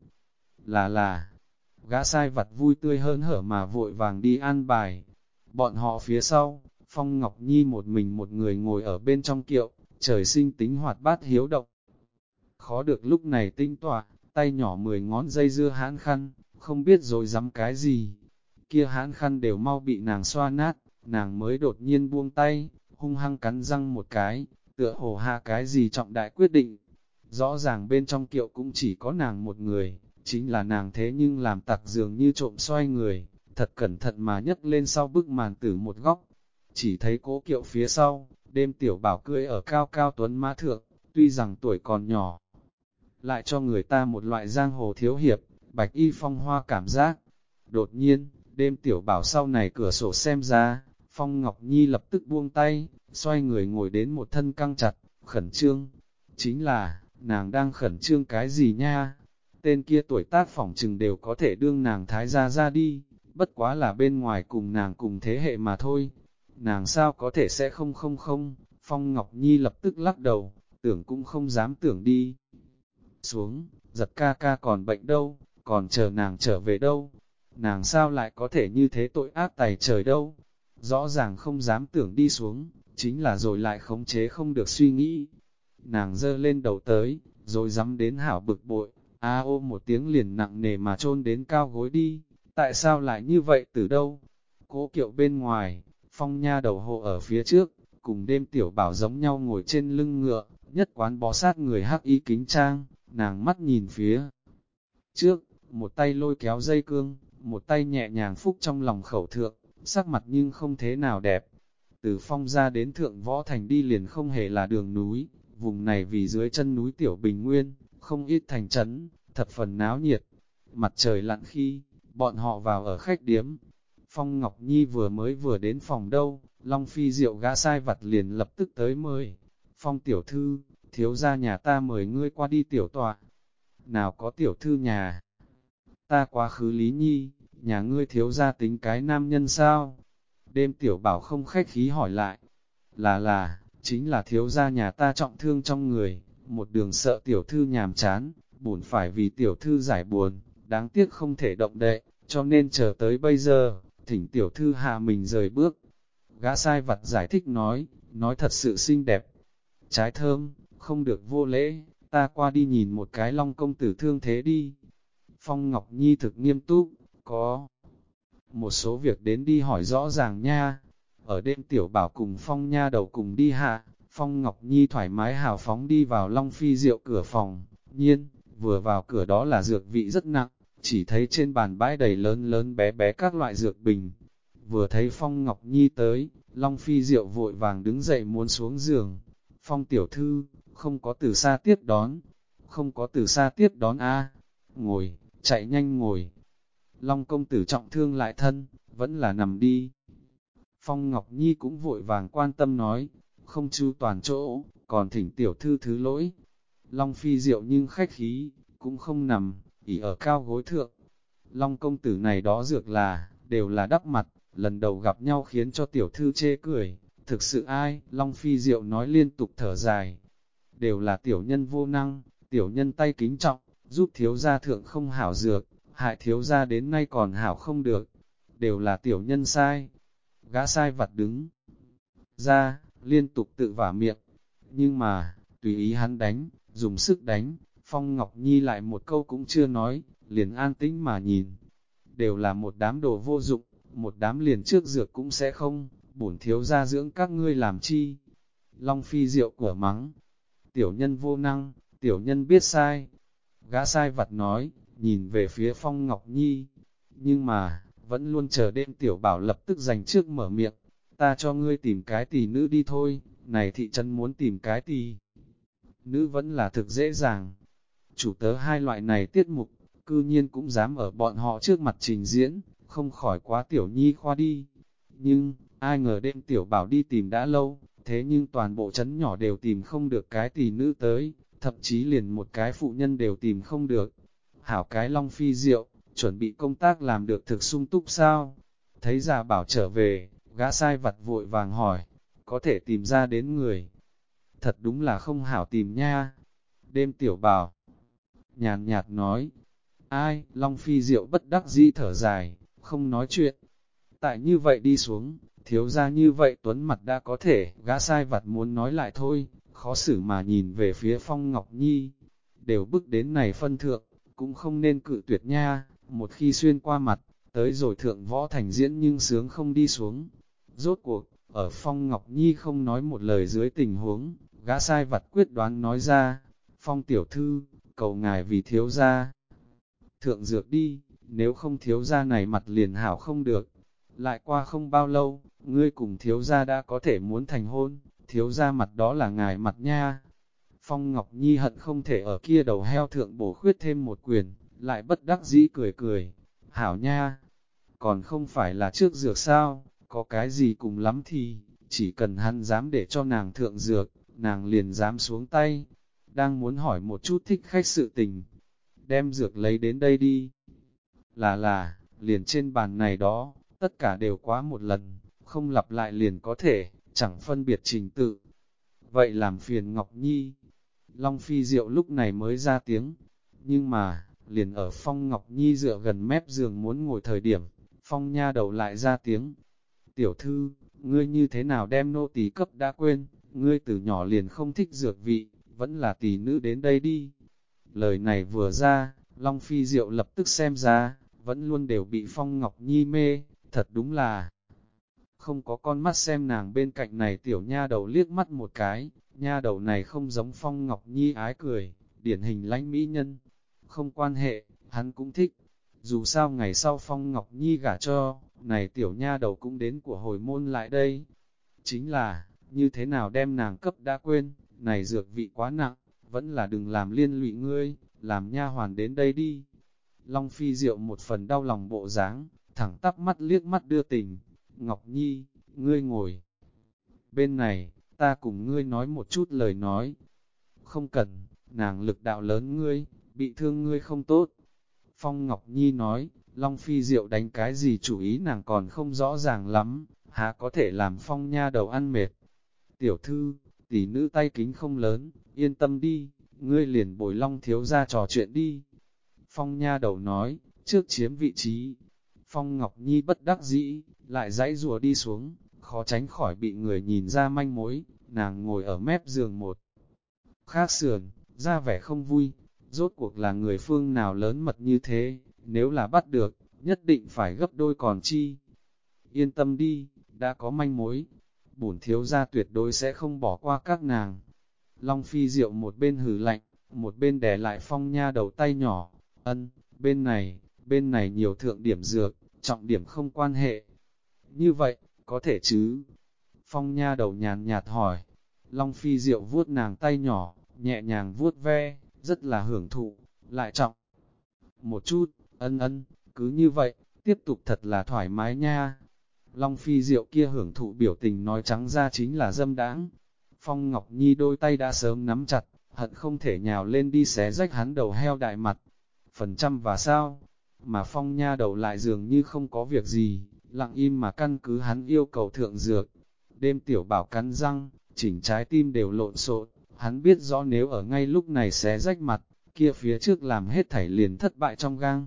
Là, gã sai vặt vui tươi hơn hở mà vội vàng đi an bài. Bọn họ phía sau, Phong Ngọc Nhi một mình một người ngồi ở bên trong kiệu, trời sinh tính hoạt bát hiếu động. Khó được lúc này tinh tọa, tay nhỏ 10 ngón dây dưa hãn khăn, không biết rồi dám cái gì. Kia hãn khăn đều mau bị nàng xoa nát, nàng mới đột nhiên buông tay, hung hăng cắn răng một cái, tựa hồ hạ cái gì trọng đại quyết định. Rõ ràng bên trong kiệu cũng chỉ có nàng một người, chính là nàng thế nhưng làm tặc dường như trộm xoay người, thật cẩn thận mà nhấc lên sau bức màn tử một góc. Chỉ thấy cố kiệu phía sau, đêm tiểu bảo cưỡi ở cao cao tuấn mã thượng, tuy rằng tuổi còn nhỏ, lại cho người ta một loại giang hồ thiếu hiệp, bạch y phong hoa cảm giác. Đột nhiên, đêm tiểu bảo sau này cửa sổ xem ra, Phong Ngọc Nhi lập tức buông tay, xoay người ngồi đến một thân căng chặt, khẩn trương. Chính là, nàng đang khẩn trương cái gì nha? Tên kia tuổi tác phỏng chừng đều có thể đương nàng thái gia ra đi, bất quá là bên ngoài cùng nàng cùng thế hệ mà thôi. Nàng sao có thể sẽ không, Phong Ngọc Nhi lập tức lắc đầu, tưởng cũng không dám tưởng đi. Xuống, giật ca ca còn bệnh đâu, còn chờ nàng trở về đâu, nàng sao lại có thể như thế tội ác tày trời đâu. rõ ràng không dám tưởng đi xuống, chính là rồi lại khống chế không được suy nghĩ. Nàng giơ lên đầu tới, rồi dám đến hảo bực bội, a ô một tiếng liền nặng nề mà chôn đến cao gối đi, tại sao lại như vậy từ đâu? Cố Kiệu bên ngoài, Phong Nha đầu hộ ở phía trước, cùng đêm tiểu bảo giống nhau ngồi trên lưng ngựa, nhất quán bó sát người hắc y kính trang, nàng mắt nhìn phía trước, một tay lôi kéo dây cương, một tay nhẹ nhàng phúc trong lòng khẩu thượng, sắc mặt nhưng không thế nào đẹp. Từ Phong ra đến Thượng Võ Thành đi liền không hề là đường núi, vùng này vì dưới chân núi Tiểu Bình Nguyên, không ít thành trấn, thập phần náo nhiệt. Mặt trời lặn khi, bọn họ vào ở khách điếm. Phong Ngọc Nhi vừa đến phòng đâu, Long Phi Diệu gã sai vặt liền lập tức tới mời. Phong tiểu thư, thiếu gia nhà ta mời ngươi qua đi tiểu tọa. Nào có tiểu thư nhà ta quá khứ Lý Nhi, nhà ngươi thiếu gia tính cái nam nhân sao? Đêm tiểu bảo không khách khí hỏi lại. Chính là thiếu gia nhà ta trọng thương trong người, một đường sợ tiểu thư nhàm chán, bổn phải vì tiểu thư giải buồn, đáng tiếc không thể động đậy, cho nên chờ tới bây giờ, thỉnh tiểu thư hạ mình rời bước. Gã sai vặt giải thích nói thật sự xinh đẹp. Trái thơm, không được vô lễ, ta qua đi nhìn một cái Long công tử thương thế đi. Phong Ngọc Nhi thực nghiêm túc, có một số việc đến đi hỏi rõ ràng nha. Ở đêm tiểu bảo cùng Phong Nha đầu cùng đi hạ, Phong Ngọc Nhi thoải mái hào phóng đi vào Long Phi Diệu cửa phòng. Nhiên, vừa vào cửa đó là dược vị rất nặng, chỉ thấy trên bàn bãi đầy lớn lớn bé bé các loại dược bình. Vừa thấy Phong Ngọc Nhi tới, Long Phi Diệu vội vàng đứng dậy muốn xuống giường. Phong tiểu thư, không có từ xa tiếp đón, không có từ xa tiếp đón a, ngồi, chạy nhanh ngồi. Long công tử trọng thương lại thân, vẫn là nằm đi. Phong Ngọc Nhi cũng vội vàng quan tâm nói, không chu toàn chỗ, còn thỉnh tiểu thư thứ lỗi. Long Phi Diệu nhưng khách khí, cũng không nằm, ỉ ở cao gối thượng. Long công tử này đó dược đều là đắp mặt, lần đầu gặp nhau khiến cho tiểu thư chê cười. Thực sự ai? Long Phi Diệu nói liên tục thở dài. Đều là tiểu nhân vô năng, tiểu nhân tay kính trọng, giúp thiếu gia thượng không hảo dược, hại thiếu gia đến nay còn hảo không được. Đều là tiểu nhân sai. Gã sai vặt đứng ra, liên tục tự vả miệng. Nhưng mà, tùy ý hắn đánh, dùng sức đánh, Phong Ngọc Nhi lại một câu cũng chưa nói, liền an tĩnh mà nhìn. Đều là một đám đồ vô dụng, một đám liền trước dược cũng sẽ không, bổn thiếu gia dưỡng các ngươi làm chi. Long Phi Diệu của mắng, tiểu nhân vô năng, tiểu nhân biết sai. Gã sai vặt nói, nhìn về phía Phong Ngọc Nhi, nhưng mà, vẫn luôn chờ đêm tiểu bảo lập tức dành trước mở miệng, ta cho ngươi tìm cái tỷ nữ đi thôi, này thị trấn muốn tìm cái tỷ nữ vẫn là thực dễ dàng. Chủ tớ hai loại này tiết mục, cư nhiên cũng dám ở bọn họ trước mặt trình diễn, không khỏi quá tiểu nhi khoa đi. Nhưng, ai ngờ đêm tiểu bảo đi tìm đã lâu, thế nhưng toàn bộ trấn nhỏ đều tìm không được cái tỷ nữ tới, thậm chí liền một cái phụ nhân đều tìm không được. Hảo cái Long Phi Diệu, chuẩn bị công tác làm được thực sung túc sao? Thấy già bảo trở về, gã sai vặt vội vàng hỏi, có thể tìm ra đến người. Thật đúng là không hảo tìm nha. Đêm tiểu bảo, nhàn nhạt nói, ai, Long Phi Diệu bất đắc dĩ thở dài, không nói chuyện. Tại như vậy đi xuống, thiếu ra như vậy tuấn mặt đã có thể, gã sai vặt muốn nói lại thôi, khó xử mà nhìn về phía Phong Ngọc Nhi. Đều bước đến này phân thượng, cũng không nên cự tuyệt nha, một khi xuyên qua mặt, tới rồi Thượng Võ Thành diễn nhưng sướng không đi xuống. Rốt cuộc, ở Phong Ngọc Nhi không nói một lời dưới tình huống, gã sai vặt quyết đoán nói ra, Phong tiểu thư, cầu ngài vì thiếu gia thượng dược đi, nếu không thiếu gia này mặt liền hảo không được. Lại qua không bao lâu, ngươi cùng thiếu gia đã có thể muốn thành hôn, thiếu gia mặt đó là ngài mặt nha. Phong Ngọc Nhi hận không thể ở kia đầu heo thượng bổ khuyết thêm một quyền, lại bất đắc dĩ cười cười. Hảo nha, còn không phải là trước dược sao, có cái gì cùng lắm thì, chỉ cần hắn dám để cho nàng thượng dược, nàng liền dám xuống tay. Đang muốn hỏi một chút thích khách sự tình, đem dược lấy đến đây đi. Liền trên bàn này đó, tất cả đều quá một lần, không lặp lại liền có thể, chẳng phân biệt trình tự. Vậy làm phiền Ngọc Nhi. Long Phi Diệu lúc này mới ra tiếng, nhưng mà, liền ở Phong Ngọc Nhi dựa gần mép giường muốn ngồi thời điểm, Phong Nha đầu lại ra tiếng. Tiểu thư, ngươi như thế nào đem nô tỳ cấp đã quên, ngươi từ nhỏ liền không thích dược vị, vẫn là tỷ nữ đến đây đi. Lời này vừa ra, Long Phi Diệu lập tức xem ra, vẫn luôn đều bị Phong Ngọc Nhi mê, thật đúng là không có con mắt xem nàng bên cạnh này tiểu nha đầu liếc mắt một cái, nha đầu này không giống Phong Ngọc Nhi ái cười, điển hình lãnh mỹ nhân. Không quan hệ, hắn cũng thích. Dù sao ngày sau Phong Ngọc Nhi gả cho, này tiểu nha đầu cũng đến của hồi môn lại đây. Chính là, như thế nào đem nàng cấp đã quên, này dược vị quá nặng, vẫn là đừng làm liên lụy ngươi, làm nha hoàn đến đây đi. Long Phi Diệu một phần đau lòng bộ dáng, thẳng tắp mắt liếc mắt đưa tình. Ngọc Nhi, ngươi ngồi bên này, ta cùng ngươi nói một chút lời nói. Không cần, nàng lực đạo lớn ngươi, bị thương ngươi không tốt. Phong Ngọc Nhi nói, Long Phi Diệu đánh cái gì chủ ý nàng còn không rõ ràng lắm, há có thể làm Phong nha đầu ăn mệt. Tiểu thư, tỷ nữ tay kính không lớn, yên tâm đi, ngươi liền bồi Long thiếu ra trò chuyện đi. Phong nha đầu nói, trước chiếm vị trí. Phong Ngọc Nhi bất đắc dĩ, lại dãy rùa đi xuống, khó tránh khỏi bị người nhìn ra manh mối, nàng ngồi ở mép giường một. Khác sườn, ra vẻ không vui, rốt cuộc là người phương nào lớn mật như thế, nếu là bắt được, nhất định phải gấp đôi còn chi. Yên tâm đi, đã có manh mối, bổn thiếu gia tuyệt đối sẽ không bỏ qua các nàng. Long Phi Diệu một bên hừ lạnh, một bên đè lại Phong nha đầu tay nhỏ, bên này nhiều thượng điểm dược, trọng điểm không quan hệ. Như vậy, có thể chứ? Phong nha đầu nhàn nhạt hỏi. Long Phi Diệu vuốt nàng tay nhỏ, nhẹ nhàng vuốt ve, rất là hưởng thụ, lại trọng. Một chút, cứ như vậy, tiếp tục thật là thoải mái nha. Long Phi Diệu kia hưởng thụ biểu tình nói trắng ra chính là dâm đãng. Phong Ngọc Nhi đôi tay đã sớm nắm chặt, hận không thể nhào lên đi xé rách hắn đầu heo đại mặt. Phần trăm và sao? Mà Phong nha đầu lại dường như không có việc gì, lặng im mà căn cứ hắn yêu cầu thượng dược. Đêm tiểu bảo cắn răng, chỉnh trái tim đều lộn xộn, hắn biết rõ nếu ở ngay lúc này xé rách mặt, kia phía trước làm hết thảy liền thất bại trong gang.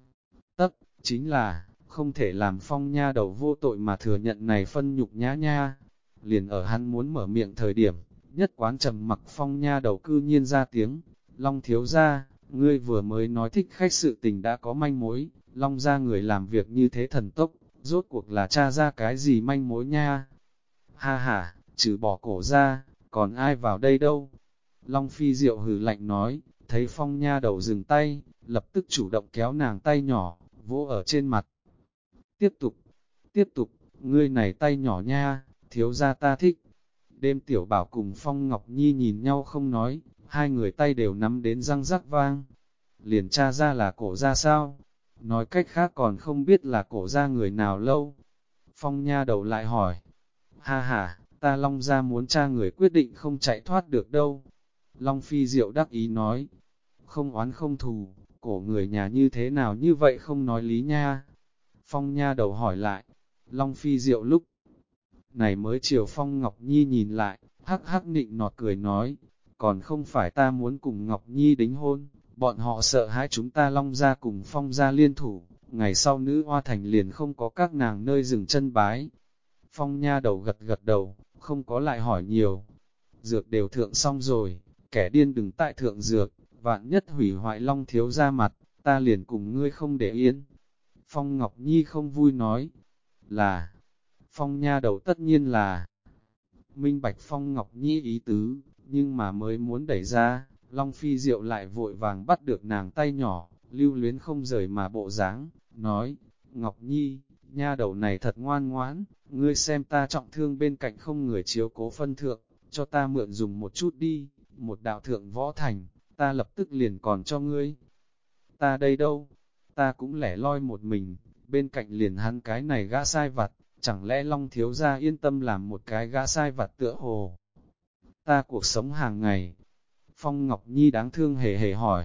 Chính là, không thể làm Phong nha đầu vô tội mà thừa nhận này phân nhục nhã nha. Liền ở hắn muốn mở miệng thời điểm, nhất quán trầm mặc Phong nha đầu cư nhiên ra tiếng, Long thiếu gia, ngươi vừa mới nói thích khách sự tình đã có manh mối, Long ra người làm việc như thế thần tốc, rốt cuộc là tra ra cái gì manh mối nha. Ha ha, trừ bỏ cổ ra, còn ai vào đây đâu. Long Phi Diệu hừ lạnh nói, thấy Phong nha đầu dừng tay, lập tức chủ động kéo nàng tay nhỏ, vỗ ở trên mặt. Tiếp tục, ngươi này tay nhỏ nha, thiếu gia ta thích. Đêm tiểu bảo cùng Phong Ngọc Nhi nhìn nhau không nói, hai người tay đều nắm đến răng rắc vang. Liền tra ra là cổ ra sao? Nói cách khác còn không biết là cổ ra người nào lâu. Phong nha đầu lại hỏi, ha ha, ta Long ra muốn tra người quyết định không chạy thoát được đâu. Long Phi Diệu đắc ý nói, không oán không thù, cổ người nhà như thế nào như vậy không nói lý nha. Phong nha đầu hỏi lại, Long Phi Diệu lúc này mới chiều Phong Ngọc Nhi nhìn lại, hắc hắc nịnh nọt cười nói, còn không phải ta muốn cùng Ngọc Nhi đính hôn, bọn họ sợ hãi chúng ta Long ra cùng Phong ra liên thủ, ngày sau nữ hoa thành liền không có các nàng nơi dừng chân bái. Phong nha đầu gật gật đầu, không có lại hỏi nhiều. Dược đều thượng xong rồi, kẻ điên đừng tại thượng dược, vạn nhất hủy hoại Long thiếu ra mặt, ta liền cùng ngươi không để yên. Phong Ngọc Nhi không vui nói, là, Phong nha đầu tất nhiên là, minh bạch Phong Ngọc Nhi ý tứ, nhưng mà mới muốn đẩy ra, Long Phi Diệu lại vội vàng bắt được nàng tay nhỏ, lưu luyến không rời mà bộ dáng nói, Ngọc Nhi, nha đầu này thật ngoan ngoãn, ngươi xem ta trọng thương bên cạnh không người chiếu cố phân thượng, cho ta mượn dùng một chút đi, một đạo thượng võ thành, ta lập tức liền còn cho ngươi. Ta đây đâu, ta cũng lẻ loi một mình, bên cạnh liền hắn cái này gã sai vặt, chẳng lẽ Long thiếu gia yên tâm làm một cái gã sai vặt tựa hồ. Ta cuộc sống hàng ngày. Phong Ngọc Nhi đáng thương hề hề hỏi.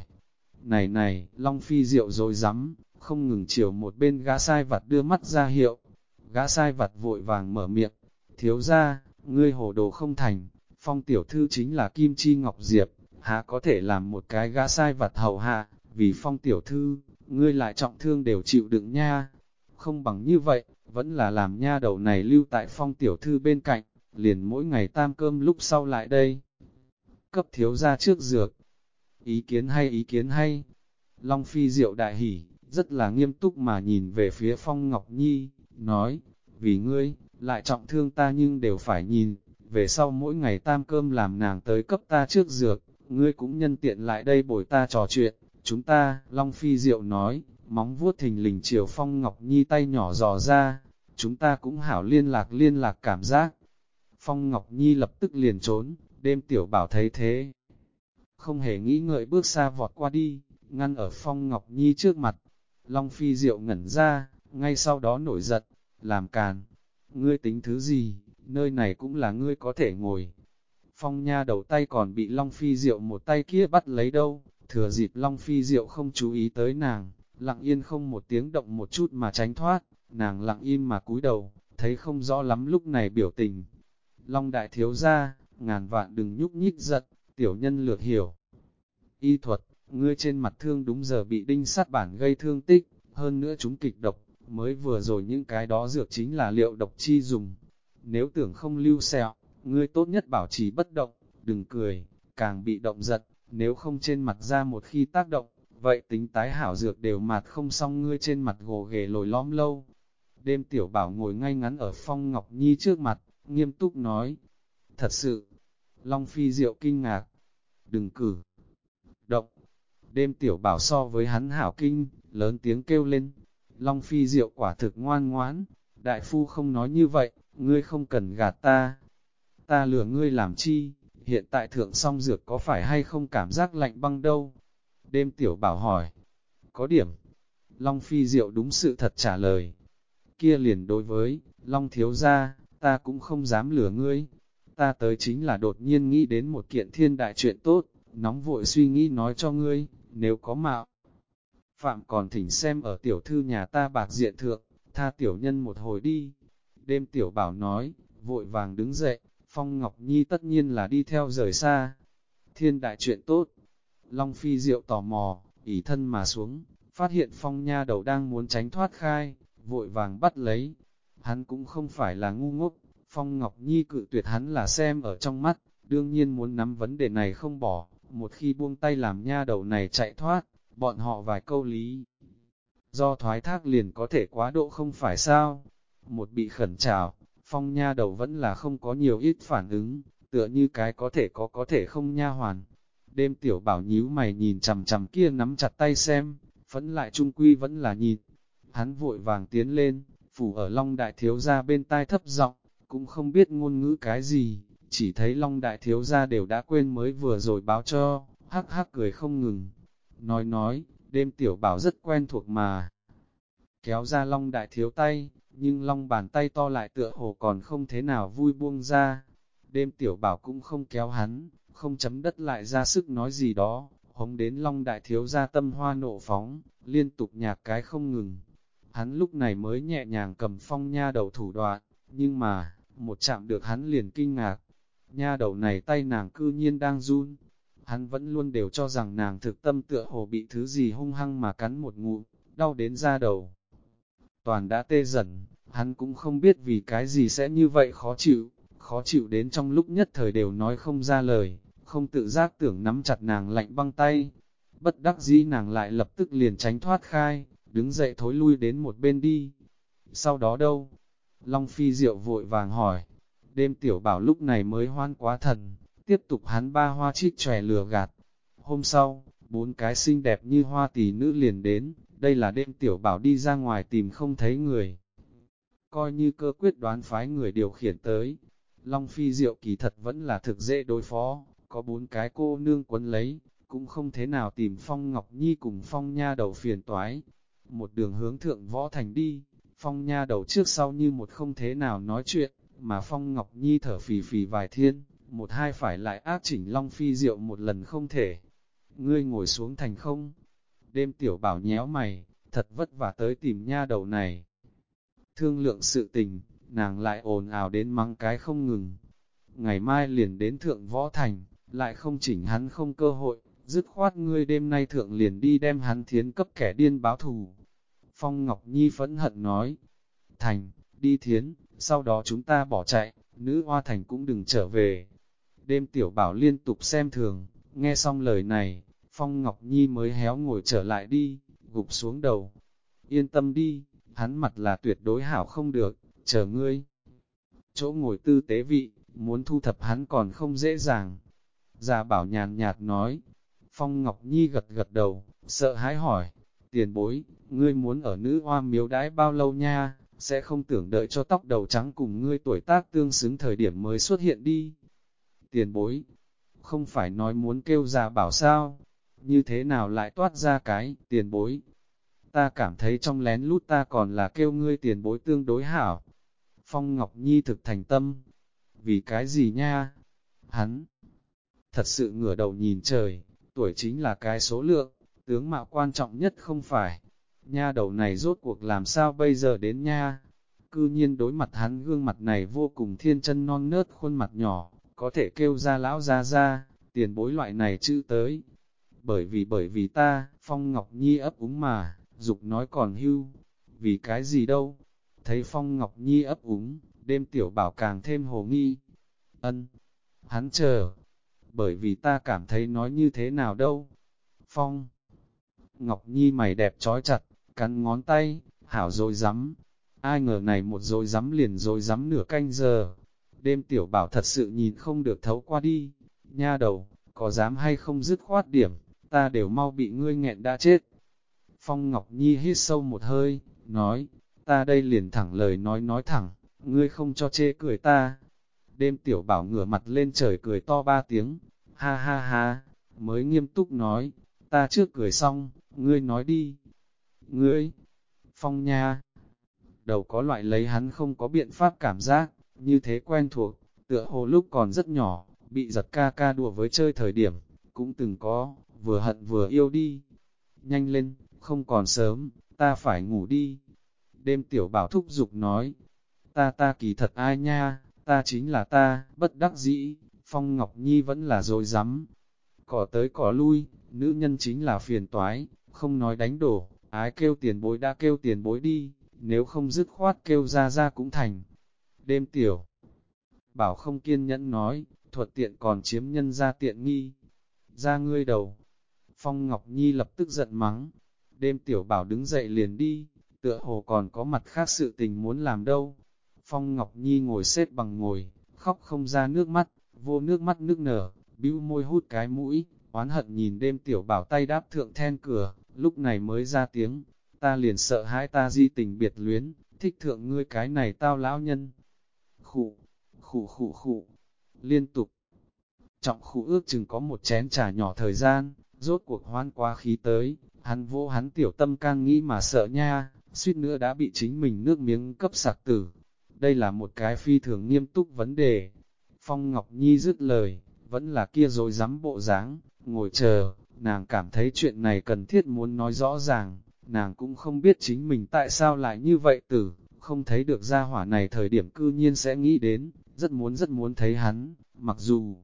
Này, Long Phi Diệu rồi rắm không ngừng chiều một bên gã sai vặt đưa mắt ra hiệu. Gã sai vặt vội vàng mở miệng. Thiếu gia, ngươi hồ đồ không thành, Phong tiểu thư chính là Kim Chi Ngọc Diệp, há có thể làm một cái gã sai vặt hầu hạ, vì Phong tiểu thư, ngươi lại trọng thương đều chịu đựng nha. Không bằng như vậy, vẫn là làm nha đầu này lưu tại Phong tiểu thư bên cạnh, liền mỗi ngày tam cơm lúc sau lại đây. Cấp thiếu gia trước dược. Ý kiến hay, ý kiến hay. Long Phi Diệu đại hỉ, rất là nghiêm túc mà nhìn về phía Phong Ngọc Nhi, nói, vì ngươi, lại trọng thương ta nhưng đều phải nhìn, về sau mỗi ngày tam cơm làm nàng tới cấp ta trước dược, ngươi cũng nhân tiện lại đây bồi ta trò chuyện, chúng ta, Long Phi Diệu nói, móng vuốt thình lình chiều Phong Ngọc Nhi tay nhỏ dò ra, chúng ta cũng hảo liên lạc cảm giác. Phong Ngọc Nhi lập tức liền trốn, đêm tiểu bảo thấy thế. Không hề nghĩ ngợi bước xa vọt qua đi, ngăn ở Phong Ngọc Nhi trước mặt. Long Phi Diệu ngẩn ra, ngay sau đó nổi giận, làm càn. Ngươi tính thứ gì, nơi này cũng là ngươi có thể ngồi. Phong nha đầu tay còn bị Long Phi Diệu một tay kia bắt lấy đâu, thừa dịp Long Phi Diệu không chú ý tới nàng, lặng yên không một tiếng động một chút mà tránh thoát, nàng lặng im mà cúi đầu, thấy không rõ lắm lúc này biểu tình. Long đại thiếu gia, ngàn vạn đừng nhúc nhích giận, tiểu nhân lược hiểu. Y thuật, ngươi trên mặt thương đúng giờ bị đinh sắt bản gây thương tích, hơn nữa chúng kịch độc, mới vừa rồi những cái đó dược chính là liệu độc chi dùng. Nếu tưởng không lưu sẹo, ngươi tốt nhất bảo trì bất động, đừng cười, càng bị động giật, nếu không trên mặt ra một khi tác động, vậy tính tái hảo dược đều mạt không xong ngươi trên mặt gồ ghề lồi lõm lâu. Đêm tiểu bảo ngồi ngay ngắn ở Phong Ngọc Nhi trước mặt, nghiêm túc nói, thật sự, Long Phi Diệu kinh ngạc, đừng cử động. Đêm tiểu bảo so với hắn hảo kinh, lớn tiếng kêu lên, Long Phi Diệu quả thực ngoan ngoãn, đại phu không nói như vậy, ngươi không cần gạt ta. Ta lừa ngươi làm chi, hiện tại thượng song dược có phải hay không cảm giác lạnh băng đâu? Đêm tiểu bảo hỏi, có điểm. Long Phi Diệu đúng sự thật trả lời. Kia liền đối với, Long thiếu gia, ta cũng không dám lừa ngươi. Ta tới chính là đột nhiên nghĩ đến một kiện thiên đại chuyện tốt, nóng vội suy nghĩ nói cho ngươi, nếu có mạo. Phạm còn thỉnh xem ở tiểu thư nhà ta bạc diện thượng, tha tiểu nhân một hồi đi. Đêm tiểu bảo nói, vội vàng đứng dậy, Phong Ngọc Nhi tất nhiên là đi theo rời xa. Thiên đại chuyện tốt. Long Phi Diệu tò mò, ỉ thân mà xuống, phát hiện Phong nha đầu đang muốn tránh thoát khai, vội vàng bắt lấy. Hắn cũng không phải là ngu ngốc, Phong Ngọc Nhi cự tuyệt hắn là xem ở trong mắt, đương nhiên muốn nắm vấn đề này không bỏ, một khi buông tay làm nha đầu này chạy thoát, bọn họ vài câu lý. Do thoái thác liền có thể quá độ không phải sao? Một bị khẩn trào, Phong nha đầu vẫn là không có nhiều ít phản ứng, tựa như cái có thể không nha hoàn. Đêm tiểu bảo nhíu mày nhìn chằm chằm kia nắm chặt tay xem, vẫn lại trung quy vẫn là nhìn. Hắn vội vàng tiến lên, phủ ở Long đại thiếu gia bên tai thấp giọng, cũng không biết ngôn ngữ cái gì, chỉ thấy Long đại thiếu gia đều đã quên mới vừa rồi báo cho, hắc hắc cười không ngừng. Nói, đêm tiểu bảo rất quen thuộc mà. Kéo ra Long đại thiếu tay, nhưng Long bàn tay to lại tựa hồ còn không thế nào vui buông ra. Đêm tiểu bảo cũng không kéo hắn, không chấm đất lại ra sức nói gì đó, hống đến Long đại thiếu ra tâm hoa nộ phóng, liên tục nhạc cái không ngừng. Hắn lúc này mới nhẹ nhàng cầm Phong nha đầu thủ đoạn, nhưng mà, một chạm được hắn liền kinh ngạc. Nha đầu này tay nàng cư nhiên đang run. Hắn vẫn luôn đều cho rằng nàng thực tâm tựa hồ bị thứ gì hung hăng mà cắn một ngụm, đau đến da đầu. Toàn đã tê dần, hắn cũng không biết vì cái gì sẽ như vậy khó chịu đến trong lúc nhất thời đều nói không ra lời, không tự giác tưởng nắm chặt nàng lạnh băng tay. Bất đắc dĩ nàng lại lập tức liền tránh thoát khai, đứng dậy thối lui đến một bên đi. Sau đó đâu? Long Phi Diệu vội vàng hỏi. Đêm tiểu bảo lúc này mới hoan quá thần, tiếp tục hắn ba hoa trích tròe lừa gạt. Hôm sau, 4 cái xinh đẹp như hoa tỷ nữ liền đến, đây là đêm tiểu bảo đi ra ngoài tìm không thấy người. Coi như cơ quyết đoán phái người điều khiển tới. Long Phi Diệu kỳ thật vẫn là thực dễ đối phó, có 4 cái cô nương quấn lấy, cũng không thế nào tìm Phong Ngọc Nhi cùng Phong nha đầu phiền toái. Một đường hướng thượng võ thành đi, Phong nha đầu trước sau như một không thế nào nói chuyện, mà Phong Ngọc Nhi thở phì phì vài thiên, một hai phải lại ác chỉnh Long Phi Diệu một lần không thể. Ngươi ngồi xuống thành không? Đêm tiểu bảo nhéo mày, thật vất vả tới tìm nha đầu này. Thương lượng sự tình, nàng lại ồn ào đến mắng cái không ngừng. Ngày mai liền đến thượng võ thành, lại không chỉnh hắn không cơ hội, dứt khoát ngươi đêm nay thượng liền đi đem hắn thiến cấp kẻ điên báo thù. Phong Ngọc Nhi phẫn hận nói, Thành, đi thiến, sau đó chúng ta bỏ chạy, nữ hoa thành cũng đừng trở về. Đêm tiểu bảo liên tục xem thường, nghe xong lời này, Phong Ngọc Nhi mới héo ngồi trở lại đi, gục xuống đầu. Yên tâm đi, hắn mặt là tuyệt đối hảo không được, chờ ngươi. Chỗ ngồi tư tế vị, muốn thu thập hắn còn không dễ dàng. Già bảo nhàn nhạt nói, Phong Ngọc Nhi gật gật đầu, sợ hãi hỏi, tiền bối, ngươi muốn ở nữ hoa miếu đãi bao lâu nha, sẽ không tưởng đợi cho tóc đầu trắng cùng ngươi tuổi tác tương xứng thời điểm mới xuất hiện đi. Tiền bối, không phải nói muốn kêu già bảo sao, như thế nào lại toát ra cái tiền bối. Ta cảm thấy trong lén lút ta còn là kêu ngươi tiền bối tương đối hảo. Phong Ngọc Nhi thực thành tâm. Vì cái gì nha? Hắn thật sự ngửa đầu nhìn trời, tuổi chính là cái số lượng, tướng mạo quan trọng nhất không phải. Nha đầu này rốt cuộc làm sao bây giờ đến nha? Cư nhiên đối mặt hắn gương mặt này vô cùng thiên chân non nớt khuôn mặt nhỏ, có thể kêu ra lão ra, tiền bối loại này chữ tới. Bởi vì ta, Phong Ngọc Nhi ấp úng mà, dục nói còn hưu. Vì cái gì đâu? Thấy Phong Ngọc Nhi ấp úng, đêm tiểu bảo càng thêm hồ nghi. Ân, hắn chờ. Bởi vì ta cảm thấy nói như thế nào đâu. Phong Ngọc Nhi mày đẹp trói chặt, cắn ngón tay, hảo rồi rắm. Ai ngờ này một rồi rắm liền rồi rắm nửa canh giờ. Đêm tiểu bảo thật sự nhìn không được thấu qua đi. Nha đầu, có dám hay không dứt khoát điểm, ta đều mau bị ngươi nghẹn đã chết. Phong Ngọc Nhi hít sâu một hơi, nói, ta đây liền thẳng lời nói thẳng, ngươi không cho chê cười ta. Đêm tiểu bảo ngửa mặt lên trời cười to 3 tiếng, ha ha ha, mới nghiêm túc nói, ta trước cười xong, ngươi nói đi. Ngươi, Phong nha, đầu có loại lấy hắn không có biện pháp cảm giác, như thế quen thuộc, tựa hồ lúc còn rất nhỏ, bị giật ca ca đùa với chơi thời điểm, cũng từng có, vừa hận vừa yêu đi. Nhanh lên, không còn sớm, ta phải ngủ đi. Đêm tiểu bảo thúc giục nói, ta kỳ thật ai nha, ta chính là ta, bất đắc dĩ, Phong Ngọc Nhi vẫn là dối rắm Cỏ tới cỏ lui, nữ nhân chính là phiền toái, không nói đánh đổ, ái kêu tiền bối đã kêu tiền bối đi, nếu không dứt khoát kêu ra cũng thành. Đêm tiểu bảo không kiên nhẫn nói, thuật tiện còn chiếm nhân ra tiện nghi. Ra ngươi đầu. Phong Ngọc Nhi lập tức giận mắng. Đêm tiểu bảo đứng dậy liền đi, tựa hồ còn có mặt khác sự tình muốn làm đâu. Phong Ngọc Nhi ngồi xếp bằng ngồi, khóc không ra nước mắt, vô nước mắt nước nở, bĩu môi hút cái mũi, oán hận nhìn đêm tiểu bảo tay đáp thượng then cửa, lúc này mới ra tiếng. Ta liền sợ hãi ta di tình biệt luyến, thích thượng ngươi cái này tao lão nhân. Khụ, khụ, liên tục. Trọng khụ ước chừng có một chén trà nhỏ thời gian, rốt cuộc hoan quá khí tới, hắn vô hắn tiểu tâm can nghĩ mà sợ nha, suýt nữa đã bị chính mình nước miếng cấp sặc tử. Đây là một cái phi thường nghiêm túc vấn đề. Phong Ngọc Nhi dứt lời, vẫn là kia rồi dám bộ dáng, ngồi chờ, nàng cảm thấy chuyện này cần thiết muốn nói rõ ràng, nàng cũng không biết chính mình tại sao lại như vậy tử, không thấy được gia hỏa này thời điểm cư nhiên sẽ nghĩ đến, rất muốn thấy hắn, mặc dù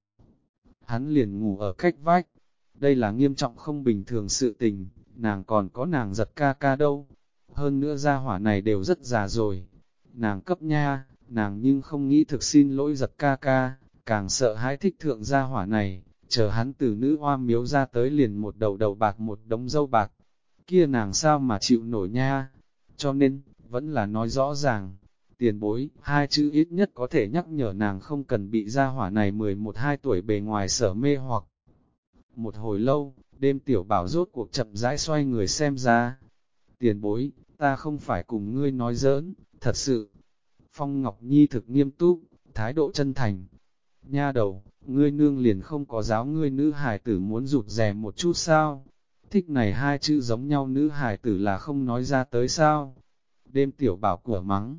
hắn liền ngủ ở cách vách. Đây là nghiêm trọng không bình thường sự tình, nàng còn có nàng giật ca ca đâu. Hơn nữa gia hỏa này đều rất già rồi. Nàng cấp nha, nàng nhưng không nghĩ thực xin lỗi giật ca ca, càng sợ hãi thích thượng gia hỏa này, chờ hắn từ nữ hoa miếu ra tới liền một đầu bạc một đống dâu bạc. Kia nàng sao mà chịu nổi nha. Cho nên, vẫn là nói rõ ràng, tiền bối, hai chữ ít nhất có thể nhắc nhở nàng không cần bị gia hỏa này 11-12 tuổi bề ngoài sở mê hoặc. Một hồi lâu, đêm tiểu bảo rốt cuộc chậm rãi xoay người xem ra. Tiền bối, ta không phải cùng ngươi nói giỡn, thật sự. Phong Ngọc Nhi thực nghiêm túc, thái độ chân thành. Nha đầu, ngươi nương liền không có giáo ngươi nữ hài tử muốn rụt rè một chút sao? Thích này hai chữ giống nhau nữ hài tử là không nói ra tới sao? Đêm tiểu bảo của mắng,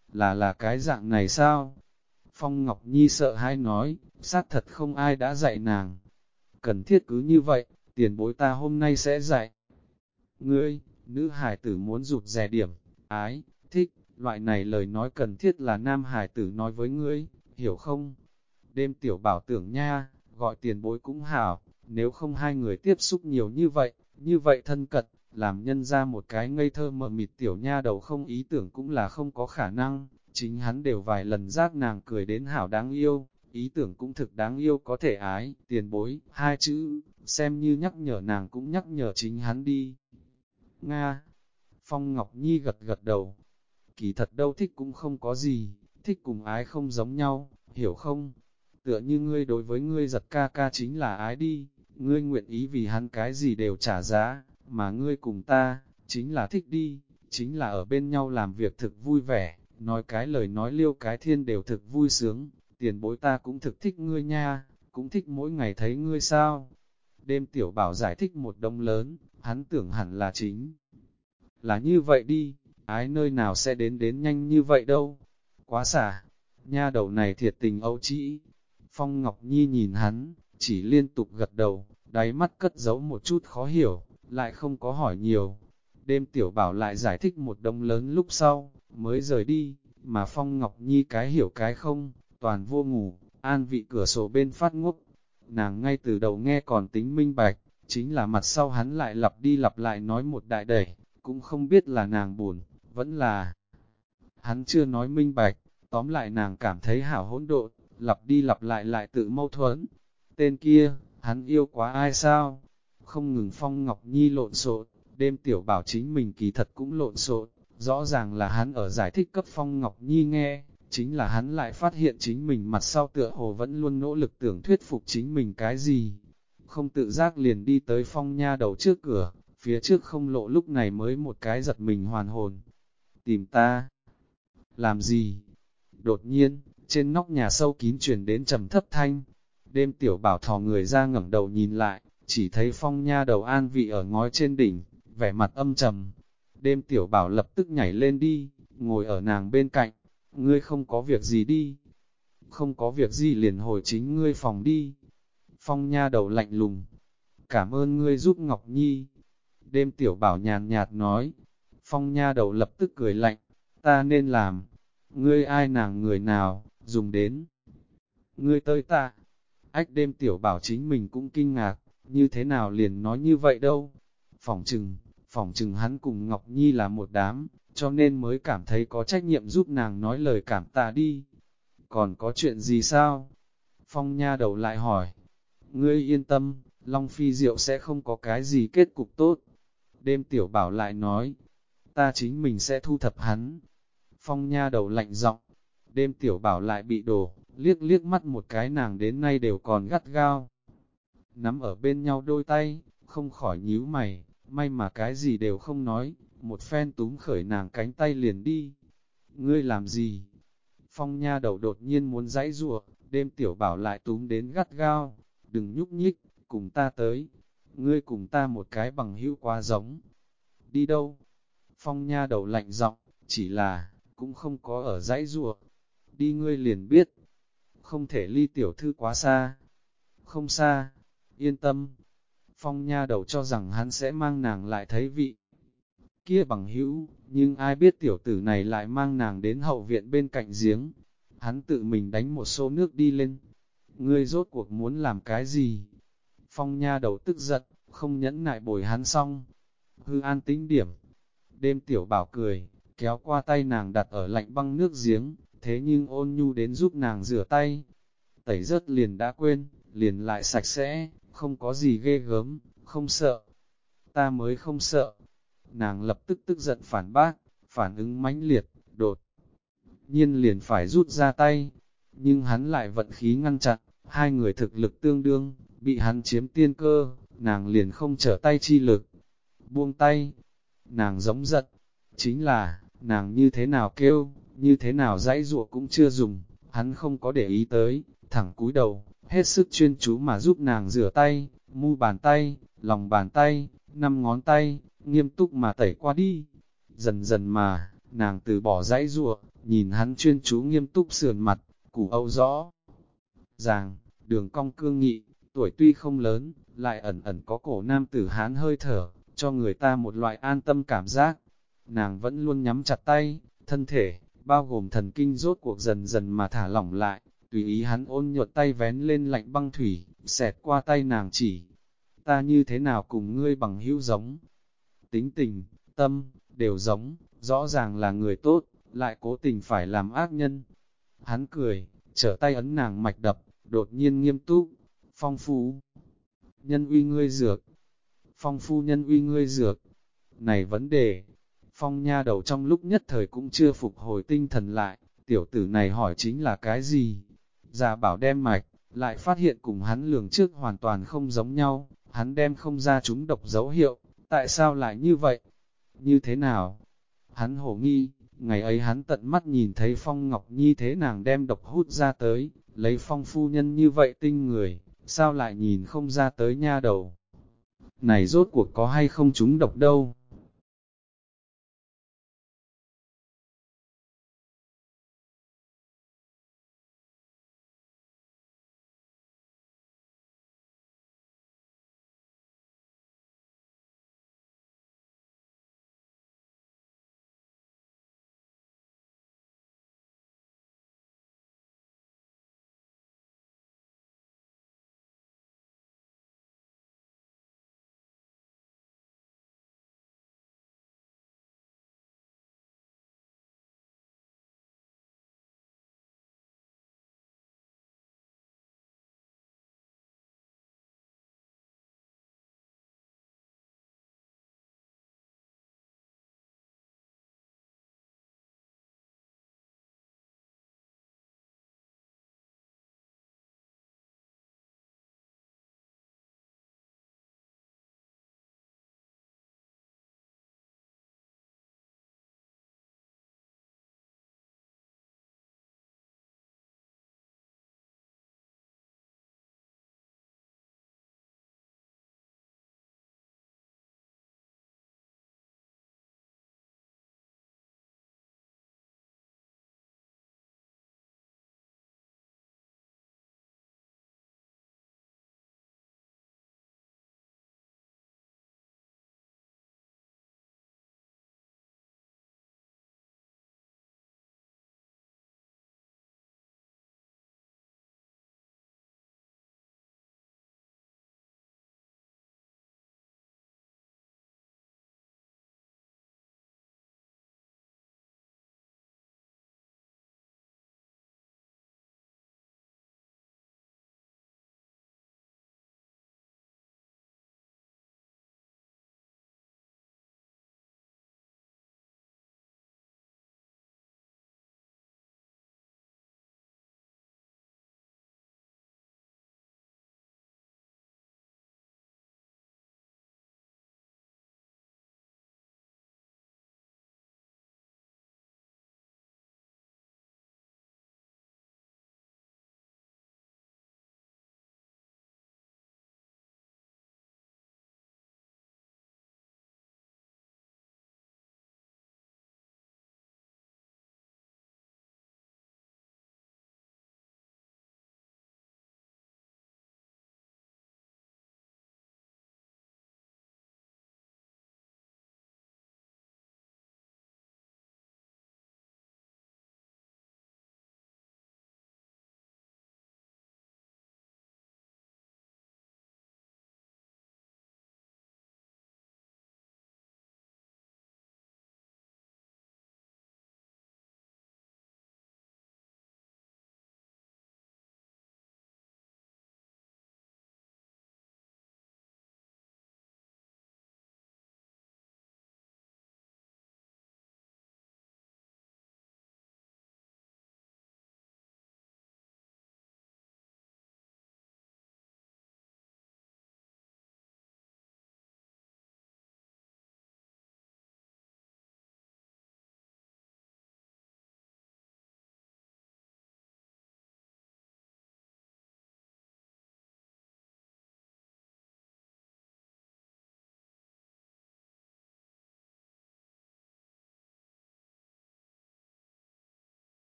là cái dạng này sao? Phong Ngọc Nhi sợ hãi nói, xác thật không ai đã dạy nàng. Cần thiết cứ như vậy, tiền bối ta hôm nay sẽ dạy. Ngươi, nữ hài tử muốn rụt rè điểm, ái, thích, loại này lời nói cần thiết là nam hài tử nói với ngươi, hiểu không? Đêm tiểu bảo tưởng nha, gọi tiền bối cũng hảo, nếu không hai người tiếp xúc nhiều như vậy thân cật, làm nhân ra một cái ngây thơ mờ mịt tiểu nha đầu không ý tưởng cũng là không có khả năng, chính hắn đều vài lần giác nàng cười đến hảo đáng yêu, ý tưởng cũng thực đáng yêu có thể ái, tiền bối, hai chữ, xem như nhắc nhở nàng cũng nhắc nhở chính hắn đi. Nga, Phong Ngọc Nhi gật gật đầu, kỳ thật đâu thích cũng không có gì, thích cùng ái không giống nhau, hiểu không? Tựa như ngươi đối với ngươi giật ca ca chính là ái đi, ngươi nguyện ý vì hắn cái gì đều trả giá, mà ngươi cùng ta, chính là thích đi, chính là ở bên nhau làm việc thực vui vẻ, nói cái lời nói liêu cái thiên đều thực vui sướng, tiền bối ta cũng thực thích ngươi nha, cũng thích mỗi ngày thấy ngươi sao. Đêm tiểu bảo giải thích một đông lớn, hắn tưởng hẳn là chính là như vậy đi, ái nơi nào sẽ đến nhanh như vậy đâu, quá xả, nha đầu này thiệt tình âu trĩ. Phong Ngọc Nhi nhìn hắn, chỉ liên tục gật đầu, đáy mắt cất giấu một chút khó hiểu, lại không có hỏi nhiều. Đêm tiểu bảo lại giải thích một đông lớn lúc sau, mới rời đi, mà Phong Ngọc Nhi cái hiểu cái không, toàn vô ngủ, an vị cửa sổ bên phát ngốc. Nàng ngay từ đầu nghe còn tính minh bạch, chính là mặt sau hắn lại lặp đi lặp lại nói một đại đẩy, cũng không biết là nàng buồn, vẫn là hắn chưa nói minh bạch, tóm lại nàng cảm thấy hảo hỗn độn, lặp đi lặp lại tự mâu thuẫn. Tên kia, hắn yêu quá ai sao? Không ngừng Phong Ngọc Nhi lộn xộn, đêm tiểu bảo chính mình kỳ thật cũng lộn xộn, rõ ràng là hắn ở giải thích cấp Phong Ngọc Nhi nghe, chính là hắn lại phát hiện chính mình mặt sau tựa hồ vẫn luôn nỗ lực tưởng thuyết phục chính mình cái gì. Không tự giác liền đi tới Phong nha đầu trước cửa, phía trước không lộ lúc này mới một cái giật mình hoàn hồn. Tìm ta? Làm gì? Đột nhiên, trên nóc nhà sâu kín truyền đến trầm thấp thanh. Đêm tiểu bảo thò người ra ngẩng đầu nhìn lại, chỉ thấy Phong nha đầu an vị ở ngói trên đỉnh, vẻ mặt âm trầm. Đêm tiểu bảo lập tức nhảy lên đi, ngồi ở nàng bên cạnh. Ngươi không có việc gì đi. Không có việc gì liền hồi chính ngươi phòng đi. Phong nha đầu lạnh lùng. Cảm ơn ngươi giúp Ngọc Nhi. Đêm tiểu bảo nhàn nhạt nói. Phong nha đầu lập tức cười lạnh. Ta nên làm. Ngươi ai nàng người nào, dùng đến. Ngươi tới ta. Ách đêm tiểu bảo chính mình cũng kinh ngạc. Như thế nào liền nói như vậy đâu. Phỏng chừng hắn cùng Ngọc Nhi là một đám, cho nên mới cảm thấy có trách nhiệm giúp nàng nói lời cảm tạ đi. Còn có chuyện gì sao? Phong nha đầu lại hỏi. Ngươi yên tâm, Long Phi Diệu sẽ không có cái gì kết cục tốt. Đêm tiểu bảo lại nói, ta chính mình sẽ thu thập hắn. Phong nha đầu lạnh giọng, đêm tiểu bảo lại bị đổ, liếc liếc mắt một cái nàng đến nay đều còn gắt gao. Nắm ở bên nhau đôi tay, không khỏi nhíu mày, may mà cái gì đều không nói, một phen túm khởi nàng cánh tay liền đi. Ngươi làm gì? Phong nha đầu đột nhiên muốn giãy giụa, đêm tiểu bảo lại túm đến gắt gao, đừng nhúc nhích, cùng ta tới. Ngươi cùng ta một cái bằng hữu quá giống. Đi đâu? Phong nha đầu lạnh giọng, chỉ là, cũng không có ở giãy giụa. Đi ngươi liền biết. Không thể ly tiểu thư quá xa. Không xa, yên tâm. Phong nha đầu cho rằng hắn sẽ mang nàng lại thấy vị kia bằng hữu, nhưng ai biết tiểu tử này lại mang nàng đến hậu viện bên cạnh giếng. Hắn tự mình đánh một xô nước đi lên. Ngươi rốt cuộc muốn làm cái gì? Phong nha đầu tức giận, không nhẫn nại bồi hắn xong. Hư an tĩnh điểm. Đêm tiểu bảo cười, kéo qua tay nàng đặt ở lạnh băng nước giếng, thế nhưng ôn nhu đến giúp nàng rửa tay. Tẩy rớt liền đã quên, liền lại sạch sẽ, không có gì ghê gớm, không sợ. Ta mới không sợ. Nàng lập tức tức giận phản bác, phản ứng mãnh liệt, đột nhiên liền phải rút ra tay. Nhưng hắn lại vận khí ngăn chặn, hai người thực lực tương đương, bị hắn chiếm tiên cơ, nàng liền không trở tay chi lực. Buông tay, nàng giống giận, chính là, nàng như thế nào kêu, như thế nào dãy dụa cũng chưa dùng, hắn không có để ý tới, thẳng cúi đầu, hết sức chuyên chú mà giúp nàng rửa tay, mu bàn tay, lòng bàn tay, 5 ngón tay, nghiêm túc mà tẩy qua đi. Dần dần mà, nàng từ bỏ dãy dụa, nhìn hắn chuyên chú nghiêm túc sườn mặt, củ âu rõ ràng, đường cong cương nghị, tuổi tuy không lớn, lại ẩn ẩn có cổ nam tử Hán hơi thở, cho người ta một loại an tâm cảm giác. Nàng vẫn luôn nhắm chặt tay, thân thể, bao gồm thần kinh rốt cuộc dần dần mà thả lỏng lại, tùy ý hắn ôn nhuận tay vén lên lạnh băng thủy, xẹt qua tay nàng chỉ. Ta như thế nào cùng ngươi bằng hữu giống? tính tình, tâm, đều giống, rõ ràng là người tốt, lại cố tình phải làm ác nhân. Hắn cười, trở tay ấn nàng mạch đập, đột nhiên nghiêm túc, Phong phu nhân uy ngươi dược, Phong phu nhân uy ngươi dược. Này vấn đề, Phong nha đầu trong lúc nhất thời cũng chưa phục hồi tinh thần lại, tiểu tử này hỏi chính là cái gì? Già bảo đem mạch, lại phát hiện cùng hắn lường trước hoàn toàn không giống nhau, hắn đem không ra chúng độc dấu hiệu, tại sao lại như vậy? Như thế nào? Hắn hổ nghi, ngày ấy hắn tận mắt nhìn thấy Phong Ngọc Nhi thế nàng đem độc hút ra tới, lấy Phong phu nhân như vậy tinh người, sao lại nhìn không ra tới nha đầu? Này rốt cuộc có hay không chúng độc đâu?